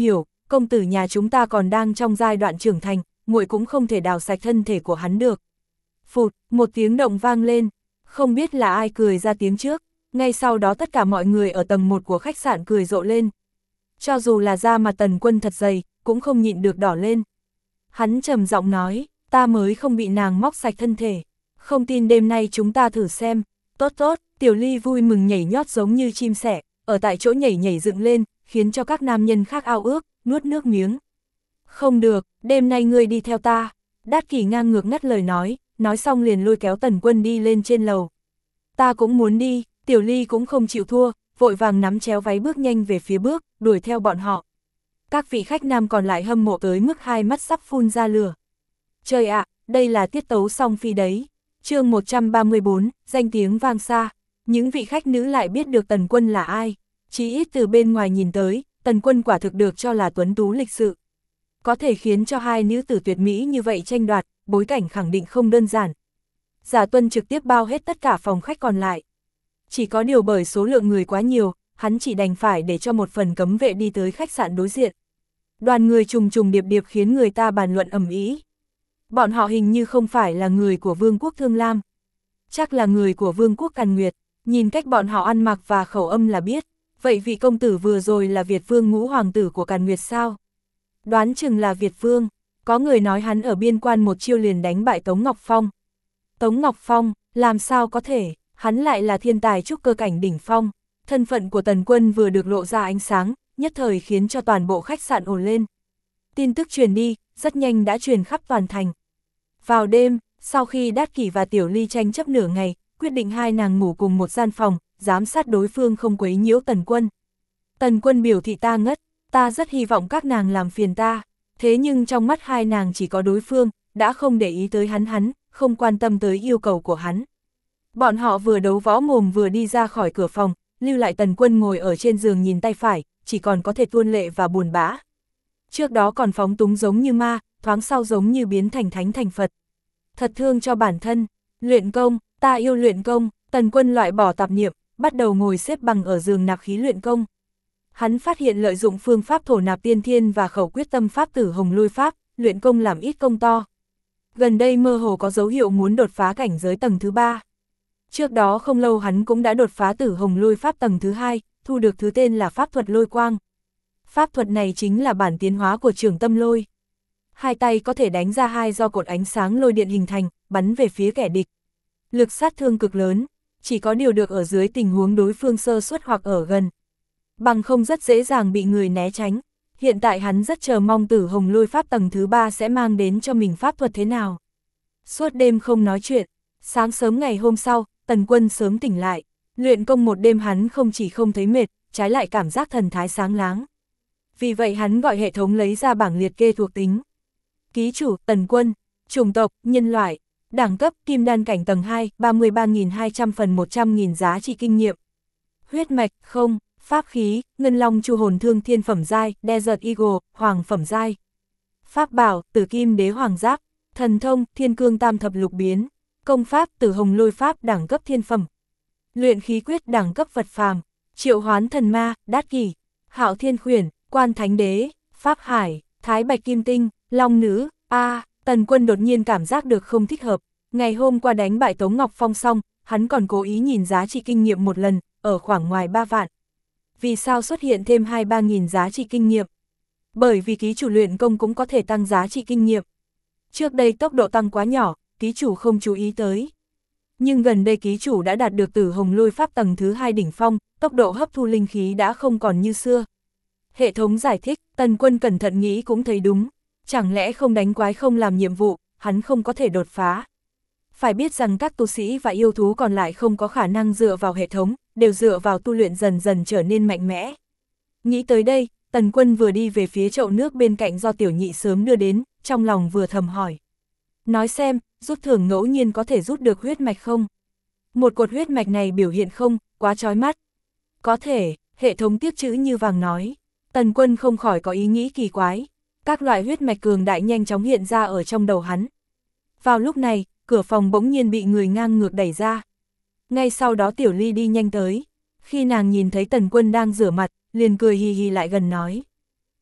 công tử nhà chúng ta còn đang trong giai đoạn trưởng thành, muội cũng không thể đào sạch thân thể của hắn được. Phụt, một tiếng động vang lên, không biết là ai cười ra tiếng trước, ngay sau đó tất cả mọi người ở tầng 1 của khách sạn cười rộ lên. Cho dù là da mặt Tần Quân thật dày, cũng không nhịn được đỏ lên. Hắn trầm giọng nói, ta mới không bị nàng móc sạch thân thể, không tin đêm nay chúng ta thử xem. Tốt tốt, Tiểu Ly vui mừng nhảy nhót giống như chim sẻ, ở tại chỗ nhảy nhảy dựng lên, khiến cho các nam nhân khác ao ước, nuốt nước miếng. Không được, đêm nay ngươi đi theo ta. Đát Kỷ ngang ngược ngắt lời nói xong liền lôi kéo Tần Quân đi lên trên lầu. Ta cũng muốn đi, Tiểu Ly cũng không chịu thua, vội vàng nắm chéo váy bước nhanh về phía bước, đuổi theo bọn họ. Các vị khách nam còn lại hâm mộ tới mức hai mắt sắp phun ra lửa. Trời ạ, đây là tiết tấu song phi đấy. Chương 134, danh tiếng vang xa. Những vị khách nữ lại biết được Tần Quân là ai. Chỉ ít từ bên ngoài nhìn tới, Tần Quân quả thực được cho là tuấn tú lịch sự. Có thể khiến cho hai nữ tử tuyệt mỹ như vậy tranh đoạt, bối cảnh khẳng định không đơn giản. Giả Tuân trực tiếp bao hết tất cả phòng khách còn lại. Chỉ có điều bởi số lượng người quá nhiều, hắn chỉ đành phải để cho một phần cấm vệ đi tới khách sạn đối diện. Đoàn người trùng trùng điệp điệp khiến người ta bàn luận ầm ĩ. Bọn họ hình như không phải là người của Vương quốc Thương Lam. Chắc là người của Vương quốc Càn Nguyệt, nhìn cách bọn họ ăn mặc và khẩu âm là biết. Vậy vị công tử vừa rồi là Việt Vương ngũ hoàng tử của Càn Nguyệt sao? Đoán chừng là Việt Vương, có người nói hắn ở biên quan một chiêu liền đánh bại Tống Ngọc Phong. Tống Ngọc Phong, làm sao có thể, hắn lại là thiên tài trúc cơ cảnh đỉnh phong. Thân phận của Tần Quân vừa được lộ ra ánh sáng, nhất thời khiến cho toàn bộ khách sạn ồn lên. Tin tức truyền đi, rất nhanh đã truyền khắp toàn thành. Vào đêm, sau khi Đát Kỷ và Tiểu Ly tranh chấp nửa ngày, quyết định hai nàng ngủ cùng một gian phòng, giám sát đối phương không quấy nhiễu Tần Quân. Tần Quân biểu thị ta ngất, ta rất hy vọng các nàng làm phiền ta, thế nhưng trong mắt hai nàng chỉ có đối phương, đã không để ý tới hắn, không quan tâm tới yêu cầu của hắn. Bọn họ vừa đấu võ mồm vừa đi ra khỏi cửa phòng, lưu lại Tần Quân ngồi ở trên giường nhìn tay phải, chỉ còn có thể tuôn lệ và buồn bã. Trước đó còn phóng túng giống như ma, thoáng sau giống như biến thành thánh thành Phật. Thật thương cho bản thân, luyện công, ta yêu luyện công. Tần Quân loại bỏ tạp niệm, bắt đầu ngồi xếp bằng ở giường nạp khí luyện công. Hắn phát hiện lợi dụng phương pháp thổ nạp tiên thiên và khẩu quyết tâm pháp tử hồng lôi pháp, luyện công làm ít công to. Gần đây mơ hồ có dấu hiệu muốn đột phá cảnh giới tầng thứ 3. Trước đó không lâu hắn cũng đã đột phá tử hồng lôi pháp tầng thứ 2, thu được thứ tên là pháp thuật lôi quang. Pháp thuật này chính là bản tiến hóa của Trường Tâm Lôi. Hai tay có thể đánh ra hai do cột ánh sáng lôi điện hình thành, bắn về phía kẻ địch. Lực sát thương cực lớn, chỉ có điều được ở dưới tình huống đối phương sơ suất hoặc ở gần. Bằng không rất dễ dàng bị người né tránh. Hiện tại hắn rất chờ mong tử hồng lôi pháp tầng thứ 3 sẽ mang đến cho mình pháp thuật thế nào. Suốt đêm không nói chuyện, sáng sớm ngày hôm sau, Tần Quân sớm tỉnh lại. Luyện công một đêm hắn không chỉ không thấy mệt, trái lại cảm giác thần thái sáng láng. Vì vậy hắn gọi hệ thống lấy ra bảng liệt kê thuộc tính. Ký chủ, Tần Quân, chủng tộc, nhân loại, đẳng cấp, kim đan cảnh tầng 2, 33.200 phần 100.000 giá trị kinh nghiệm. Huyết mạch, không, pháp khí, ngân long chu hồn thương thiên phẩm giai, Desert Eagle, hoàng phẩm giai. Pháp bảo, tử kim đế hoàng giáp, thần thông, thiên cương tam thập lục biến, công pháp, tử hồng lôi pháp đẳng cấp thiên phẩm. Luyện khí quyết đẳng cấp vật phàm, triệu hoán thần ma, Đát Kỷ, hạo thiên khuyển, quan thánh đế, pháp hải, thái bạch kim tinh, long nữ. Tần Quân đột nhiên cảm giác được không thích hợp. Ngày hôm qua đánh bại Tống Ngọc Phong xong, hắn còn cố ý nhìn giá trị kinh nghiệm một lần, ở khoảng ngoài 3 vạn. Vì sao xuất hiện thêm 2-3 nghìn giá trị kinh nghiệm? Bởi vì ký chủ luyện công cũng có thể tăng giá trị kinh nghiệm. Trước đây tốc độ tăng quá nhỏ, ký chủ không chú ý tới. Nhưng gần đây ký chủ đã đạt được tử hồng lôi pháp tầng thứ 2 đỉnh phong, tốc độ hấp thu linh khí đã không còn như xưa. Hệ thống giải thích, Tần Quân cẩn thận nghĩ cũng thấy đúng. Chẳng lẽ không đánh quái không làm nhiệm vụ, hắn không có thể đột phá. Phải biết rằng các tu sĩ và yêu thú còn lại không có khả năng dựa vào hệ thống, đều dựa vào tu luyện dần dần trở nên mạnh mẽ. Nghĩ tới đây, Tần Quân vừa đi về phía chậu nước bên cạnh do Tiểu Nhị sớm đưa đến, trong lòng vừa thầm hỏi. Nói xem, rút thưởng ngẫu nhiên có thể rút được huyết mạch không? Một cột huyết mạch này biểu hiện không, quá chói mắt. Có thể, hệ thống tiếp chữ như vàng nói. Tần Quân không khỏi có ý nghĩ kỳ quái. Các loại huyết mạch cường đại nhanh chóng hiện ra ở trong đầu hắn. Vào lúc này, cửa phòng bỗng nhiên bị người ngang ngược đẩy ra. Ngay sau đó Tiểu Ly đi nhanh tới. Khi nàng nhìn thấy Tần Quân đang rửa mặt, liền cười hì hì lại gần nói.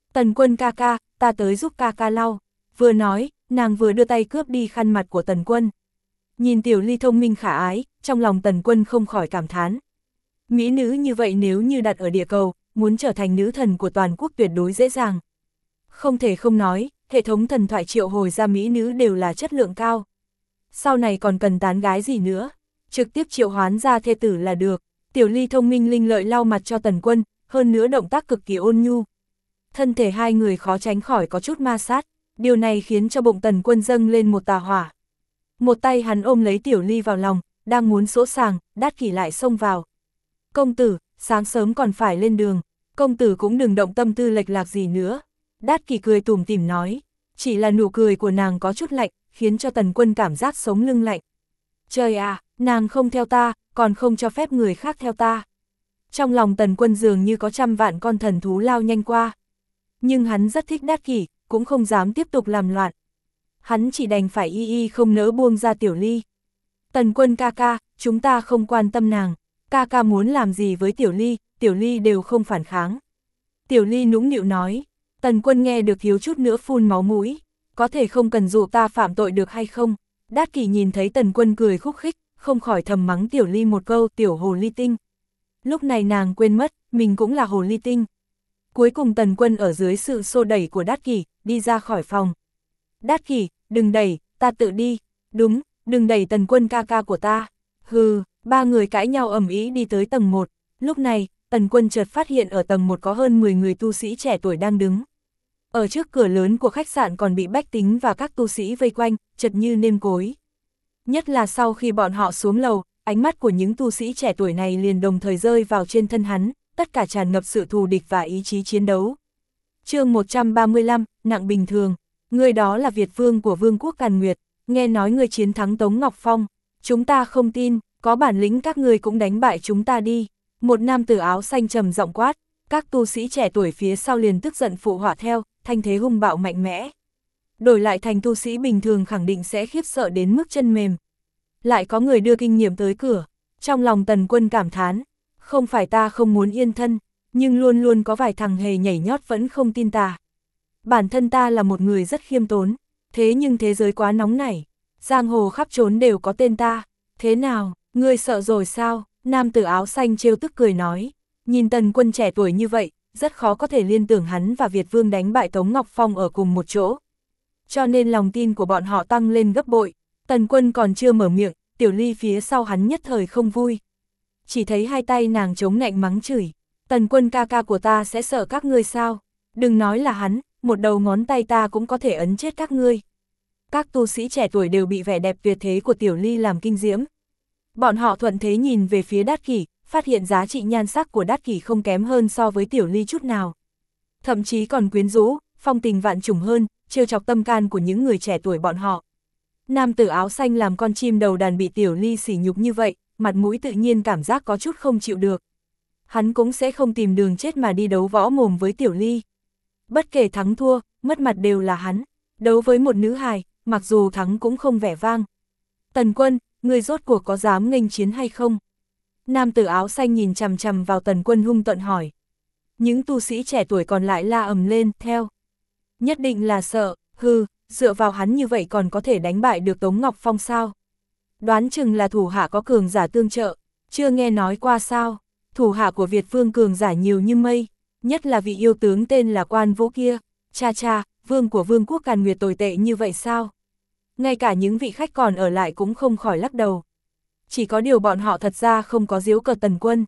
Tần Quân ca ca, ta tới giúp ca ca lau. Vừa nói, nàng vừa đưa tay cướp đi khăn mặt của Tần Quân. Nhìn Tiểu Ly thông minh khả ái, trong lòng Tần Quân không khỏi cảm thán. Mỹ nữ như vậy nếu như đặt ở địa cầu, muốn trở thành nữ thần của toàn quốc tuyệt đối dễ dàng. Không thể không nói, hệ thống thần thoại triệu hồi ra mỹ nữ đều là chất lượng cao. Sau này còn cần tán gái gì nữa, trực tiếp triệu hoán ra thê tử là được. Tiểu Ly thông minh linh lợi lau mặt cho Tần Quân, hơn nữa động tác cực kỳ ôn nhu. Thân thể hai người khó tránh khỏi có chút ma sát, điều này khiến cho bụng Tần Quân dâng lên một tà hỏa. Một tay hắn ôm lấy Tiểu Ly vào lòng, đang muốn sỗ sàng, Đát Kỷ lại xông vào. Công tử, sáng sớm còn phải lên đường, công tử cũng đừng động tâm tư lệch lạc gì nữa. Đát Kỷ cười tủm tỉm nói, chỉ là nụ cười của nàng có chút lạnh, khiến cho Tần Quân cảm giác sống lưng lạnh. Trời à, nàng không theo ta, còn không cho phép người khác theo ta. Trong lòng Tần Quân dường như có trăm vạn con thần thú lao nhanh qua. Nhưng hắn rất thích Đát Kỷ, cũng không dám tiếp tục làm loạn. Hắn chỉ đành phải y không nỡ buông ra Tiểu Ly. Tần Quân ca ca, chúng ta không quan tâm nàng. Ca ca muốn làm gì với Tiểu Ly đều không phản kháng. Tiểu Ly nũng nịu nói. Tần Quân nghe được thiếu chút nữa phun máu mũi. Có thể không cần dụ ta phạm tội được hay không? Đát Kỷ nhìn thấy Tần Quân cười khúc khích, không khỏi thầm mắng Tiểu Ly một câu tiểu hồ ly tinh. Lúc này nàng quên mất, mình cũng là hồ ly tinh. Cuối cùng Tần Quân ở dưới sự xô đẩy của Đát Kỷ, đi ra khỏi phòng. Đát Kỷ, đừng đẩy, ta tự đi. Đúng, đừng đẩy Tần Quân ca ca của ta. Hừ, ba người cãi nhau ầm ĩ đi tới tầng 1. Lúc này, Tần Quân chợt phát hiện ở tầng 1 có hơn 10 người tu sĩ trẻ tuổi đang đứng. Ở trước cửa lớn của khách sạn còn bị bách tính và các tu sĩ vây quanh, chật như nêm cối. Nhất là sau khi bọn họ xuống lầu, ánh mắt của những tu sĩ trẻ tuổi này liền đồng thời rơi vào trên thân hắn, tất cả tràn ngập sự thù địch và ý chí chiến đấu. Chương 135, nặng bình thường. Người đó là Việt vương của Vương quốc Càn Nguyệt, nghe nói người chiến thắng Tống Ngọc Phong. Chúng ta không tin, có bản lĩnh các người cũng đánh bại chúng ta đi. Một nam tử áo xanh trầm giọng quát, các tu sĩ trẻ tuổi phía sau liền tức giận phụ họa theo, thanh thế hung bạo mạnh mẽ. Đổi lại thành tu sĩ bình thường khẳng định sẽ khiếp sợ đến mức chân mềm. Lại có người đưa kinh nghiệm tới cửa, trong lòng Tần Quân cảm thán, không phải ta không muốn yên thân, nhưng luôn luôn có vài thằng hề nhảy nhót vẫn không tin ta. Bản thân ta là một người rất khiêm tốn, thế nhưng thế giới quá nóng nảy, giang hồ khắp trốn đều có tên ta. Thế nào, ngươi sợ rồi sao? Nam tử áo xanh trêu tức cười nói, nhìn Tần Quân trẻ tuổi như vậy, rất khó có thể liên tưởng hắn và Việt vương đánh bại Tống Ngọc Phong ở cùng một chỗ. Cho nên lòng tin của bọn họ tăng lên gấp bội. Tần Quân còn chưa mở miệng, Tiểu Ly phía sau hắn nhất thời không vui. Chỉ thấy hai tay nàng chống nạnh mắng chửi, Tần Quân ca ca của ta sẽ sợ các ngươi sao? Đừng nói là hắn, một đầu ngón tay ta cũng có thể ấn chết các ngươi. Các tu sĩ trẻ tuổi đều bị vẻ đẹp tuyệt thế của Tiểu Ly làm kinh diễm. Bọn họ thuận thế nhìn về phía Đát Kỷ, phát hiện giá trị nhan sắc của Đát Kỷ không kém hơn so với Tiểu Ly chút nào. Thậm chí còn quyến rũ, phong tình vạn trùng hơn, trêu chọc tâm can của những người trẻ tuổi bọn họ. Nam tử áo xanh làm con chim đầu đàn bị Tiểu Ly sỉ nhục như vậy, mặt mũi tự nhiên cảm giác có chút không chịu được. Hắn cũng sẽ không tìm đường chết mà đi đấu võ mồm với Tiểu Ly. Bất kể thắng thua, mất mặt đều là hắn. Đấu với một nữ hài, mặc dù thắng cũng không vẻ vang. Tần Quân, ngươi rốt cuộc có dám nghênh chiến hay không? Nam tử áo xanh nhìn chằm chằm vào Tần Quân hung tợn hỏi. Những tu sĩ trẻ tuổi còn lại la ầm lên, theo. Nhất định là sợ, hừ, dựa vào hắn như vậy còn có thể đánh bại được Tống Ngọc Phong sao? Đoán chừng là thủ hạ có cường giả tương trợ, chưa nghe nói qua sao? Thủ hạ của Việt vương cường giả nhiều như mây, nhất là vị yêu tướng tên là Quan Vũ kia. Cha cha, vương của Vương quốc Càn Nguyệt tồi tệ như vậy sao? Ngay cả những vị khách còn ở lại cũng không khỏi lắc đầu. Chỉ có điều bọn họ thật ra không có giễu cợt Tần Quân.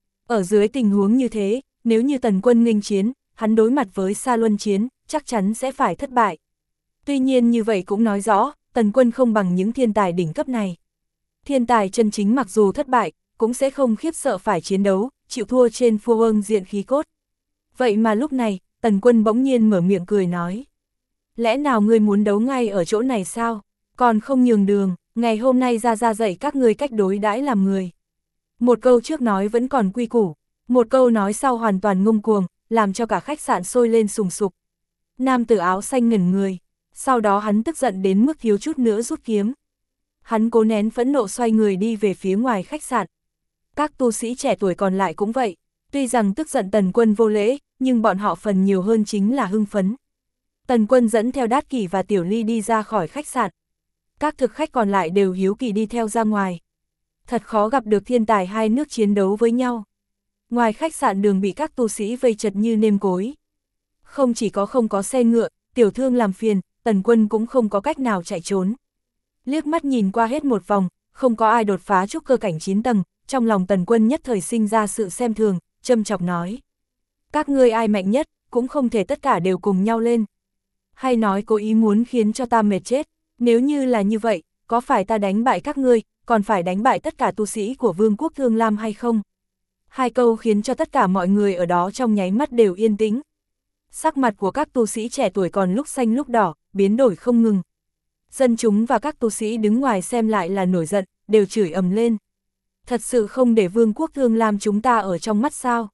Ở dưới tình huống như thế, nếu như Tần Quân nghênh chiến, hắn đối mặt với Sa Luân Chiến, chắc chắn sẽ phải thất bại. Tuy nhiên như vậy cũng nói rõ, Tần Quân không bằng những thiên tài đỉnh cấp này. Thiên tài chân chính mặc dù thất bại, cũng sẽ không khiếp sợ phải chiến đấu, chịu thua trên phương diện khí cốt. Vậy mà lúc này, Tần Quân bỗng nhiên mở miệng cười nói. Lẽ nào ngươi muốn đấu ngay ở chỗ này sao? Còn không nhường đường, ngày hôm nay ra dạy các ngươi cách đối đãi làm người. Một câu trước nói vẫn còn quy củ, một câu nói sau hoàn toàn ngông cuồng, làm cho cả khách sạn sôi lên sùng sục. Nam tử áo xanh ngẩn người, sau đó hắn tức giận đến mức thiếu chút nữa rút kiếm. Hắn cố nén phẫn nộ xoay người đi về phía ngoài khách sạn. Các tu sĩ trẻ tuổi còn lại cũng vậy, Tuy rằng tức giận Tần Quân vô lễ, nhưng bọn họ phần nhiều hơn chính là hưng phấn. Tần Quân dẫn theo Đát Kỷ và Tiểu Ly đi ra khỏi khách sạn. Các thực khách còn lại đều hiếu kỳ đi theo ra ngoài. Thật khó gặp được thiên tài hai nước chiến đấu với nhau. Ngoài khách sạn đường bị các tu sĩ vây chật như nêm cối. Không chỉ không có xe ngựa, tiểu thương làm phiền, Tần Quân cũng không có cách nào chạy trốn. Liếc mắt nhìn qua hết một vòng, không có ai đột phá trúc cơ cảnh 9 tầng, trong lòng Tần Quân nhất thời sinh ra sự xem thường, châm chọc nói. Các ngươi ai mạnh nhất, cũng không thể tất cả đều cùng nhau lên. Hay nói cố ý muốn khiến cho ta mệt chết, nếu như là như vậy, có phải ta đánh bại các ngươi, còn phải đánh bại tất cả tu sĩ của Vương quốc Thương Lam hay không? Hai câu khiến cho tất cả mọi người ở đó trong nháy mắt đều yên tĩnh. Sắc mặt của các tu sĩ trẻ tuổi còn lúc xanh lúc đỏ, biến đổi không ngừng. Dân chúng và các tu sĩ đứng ngoài xem lại là nổi giận, đều chửi ầm lên. Thật sự không để Vương quốc Thương Lam chúng ta ở trong mắt sao?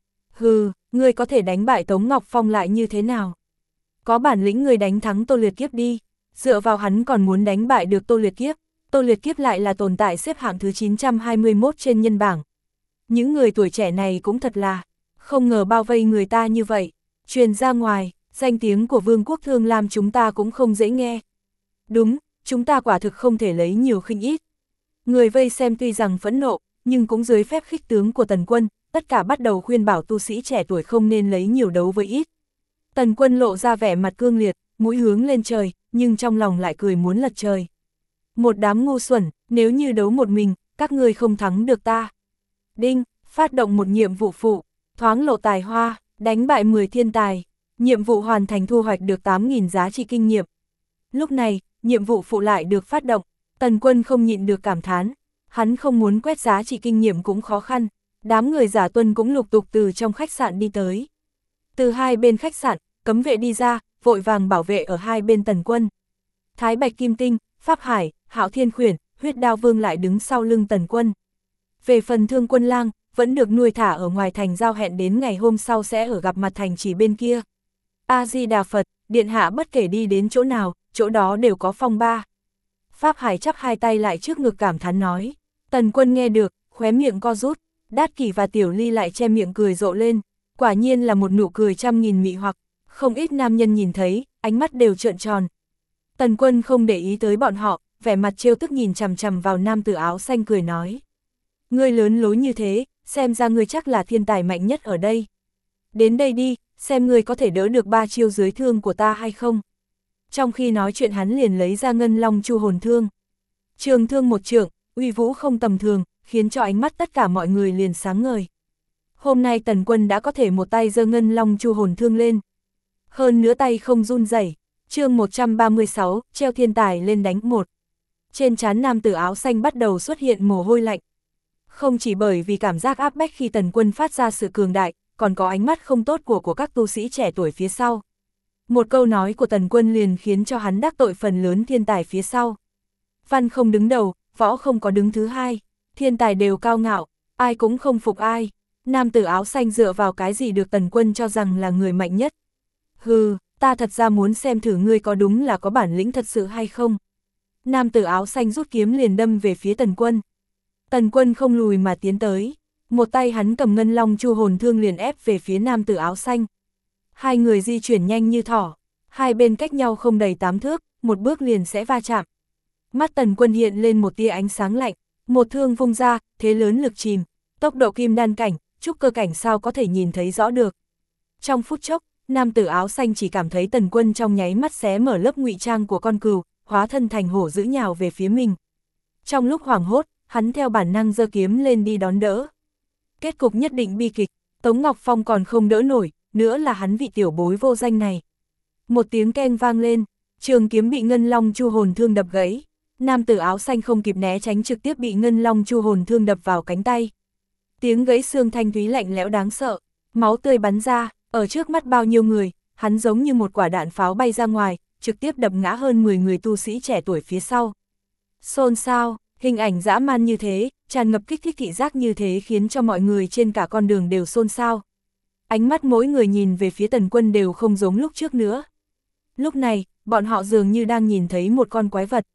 Hừ, ngươi có thể đánh bại Tống Ngọc Phong lại như thế nào? Có bản lĩnh ngươi đánh thắng Tô Liệt Kiếp đi, dựa vào hắn còn muốn đánh bại được Tô Liệt Kiếp. Tô Liệt Kiếp lại là tồn tại xếp hạng thứ 921 trên nhân bảng. Những người tuổi trẻ này cũng thật là, không ngờ bao vây người ta như vậy. Truyền ra ngoài, danh tiếng của Vương quốc Thương Lam chúng ta cũng không dễ nghe. Đúng, chúng ta quả thực không thể lấy nhiều khinh ít. Người vây xem tuy rằng phẫn nộ, nhưng cũng dưới phép khích tướng của Tần Quân, tất cả bắt đầu khuyên bảo tu sĩ trẻ tuổi không nên lấy nhiều đấu với ít. Tần Quân lộ ra vẻ mặt cương liệt, mũi hướng lên trời, nhưng trong lòng lại cười muốn lật trời. Một đám ngu xuẩn, nếu như đấu một mình, các ngươi không thắng được ta. Đinh, phát động một nhiệm vụ phụ, thoáng lộ tài hoa, đánh bại 10 thiên tài. Nhiệm vụ hoàn thành thu hoạch được 8.000 giá trị kinh nghiệm. Lúc này, nhiệm vụ phụ lại được phát động, Tần Quân không nhịn được cảm thán. Hắn không muốn quét giá trị kinh nghiệm cũng khó khăn, đám người giả tuân cũng lục tục từ trong khách sạn đi tới. Từ hai bên khách sạn, cấm vệ đi ra, vội vàng bảo vệ ở hai bên Tần Quân. Thái Bạch Kim Tinh, Pháp Hải, Hạo Thiên Khuyển, Huyết Đao Vương lại đứng sau lưng Tần Quân. Về phần Thương Quân Lang, vẫn được nuôi thả ở ngoài thành giao hẹn đến ngày hôm sau sẽ ở gặp mặt thành chỉ bên kia. A-di-đà Phật, điện hạ bất kể đi đến chỗ nào, chỗ đó đều có phong ba. Pháp Hải chắp hai tay lại trước ngực cảm thán nói. Tần Quân nghe được, khóe miệng co rút, Đát Kỷ và Tiểu Ly lại che miệng cười rộ lên, quả nhiên là một nụ cười trăm nghìn mị hoặc, không ít nam nhân nhìn thấy, ánh mắt đều trợn tròn. Tần Quân không để ý tới bọn họ, vẻ mặt trêu tức nhìn chằm chằm vào nam tử áo xanh cười nói. Ngươi lớn lối như thế, xem ra ngươi chắc là thiên tài mạnh nhất ở đây. Đến đây đi, xem ngươi có thể đỡ được 3 chiêu dưới thương của ta hay không. Trong khi nói chuyện hắn liền lấy ra Ngân Long Chu Hồn Thương. Trường thương một trượng, uy vũ không tầm thường, khiến cho ánh mắt tất cả mọi người liền sáng ngời. Hôm nay Tần Quân đã có thể một tay giơ Ngân Long Chu Hồn Thương lên. Hơn nữa tay không run rẩy. Chương 136, treo thiên tài lên đánh một. Trên trán nam tử áo xanh bắt đầu xuất hiện mồ hôi lạnh. Không chỉ bởi vì cảm giác áp bách khi Tần Quân phát ra sự cường đại, còn có ánh mắt không tốt của các tu sĩ trẻ tuổi phía sau. Một câu nói của Tần Quân liền khiến cho hắn đắc tội phần lớn thiên tài phía sau. Văn không đứng đầu, võ không có đứng thứ hai, thiên tài đều cao ngạo, ai cũng không phục ai. Nam tử áo xanh dựa vào cái gì được Tần Quân cho rằng là người mạnh nhất. Hừ, ta thật ra muốn xem thử ngươi có đúng là có bản lĩnh thật sự hay không. Nam tử áo xanh rút kiếm liền đâm về phía Tần Quân. Tần Quân không lùi mà tiến tới, một tay hắn cầm Ngân Long Chu Hồn Thương liền ép về phía nam tử áo xanh. Hai người di chuyển nhanh như thỏ, hai bên cách nhau không đầy 8 thước, một bước liền sẽ va chạm. Mắt Tần Quân hiện lên một tia ánh sáng lạnh, một thương vung ra, thế lớn lực chìm, tốc độ kim đan cảnh, trúc cơ cảnh sao có thể nhìn thấy rõ được. Trong phút chốc, nam tử áo xanh chỉ cảm thấy Tần Quân trong nháy mắt xé mở lớp ngụy trang của con cừu, hóa thân thành hổ dữ nhào về phía mình. Trong lúc hoảng hốt, hắn theo bản năng giơ kiếm lên đi đón đỡ. Kết cục nhất định bi kịch, Tống Ngọc Phong còn không đỡ nổi, nữa là hắn vị tiểu bối vô danh này. Một tiếng keng vang lên, trường kiếm bị Ngân Long Chu Hồn Thương đập gãy. Nam tử áo xanh không kịp né tránh trực tiếp bị Ngân Long Chu Hồn Thương đập vào cánh tay. Tiếng gãy xương thanh thúy lạnh lẽo đáng sợ, máu tươi bắn ra, ở trước mắt bao nhiêu người, hắn giống như một quả đạn pháo bay ra ngoài, trực tiếp đập ngã hơn 10 người tu sĩ trẻ tuổi phía sau. Xôn xao, hình ảnh dã man như thế, tràn ngập kích thích thị giác như thế khiến cho mọi người trên cả con đường đều xôn xao. Ánh mắt mỗi người nhìn về phía Tần Quân đều không giống lúc trước nữa. Lúc này, bọn họ dường như đang nhìn thấy một con quái vật.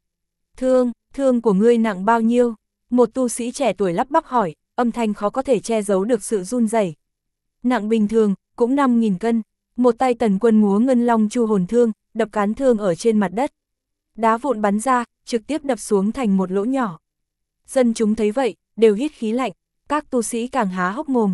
Thương của ngươi nặng bao nhiêu? Một tu sĩ trẻ tuổi lắp bắp hỏi, âm thanh khó có thể che giấu được sự run rẩy. nặng bình thường, cũng 5.000 cân. Một tay Tần Quân múa ngân long chu hồn thương, đập cán thương ở trên mặt đất. Đá vụn bắn ra, trực tiếp đập xuống thành một lỗ nhỏ. Dân chúng thấy vậy, đều hít khí lạnh, các tu sĩ càng há hốc mồm.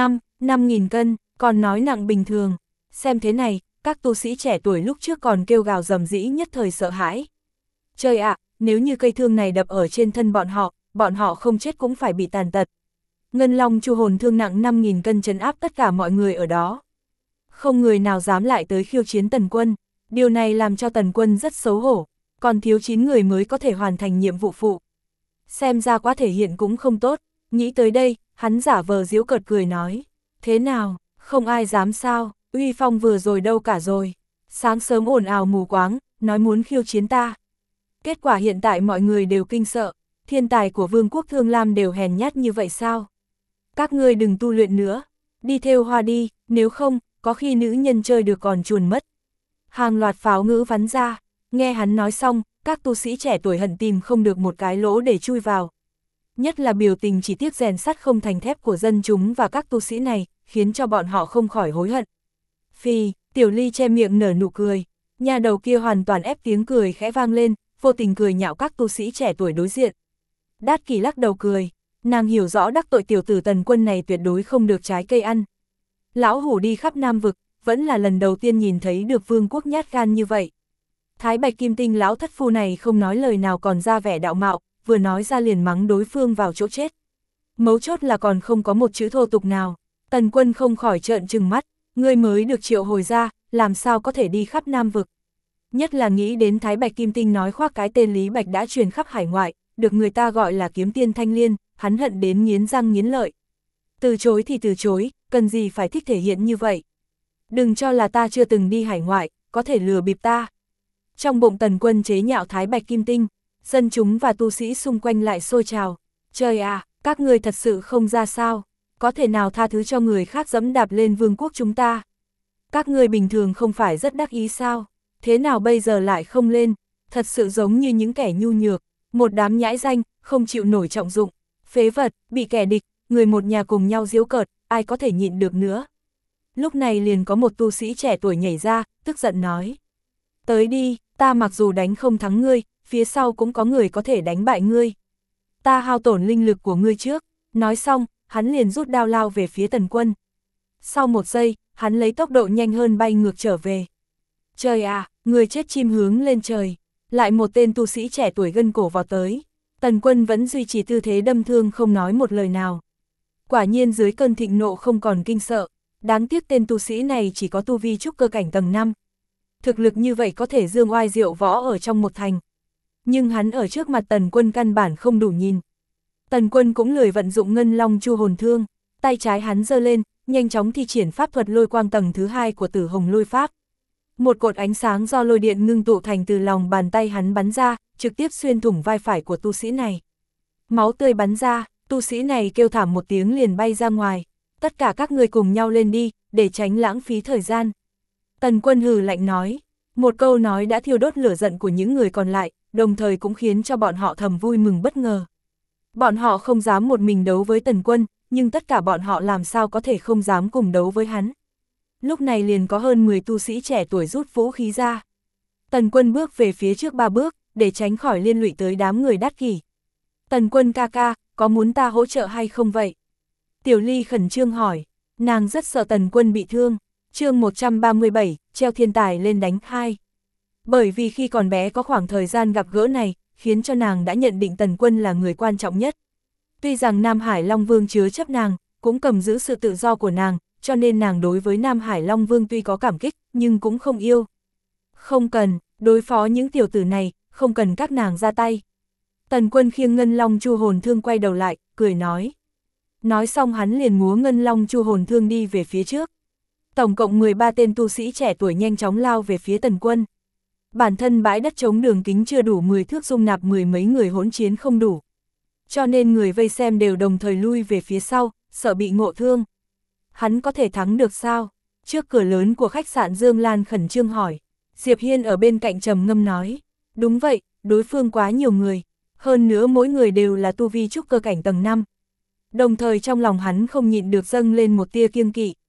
5.000 cân, còn nói nặng bình thường. Xem thế này, các tu sĩ trẻ tuổi lúc trước còn kêu gào rầm rĩ nhất thời sợ hãi. Trời ạ, nếu như cây thương này đập ở trên thân bọn họ không chết cũng phải bị tàn tật. Ngân long chu hồn thương nặng 5.000 cân trấn áp tất cả mọi người ở đó. Không người nào dám lại tới khiêu chiến Tần Quân, điều này làm cho Tần Quân rất xấu hổ, còn thiếu 9 người mới có thể hoàn thành nhiệm vụ phụ. Xem ra quá thể hiện cũng không tốt, nghĩ tới đây, hắn giả vờ giễu cợt cười nói, thế nào, không ai dám sao, uy phong vừa rồi đâu cả rồi, sáng sớm ồn ào mù quáng, nói muốn khiêu chiến ta. Kết quả hiện tại mọi người đều kinh sợ, thiên tài của Vương quốc Thương Lam đều hèn nhát như vậy sao? Các ngươi đừng tu luyện nữa, đi theo hoa đi, nếu không, có khi nữ nhân chơi được còn chuồn mất. Hàng loạt pháo ngữ vắn ra, nghe hắn nói xong, các tu sĩ trẻ tuổi hận tìm không được một cái lỗ để chui vào. Nhất là biểu tình chỉ tiếc rèn sắt không thành thép của dân chúng và các tu sĩ này, khiến cho bọn họ không khỏi hối hận. Phì, Tiểu Ly che miệng nở nụ cười, nhà đầu kia hoàn toàn ép tiếng cười khẽ vang lên, vô tình cười nhạo các tu sĩ trẻ tuổi đối diện. Đát Kỷ lắc đầu cười, nàng hiểu rõ đắc tội tiểu tử Tần Quân này tuyệt đối không được trái cây ăn. Lão hủ đi khắp Nam vực, vẫn là lần đầu tiên nhìn thấy được vương quốc nhát gan như vậy. Thái Bạch Kim Tinh lão thất phu này không nói lời nào còn ra vẻ đạo mạo, vừa nói ra liền mắng đối phương vào chỗ chết. Mấu chốt là còn không có một chữ thô tục nào. Tần Quân không khỏi trợn trừng mắt, ngươi mới được triệu hồi ra, làm sao có thể đi khắp Nam vực. Nhất là nghĩ đến Thái Bạch Kim Tinh nói khoác cái tên Lý Bạch đã truyền khắp hải ngoại, được người ta gọi là kiếm tiên thanh liên, hắn hận đến nghiến răng nghiến lợi. Từ chối thì từ chối, cần gì phải thích thể hiện như vậy. Đừng cho là ta chưa từng đi hải ngoại, có thể lừa bịp ta. Trong bụng Tần Quân chế nhạo Thái Bạch Kim Tinh, dân chúng và tu sĩ xung quanh lại sôi trào. Trời à, các người thật sự không ra sao, có thể nào tha thứ cho người khác dẫm đạp lên vương quốc chúng ta. Các người bình thường không phải rất đắc ý sao, thế nào bây giờ lại không lên, thật sự giống như những kẻ nhu nhược, một đám nhãi danh, không chịu nổi trọng dụng, phế vật, bị kẻ địch, người một nhà cùng nhau giễu cợt, ai có thể nhịn được nữa. Lúc này liền có một tu sĩ trẻ tuổi nhảy ra, tức giận nói. Tới đi, ta mặc dù đánh không thắng ngươi, phía sau cũng có người có thể đánh bại ngươi. Ta hao tổn linh lực của ngươi trước, nói xong, hắn liền rút đao lao về phía Tần Quân. Sau một giây, hắn lấy tốc độ nhanh hơn bay ngược trở về. Trời à, người chết chim hướng lên trời, lại một tên tu sĩ trẻ tuổi gân cổ vào tới. Tần Quân vẫn duy trì tư thế đâm thương không nói một lời nào. Quả nhiên dưới cơn thịnh nộ không còn kinh sợ, đáng tiếc tên tu sĩ này chỉ có tu vi trúc cơ cảnh tầng 5. Thực lực như vậy có thể dương oai diệu võ ở trong một thành. Nhưng hắn ở trước mặt Tần Quân căn bản không đủ nhìn. Tần Quân cũng lười vận dụng ngân long chu hồn thương, tay trái hắn giơ lên, nhanh chóng thi triển pháp thuật lôi quang tầng thứ 2 của Tử Hồng Lôi Pháp. Một cột ánh sáng do lôi điện ngưng tụ thành từ lòng bàn tay hắn bắn ra, trực tiếp xuyên thủng vai phải của tu sĩ này. Máu tươi bắn ra, tu sĩ này kêu thảm một tiếng liền bay ra ngoài. Tất cả các người cùng nhau lên đi, để tránh lãng phí thời gian. Tần Quân hừ lạnh nói, một câu nói đã thiêu đốt lửa giận của những người còn lại, đồng thời cũng khiến cho bọn họ thầm vui mừng bất ngờ. Bọn họ không dám một mình đấu với Tần Quân, nhưng tất cả bọn họ làm sao có thể không dám cùng đấu với hắn. Lúc này liền có hơn 10 tu sĩ trẻ tuổi rút vũ khí ra. Tần Quân bước về phía trước 3 bước, để tránh khỏi liên lụy tới đám người Đát Kỷ. Tần Quân ca ca, có muốn ta hỗ trợ hay không vậy? Tiểu Ly khẩn trương hỏi, nàng rất sợ Tần Quân bị thương. Chương 137, treo thiên tài lên đánh 2. Bởi vì khi còn bé có khoảng thời gian gặp gỡ này, khiến cho nàng đã nhận định Tần Quân là người quan trọng nhất. Tuy rằng Nam Hải Long Vương chứa chấp nàng, cũng cầm giữ sự tự do của nàng, cho nên nàng đối với Nam Hải Long Vương tuy có cảm kích, nhưng cũng không yêu. Không cần, đối phó những tiểu tử này, không cần các nàng ra tay. Tần Quân khiêng ngân long chu hồn thương quay đầu lại, cười nói. Nói xong hắn liền múa ngân long chu hồn thương đi về phía trước. Tổng cộng 13 tên tu sĩ trẻ tuổi nhanh chóng lao về phía Tần Quân. Bản thân bãi đất trống đường kính chưa đủ 10 thước dung nạp mười mấy người hỗn chiến không đủ. Cho nên người vây xem đều đồng thời lui về phía sau, sợ bị ngộ thương. Hắn có thể thắng được sao? Trước cửa lớn của khách sạn Dương Lan khẩn trương hỏi. Diệp Hiên ở bên cạnh trầm ngâm nói. Đúng vậy, đối phương quá nhiều người. Hơn nữa mỗi người đều là tu vi trúc cơ cảnh tầng 5. Đồng thời trong lòng hắn không nhịn được dâng lên một tia kiêng kỵ.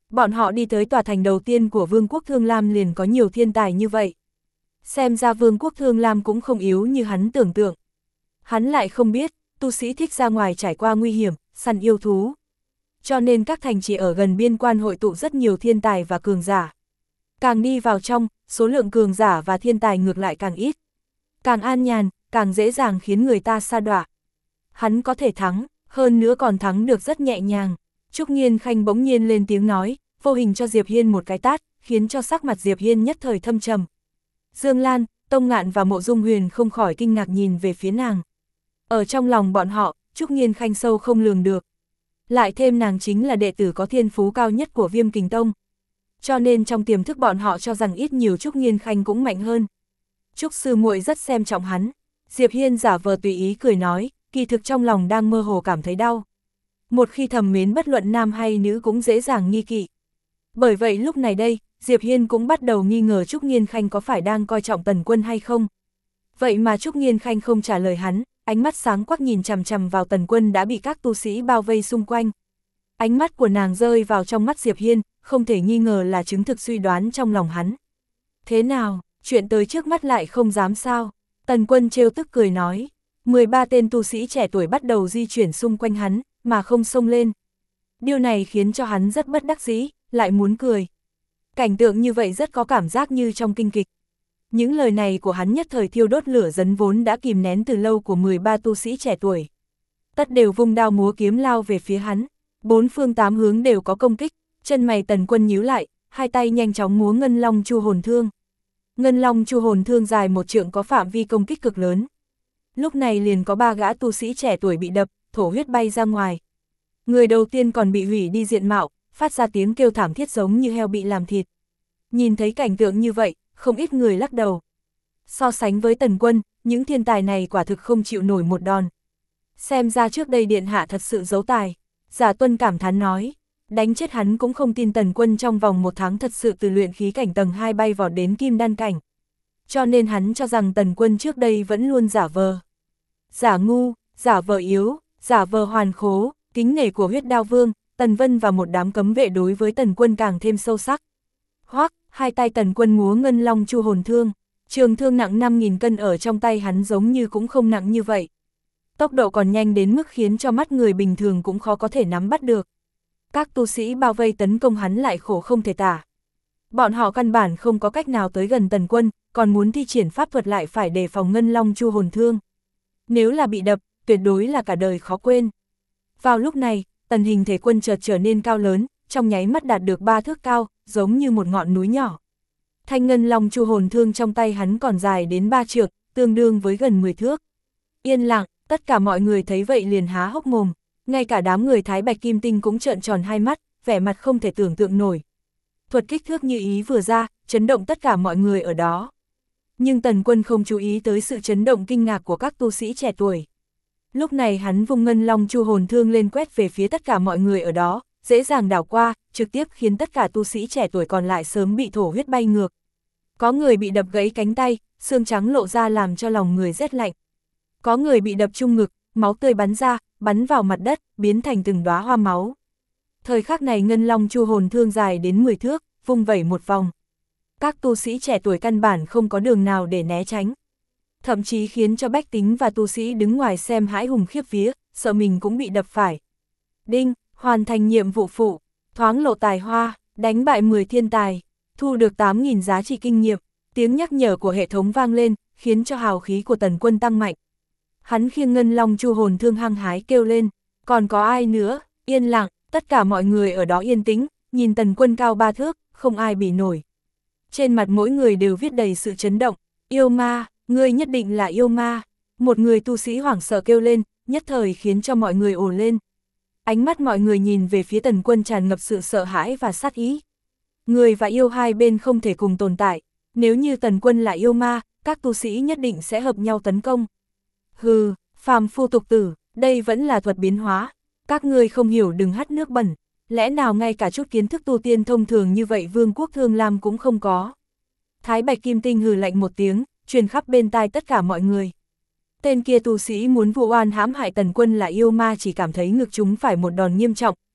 Bọn họ đi tới tòa thành đầu tiên của Vương quốc Thương Lam liền có nhiều thiên tài như vậy. Xem ra Vương quốc Thương Lam cũng không yếu như hắn tưởng tượng. Hắn lại không biết, tu sĩ thích ra ngoài trải qua nguy hiểm, săn yêu thú. Cho nên các thành trì ở gần biên quan hội tụ rất nhiều thiên tài và cường giả. Càng đi vào trong, số lượng cường giả và thiên tài ngược lại càng ít. Càng an nhàn, càng dễ dàng khiến người ta sa đọa. Hắn có thể thắng, hơn nữa còn thắng được rất nhẹ nhàng. Trúc Nghiên Khanh bỗng nhiên lên tiếng nói, vô hình cho Diệp Hiên một cái tát, khiến cho sắc mặt Diệp Hiên nhất thời thâm trầm. Dương Lan, Tông Ngạn và Mộ Dung Huyền không khỏi kinh ngạc nhìn về phía nàng. Ở trong lòng bọn họ, Trúc Nghiên Khanh sâu không lường được. Lại thêm nàng chính là đệ tử có thiên phú cao nhất của Viêm Kình Tông. Cho nên trong tiềm thức bọn họ cho rằng ít nhiều Trúc Nghiên Khanh cũng mạnh hơn. Trúc sư muội rất xem trọng hắn. Diệp Hiên giả vờ tùy ý cười nói, kỳ thực trong lòng đang mơ hồ cảm thấy đau. Một khi thầm mến bất luận nam hay nữ cũng dễ dàng nghi kỵ. Bởi vậy lúc này đây, Diệp Hiên cũng bắt đầu nghi ngờ Trúc Nghiên Khanh có phải đang coi trọng Tần Quân hay không. Vậy mà Trúc Nghiên Khanh không trả lời hắn, ánh mắt sáng quắc nhìn chằm chằm vào Tần Quân đã bị các tu sĩ bao vây xung quanh. Ánh mắt của nàng rơi vào trong mắt Diệp Hiên, không thể nghi ngờ là chứng thực suy đoán trong lòng hắn. Thế nào, chuyện tới trước mắt lại không dám sao? Tần Quân trêu tức cười nói. 13 tên tu sĩ trẻ tuổi bắt đầu di chuyển xung quanh hắn, mà không xông lên. Điều này khiến cho hắn rất bất đắc dĩ, lại muốn cười. Cảnh tượng như vậy rất có cảm giác như trong kinh kịch. Những lời này của hắn nhất thời thiêu đốt lửa dấn vốn đã kìm nén từ lâu của 13 tu sĩ trẻ tuổi. Tất đều vung đao múa kiếm lao về phía hắn. Bốn phương tám hướng đều có công kích, chân mày Tần Quân nhíu lại, hai tay nhanh chóng múa Ngân Long Chu Hồn Thương. Ngân Long Chu Hồn Thương dài 1 trượng có phạm vi công kích cực lớn. Lúc này liền có 3 gã tu sĩ trẻ tuổi bị đập, thổ huyết bay ra ngoài. Người đầu tiên còn bị hủy đi diện mạo, phát ra tiếng kêu thảm thiết giống như heo bị làm thịt. Nhìn thấy cảnh tượng như vậy, không ít người lắc đầu. So sánh với Tần Quân, những thiên tài này quả thực không chịu nổi một đòn. Xem ra trước đây điện hạ thật sự giấu tài. Giả Tuân cảm thán nói, đánh chết hắn cũng không tin Tần Quân trong vòng 1 tháng thật sự từ luyện khí cảnh tầng 2 bay vọt đến kim đan cảnh. Cho nên hắn cho rằng Tần Quân trước đây vẫn luôn giả vờ. Giả ngu, giả vờ yếu, giả vờ hoàn khố, kính nể của Huyết Đao Vương, Tần Vân và một đám cấm vệ đối với Tần Quân càng thêm sâu sắc. Hoắc, hai tay Tần Quân múa Ngân Long Chu Hồn Thương, trường thương nặng 5.000 cân ở trong tay hắn giống như cũng không nặng như vậy. Tốc độ còn nhanh đến mức khiến cho mắt người bình thường cũng khó có thể nắm bắt được. Các tu sĩ bao vây tấn công hắn lại khổ không thể tả. Bọn họ căn bản không có cách nào tới gần Tần Quân, còn muốn thi triển pháp thuật lại phải đề phòng Ngân Long Chu Hồn Thương. Nếu là bị đập, tuyệt đối là cả đời khó quên. Vào lúc này, Tần Hình thể Quân chợt trở nên cao lớn, trong nháy mắt đạt được 3 thước cao, giống như một ngọn núi nhỏ. Thanh Ngân Long Chu Hồn Thương trong tay hắn còn dài đến 3 trượng, tương đương với gần 10 thước. Yên lặng, tất cả mọi người thấy vậy liền há hốc mồm, ngay cả đám người Thái Bạch Kim Tinh cũng trợn tròn hai mắt, vẻ mặt không thể tưởng tượng nổi. Thuật kích thước như ý vừa ra, chấn động tất cả mọi người ở đó. Nhưng Tần Quân không chú ý tới sự chấn động kinh ngạc của các tu sĩ trẻ tuổi. Lúc này hắn vung Ngân Long Chu Hồn Thương lên quét về phía tất cả mọi người ở đó, dễ dàng đảo qua, trực tiếp khiến tất cả tu sĩ trẻ tuổi còn lại sớm bị thổ huyết bay ngược. Có người bị đập gãy cánh tay, xương trắng lộ ra làm cho lòng người rét lạnh. Có người bị đập trung ngực, máu tươi bắn ra, bắn vào mặt đất, biến thành từng đóa hoa máu. Thời khắc này Ngân Long Chu Hồn Thương dài đến 10 thước, vung vẩy một vòng. Các tu sĩ trẻ tuổi căn bản không có đường nào để né tránh. Thậm chí khiến cho bách tính và tu sĩ đứng ngoài xem hãi hùng khiếp vía, sợ mình cũng bị đập phải. Đinh, hoàn thành nhiệm vụ phụ, thoáng lộ tài hoa, đánh bại 10 thiên tài, thu được 8.000 giá trị kinh nghiệm. Tiếng nhắc nhở của hệ thống vang lên, khiến cho hào khí của Tần Quân tăng mạnh. Hắn khiêng Ngân Long Chu Hồn Thương hăng hái kêu lên, còn có ai nữa? Yên lặng, tất cả mọi người ở đó yên tĩnh, nhìn Tần Quân cao 3 thước, không ai bì nổi. Trên mặt mỗi người đều viết đầy sự chấn động, yêu ma, ngươi nhất định là yêu ma. Một người tu sĩ hoảng sợ kêu lên, nhất thời khiến cho mọi người ồ lên. Ánh mắt mọi người nhìn về phía Tần Quân tràn ngập sự sợ hãi và sát ý. Người và yêu hai bên không thể cùng tồn tại, nếu như Tần Quân là yêu ma, các tu sĩ nhất định sẽ hợp nhau tấn công. Hừ, phàm phu tục tử, đây vẫn là thuật biến hóa, các ngươi không hiểu đừng hắt nước bẩn, lẽ nào ngay cả chút kiến thức tu tiên thông thường như vậy Vương quốc Thương Lam cũng không có. Thái Bạch Kim Tinh hừ lạnh một tiếng, truyền khắp bên tai tất cả mọi người. Tên kia tu sĩ muốn vu oan hãm hại Tần Quân là yêu ma chỉ cảm thấy ngực chúng phải một đòn nghiêm trọng,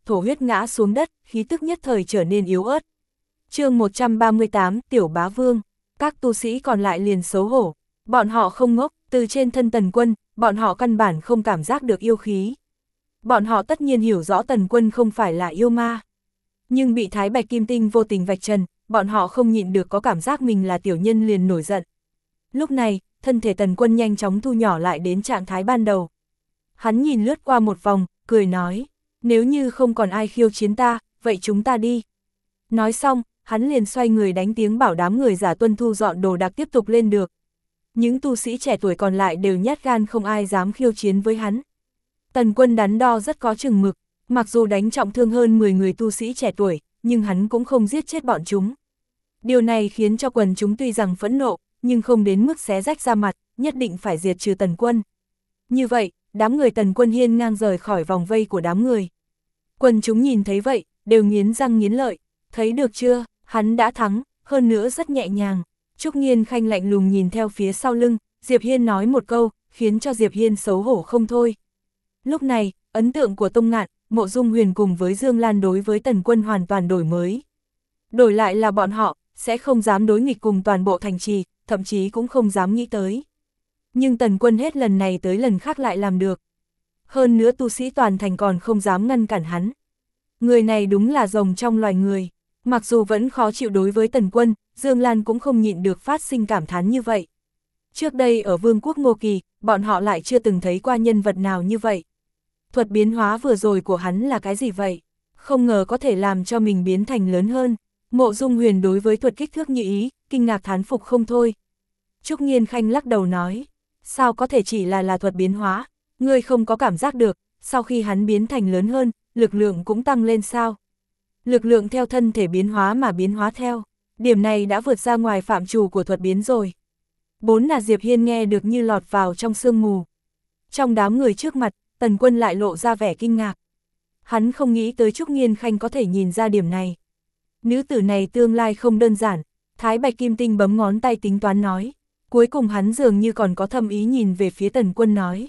thổ huyết ngã xuống đất, khí tức nhất thời trở nên yếu ớt. chương 138, Tiểu Bá Vương. Các tu sĩ còn lại liền xấu hổ. Bọn họ không ngốc, từ trên thân Tần Quân, bọn họ căn bản không cảm giác được yêu khí. Bọn họ tất nhiên hiểu rõ Tần Quân không phải là yêu ma. Nhưng bị Thái Bạch Kim Tinh vô tình vạch trần, bọn họ không nhịn được có cảm giác mình là tiểu nhân liền nổi giận. Lúc này, thân thể Tần Quân nhanh chóng thu nhỏ lại đến trạng thái ban đầu. Hắn nhìn lướt qua một vòng, cười nói, nếu như không còn ai khiêu chiến ta, vậy chúng ta đi. Nói xong, hắn liền xoay người đánh tiếng bảo đám người giả tuân thu dọn đồ đạc tiếp tục lên được. Những tu sĩ trẻ tuổi còn lại đều nhát gan không ai dám khiêu chiến với hắn. Tần Quân đắn đo rất có chừng mực, mặc dù đánh trọng thương hơn 10 người tu sĩ trẻ tuổi, nhưng hắn cũng không giết chết bọn chúng. Điều này khiến cho quần chúng tuy rằng phẫn nộ, nhưng không đến mức xé rách ra mặt, nhất định phải diệt trừ Tần Quân. Như vậy, đám người Tần Quân hiên ngang rời khỏi vòng vây của đám người. Quần chúng nhìn thấy vậy, đều nghiến răng nghiến lợi, thấy được chưa, hắn đã thắng, hơn nữa rất nhẹ nhàng. Trúc Nghiên Khanh lạnh lùng nhìn theo phía sau lưng, Diệp Hiên nói một câu, khiến cho Diệp Hiên xấu hổ không thôi. Lúc này, ấn tượng của Tông Ngạn, Mộ Dung Huyền cùng với Dương Lan đối với Tần Quân hoàn toàn đổi mới. Đổi lại là bọn họ, sẽ không dám đối nghịch cùng toàn bộ thành trì, thậm chí cũng không dám nghĩ tới. Nhưng Tần Quân hết lần này tới lần khác lại làm được. Hơn nữa tu sĩ toàn thành còn không dám ngăn cản hắn. Người này đúng là rồng trong loài người. Mặc dù vẫn khó chịu đối với Tần Quân, Dương Lan cũng không nhịn được phát sinh cảm thán như vậy. Trước đây ở Vương quốc Ngô Kỳ, bọn họ lại chưa từng thấy qua nhân vật nào như vậy. Thuật biến hóa vừa rồi của hắn là cái gì vậy? Không ngờ có thể làm cho mình biến thành lớn hơn. Mộ Dung Huyền đối với thuật kích thước như ý, kinh ngạc thán phục không thôi. Trúc Nghiên Khanh lắc đầu nói, sao có thể chỉ là thuật biến hóa, ngươi không có cảm giác được, sau khi hắn biến thành lớn hơn, lực lượng cũng tăng lên sao? Lực lượng theo thân thể biến hóa mà biến hóa theo, điểm này đã vượt ra ngoài phạm trù của thuật biến rồi. Bốn là Diệp Hiên nghe được như lọt vào trong sương mù. Trong đám người trước mặt, Tần Quân lại lộ ra vẻ kinh ngạc. Hắn không nghĩ tới Trúc Nghiên Khanh có thể nhìn ra điểm này. Nữ tử này tương lai không đơn giản, Thái Bạch Kim Tinh bấm ngón tay tính toán nói. Cuối cùng hắn dường như còn có thâm ý nhìn về phía Tần Quân nói.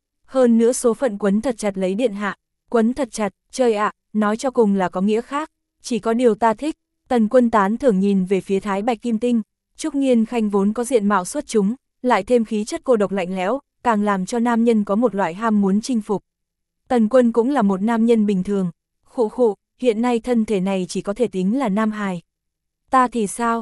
Hơn nữa số phận quấn thật chặt lấy điện hạ, quấn thật chặt, trời ạ, nói cho cùng là có nghĩa khác, chỉ có điều ta thích. Tần Quân tán thưởng nhìn về phía Thái Bạch Kim Tinh, Trúc Nghiên Khanh vốn có diện mạo xuất chúng, lại thêm khí chất cô độc lạnh lẽo, càng làm cho nam nhân có một loại ham muốn chinh phục. Tần Quân cũng là một nam nhân bình thường, khụ khụ, hiện nay thân thể này chỉ có thể tính là nam hài. Ta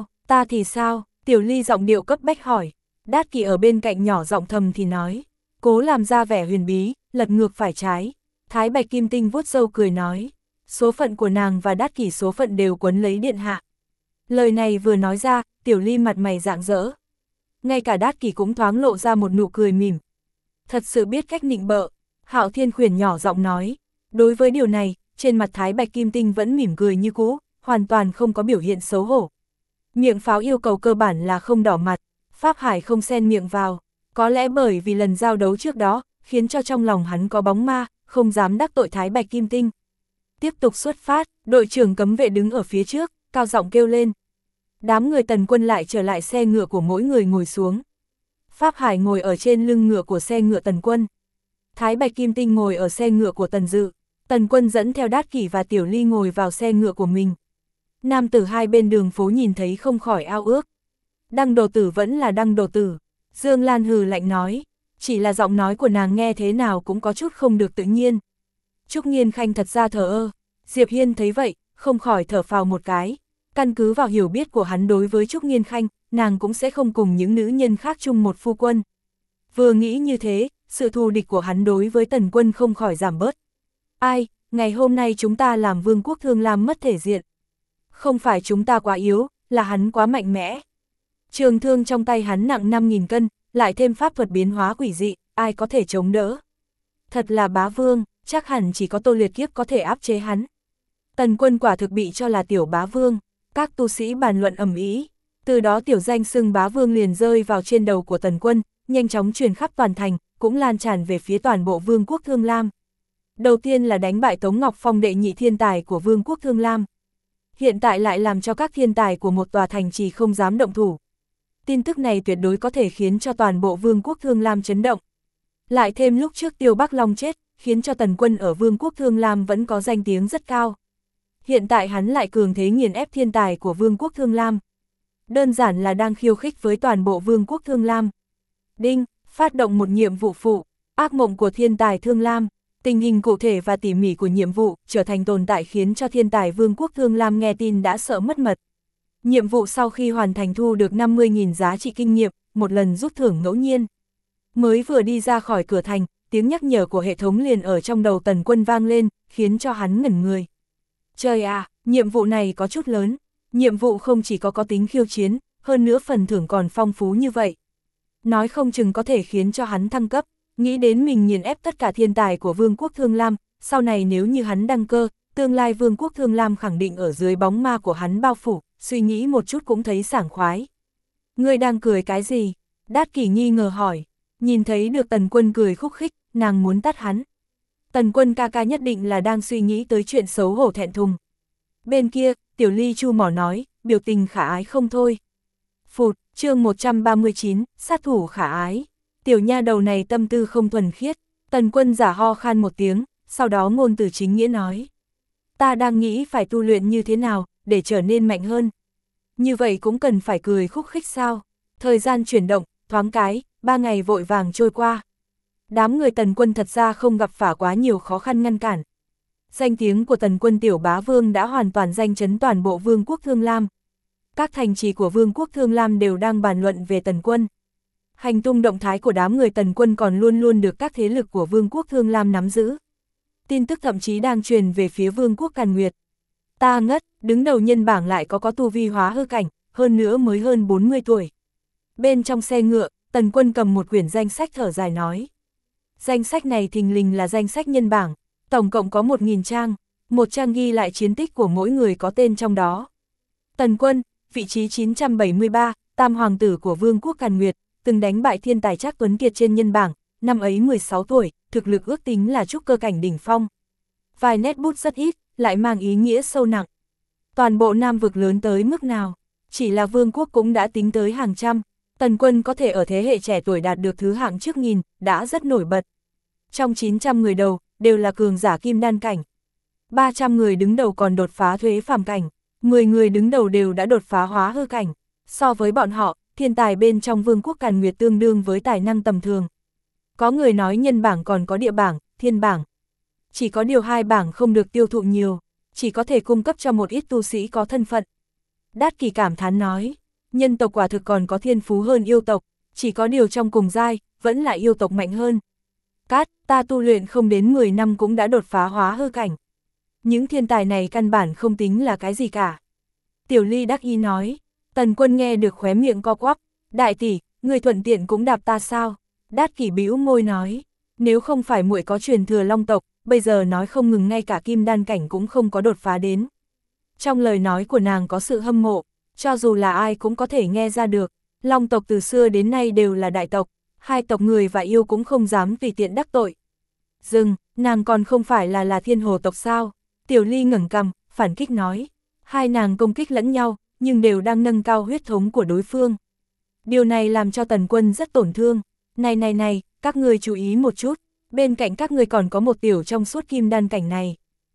thì sao, Tiểu Ly giọng điệu cấp bách hỏi, Đát Kỷ ở bên cạnh nhỏ giọng thầm thì nói, cố làm ra vẻ huyền bí, lật ngược phải trái. Thái Bạch Kim Tinh vuốt râu cười nói, số phận của nàng và Đát Kỷ số phận đều quấn lấy điện hạ. Lời này vừa nói ra, Tiểu Ly mặt mày rạng rỡ. Ngay cả Đát Kỷ cũng thoáng lộ ra một nụ cười mỉm. Thật sự biết cách nịnh bợ, Hạo Thiên Khuyển nhỏ giọng nói. Đối với điều này, trên mặt Thái Bạch Kim Tinh vẫn mỉm cười như cũ, hoàn toàn không có biểu hiện xấu hổ. Miệng pháo yêu cầu cơ bản là không đỏ mặt, Pháp Hải không xen miệng vào. Có lẽ bởi vì lần giao đấu trước đó, khiến cho trong lòng hắn có bóng ma, không dám đắc tội Thái Bạch Kim Tinh. Tiếp tục xuất phát, đội trưởng cấm vệ đứng ở phía trước, cao giọng kêu lên. Đám người Tần Quân lại trở lại xe ngựa của mỗi người ngồi xuống. Pháp Hải ngồi ở trên lưng ngựa của xe ngựa Tần Quân. Thái Bạch Kim Tinh ngồi ở xe ngựa của Tần Dự. Tần Quân dẫn theo Đát Kỷ và Tiểu Ly ngồi vào xe ngựa của mình. Nam tử hai bên đường phố nhìn thấy không khỏi ao ước. Đăng đồ tử vẫn là đăng đồ tử. Dương Lan hừ lạnh nói. Chỉ là giọng nói của nàng nghe thế nào cũng có chút không được tự nhiên. Trúc Nghiên Khanh thật ra thờ ơ. Diệp Hiên thấy vậy, không khỏi thở phào một cái. Căn cứ vào hiểu biết của hắn đối với Trúc Nghiên Khanh, nàng cũng sẽ không cùng những nữ nhân khác chung một phu quân. Vừa nghĩ như thế, sự thù địch của hắn đối với Tần Quân không khỏi giảm bớt. Ai, ngày hôm nay chúng ta làm Vương quốc Thương Lam mất thể diện. Không phải chúng ta quá yếu, là hắn quá mạnh mẽ. Trường thương trong tay hắn nặng 5.000 cân, lại thêm pháp thuật biến hóa quỷ dị, ai có thể chống đỡ. Thật là bá vương, chắc hẳn chỉ có Tô Liệt Kiếp có thể áp chế hắn. Tần Quân quả thực bị cho là tiểu bá vương, các tu sĩ bàn luận ầm ĩ. Từ đó tiểu danh xưng bá vương liền rơi vào trên đầu của Tần Quân, nhanh chóng truyền khắp toàn thành, cũng lan tràn về phía toàn bộ Vương quốc Thương Lam. Đầu tiên là đánh bại Tống Ngọc Phong đệ nhị thiên tài của Vương quốc Thương Lam. Hiện tại lại làm cho các thiên tài của một tòa thành trì không dám động thủ. Tin tức này tuyệt đối có thể khiến cho toàn bộ Vương quốc Thương Lam chấn động. Lại thêm lúc trước Tiêu Bắc Long chết, khiến cho Tần Quân ở Vương quốc Thương Lam vẫn có danh tiếng rất cao. Hiện tại hắn lại cường thế nghiền ép thiên tài của Vương quốc Thương Lam. Đơn giản là đang khiêu khích với toàn bộ Vương quốc Thương Lam. Đinh, phát động một nhiệm vụ phụ, ác mộng của thiên tài Thương Lam. Tình hình cụ thể và tỉ mỉ của nhiệm vụ trở thành tồn tại khiến cho thiên tài Vương quốc Thương Lam nghe tin đã sợ mất mật. Nhiệm vụ sau khi hoàn thành thu được 50.000 giá trị kinh nghiệm, một lần rút thưởng ngẫu nhiên. Mới vừa đi ra khỏi cửa thành, tiếng nhắc nhở của hệ thống liền ở trong đầu Tần Quân vang lên, khiến cho hắn ngẩn người. Trời à, nhiệm vụ này có chút lớn. Nhiệm vụ không chỉ có tính khiêu chiến, hơn nữa phần thưởng còn phong phú như vậy. Nói không chừng có thể khiến cho hắn thăng cấp, nghĩ đến mình nghiền ép tất cả thiên tài của Vương quốc Thương Lam, sau này nếu như hắn đăng cơ, tương lai Vương quốc Thương Lam khẳng định ở dưới bóng ma của hắn bao phủ, suy nghĩ một chút cũng thấy sảng khoái. Ngươi đang cười cái gì? Đát Kỷ nghi ngờ hỏi. Nhìn thấy được Tần Quân cười khúc khích, nàng muốn tát hắn. Tần Quân ca ca nhất định là đang suy nghĩ tới chuyện xấu hổ thẹn thùng. Bên kia, Tiểu Ly chu mỏ nói, biểu tình khả ái không thôi. Phụt, chương 139, sát thủ khả ái. Tiểu nha đầu này tâm tư không thuần khiết. Tần Quân giả ho khan một tiếng, sau đó ngôn từ chính nghĩa nói. Ta đang nghĩ phải tu luyện như thế nào, để trở nên mạnh hơn. Như vậy cũng cần phải cười khúc khích sao. Thời gian chuyển động, thoáng cái, 3 ngày vội vàng trôi qua. Đám người Tần Quân thật ra không gặp phải quá nhiều khó khăn ngăn cản. Danh tiếng của Tần Quân tiểu bá vương đã hoàn toàn danh chấn toàn bộ Vương quốc Thương Lam. Các thành trì của Vương quốc Thương Lam đều đang bàn luận về Tần Quân. Hành tung động thái của đám người Tần Quân còn luôn luôn được các thế lực của Vương quốc Thương Lam nắm giữ. Tin tức thậm chí đang truyền về phía Vương quốc Càn Nguyệt. Ta ngất, đứng đầu nhân bảng lại có tu vi hóa hư cảnh, hơn nữa mới hơn 40 tuổi. Bên trong xe ngựa, Tần Quân cầm một quyển danh sách thở dài nói. Danh sách này thình lình là danh sách nhân bảng, tổng cộng có 1.000 trang, một trang ghi lại chiến tích của mỗi người có tên trong đó. Tần Quân, vị trí 973, tam hoàng tử của Vương quốc Càn Nguyệt, từng đánh bại thiên tài Trác Tuấn Kiệt trên nhân bảng, năm ấy 16 tuổi, thực lực ước tính là trúc cơ cảnh đỉnh phong. Vài nét bút rất ít, lại mang ý nghĩa sâu nặng. Toàn bộ Nam vực lớn tới mức nào, chỉ là Vương quốc cũng đã tính tới hàng trăm. Tần Quân có thể ở thế hệ trẻ tuổi đạt được thứ hạng trước nghìn, đã rất nổi bật. Trong 900 người đầu, đều là cường giả kim đan cảnh. 300 người đứng đầu còn đột phá thuế phàm cảnh, 10 người đứng đầu đều đã đột phá hóa hư cảnh. So với bọn họ, thiên tài bên trong Vương quốc Càn Nguyệt tương đương với tài năng tầm thường. Có người nói nhân bảng còn có địa bảng, thiên bảng. Chỉ có điều hai bảng không được tiêu thụ nhiều, chỉ có thể cung cấp cho một ít tu sĩ có thân phận. Đát Kỷ cảm thán nói, nhân tộc quả thực còn có thiên phú hơn yêu tộc, chỉ có điều trong cùng giai, vẫn là yêu tộc mạnh hơn. Cát, ta tu luyện không đến 10 năm cũng đã đột phá hóa hư cảnh. Những thiên tài này căn bản không tính là cái gì cả. Tiểu Ly đắc ý nói. Tần Quân nghe được khóe miệng co quắp. Đại tỷ, người thuận tiện cũng đạp ta sao? Đát Kỷ bĩu môi nói. Nếu không phải muội có truyền thừa long tộc, bây giờ nói không ngừng ngay cả kim đan cảnh cũng không có đột phá đến. Trong lời nói của nàng có sự hâm mộ, cho dù là ai cũng có thể nghe ra được. Long tộc từ xưa đến nay đều là đại tộc, hai tộc người và yêu cũng không dám tùy tiện đắc tội. Dừng, nàng còn không phải là thiên hồ tộc sao? Tiểu Ly ngẩng cằm, phản kích nói. Hai nàng công kích lẫn nhau, nhưng đều đang nâng cao huyết thống của đối phương. Điều này làm cho Tần Quân rất tổn thương. Này, các người chú ý một chút, bên cạnh các người còn có một tiểu trong suốt kim đan cảnh này.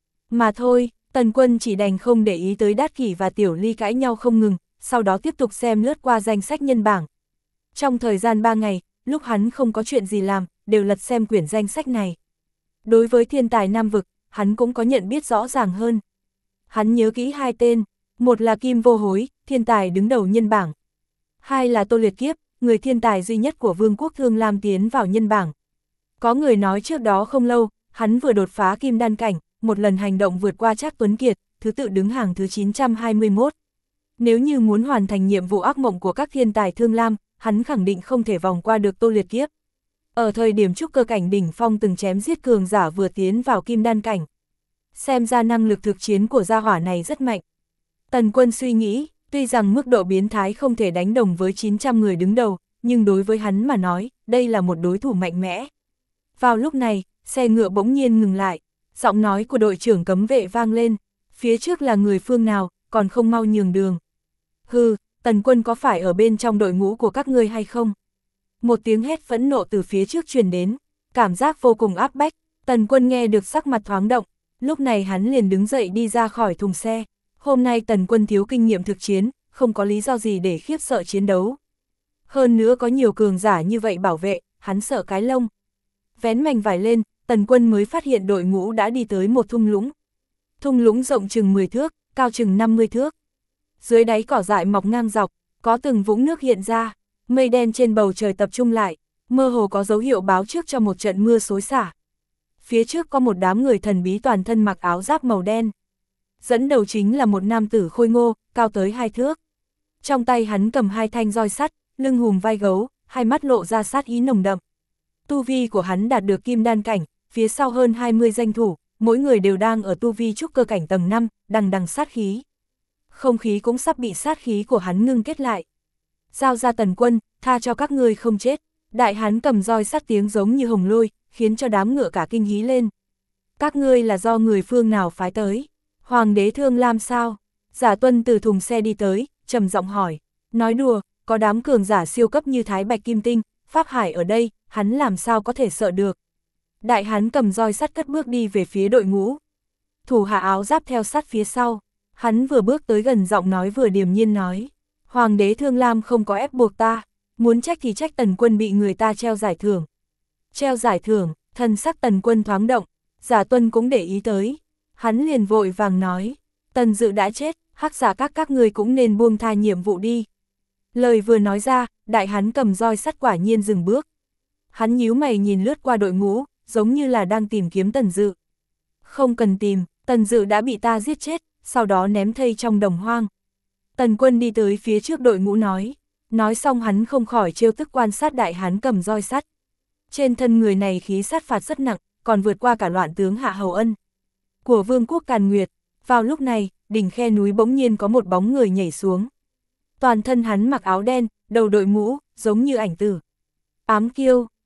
Mà thôi, Tần Quân chỉ đành không để ý tới Đát Kỷ và Tiểu Ly cãi nhau không ngừng, sau đó tiếp tục xem lướt qua danh sách nhân bảng. Trong thời gian 3 ngày, lúc hắn không có chuyện gì làm, đều lật xem quyển danh sách này. Đối với thiên tài Nam vực, hắn cũng có nhận biết rõ ràng hơn. Hắn nhớ kỹ hai tên, một là Kim Vô Hối, thiên tài đứng đầu nhân bảng. Hai là Tô Liệt Kiếp, người thiên tài duy nhất của Vương quốc Thương Lam tiến vào nhân bảng. Có người nói trước đó không lâu, hắn vừa đột phá kim đan cảnh, một lần hành động vượt qua Trác Tuấn Kiệt, thứ tự đứng hàng thứ 921. Nếu như muốn hoàn thành nhiệm vụ ác mộng của các thiên tài Thương Lam, hắn khẳng định không thể vòng qua được Tô Liệt Kiếp. Ở thời điểm trúc cơ cảnh đỉnh phong từng chém giết cường giả vừa tiến vào kim đan cảnh. Xem ra năng lực thực chiến của gia hỏa này rất mạnh. Tần Quân suy nghĩ, tuy rằng mức độ biến thái không thể đánh đồng với 900 người đứng đầu, nhưng đối với hắn mà nói, đây là một đối thủ mạnh mẽ. Vào lúc này, xe ngựa bỗng nhiên ngừng lại, giọng nói của đội trưởng cấm vệ vang lên, phía trước là người phương nào, còn không mau nhường đường. Hừ, Tần Quân có phải ở bên trong đội ngũ của các ngươi hay không? Một tiếng hét phẫn nộ từ phía trước truyền đến, cảm giác vô cùng áp bách, Tần Quân nghe được sắc mặt thoáng động, lúc này hắn liền đứng dậy đi ra khỏi thùng xe. Hôm nay Tần Quân thiếu kinh nghiệm thực chiến, không có lý do gì để khiếp sợ chiến đấu. Hơn nữa có nhiều cường giả như vậy bảo vệ, hắn sợ cái lông. Vén mảnh vải lên, Tần Quân mới phát hiện đội ngũ đã đi tới một thung lũng. Thung lũng rộng chừng 10 thước, cao chừng 50 thước. Dưới đáy cỏ dại mọc ngang dọc, có từng vũng nước hiện ra, mây đen trên bầu trời tập trung lại, mơ hồ có dấu hiệu báo trước cho một trận mưa xối xả. Phía trước có một đám người thần bí toàn thân mặc áo giáp màu đen. Dẫn đầu chính là một nam tử khôi ngô, cao tới 2 thước. Trong tay hắn cầm 2 thanh roi sắt, lưng hùm vai gấu, hai mắt lộ ra sát ý nồng đậm. Tu vi của hắn đạt được kim đan cảnh, phía sau hơn 20 danh thủ, mỗi người đều đang ở tu vi trúc cơ cảnh tầng 5, đằng đằng sát khí. Không khí cũng sắp bị sát khí của hắn ngưng kết lại. Giao ra Tần Quân, tha cho các ngươi không chết. Đại hán cầm roi sắt tiếng giống như hồng lôi, khiến cho đám ngựa cả kinh hí lên. Các ngươi là do người phương nào phái tới? Hoàng đế Thương Lam sao? Giả Tuân từ thùng xe đi tới, trầm giọng hỏi. Nói đùa, có đám cường giả siêu cấp như Thái Bạch Kim Tinh, Pháp Hải ở đây, hắn làm sao có thể sợ được? Đại hán cầm roi sắt cất bước đi về phía đội ngũ. Thủ hạ áo giáp theo sát phía sau. Hắn vừa bước tới gần giọng nói vừa điềm nhiên nói. Hoàng đế Thương Lam không có ép buộc ta, muốn trách thì trách Tần Quân bị người ta treo giải thưởng. Treo giải thưởng, thân sắc Tần Quân thoáng động, Giả Tuân cũng để ý tới. Hắn liền vội vàng nói, Tần Dự đã chết, hắc giả các người cũng nên buông tha nhiệm vụ đi. Lời vừa nói ra, đại hắn cầm roi sắt quả nhiên dừng bước. Hắn nhíu mày nhìn lướt qua đội ngũ, giống như là đang tìm kiếm Tần Dự. Không cần tìm, Tần Dự đã bị ta giết chết, sau đó ném thây trong đồng hoang. Tần Quân đi tới phía trước đội ngũ nói xong hắn không khỏi trêu tức quan sát đại hán cầm roi sắt. Trên thân người này khí sát phạt rất nặng, còn vượt qua cả loạn tướng Hạ Hầu Ân của Vương quốc Càn Nguyệt. Vào lúc này, đỉnh khe núi bỗng nhiên có một bóng người nhảy xuống. Toàn thân hắn mặc áo đen, đầu đội mũ, giống như ảnh tử. Ám Kiêu,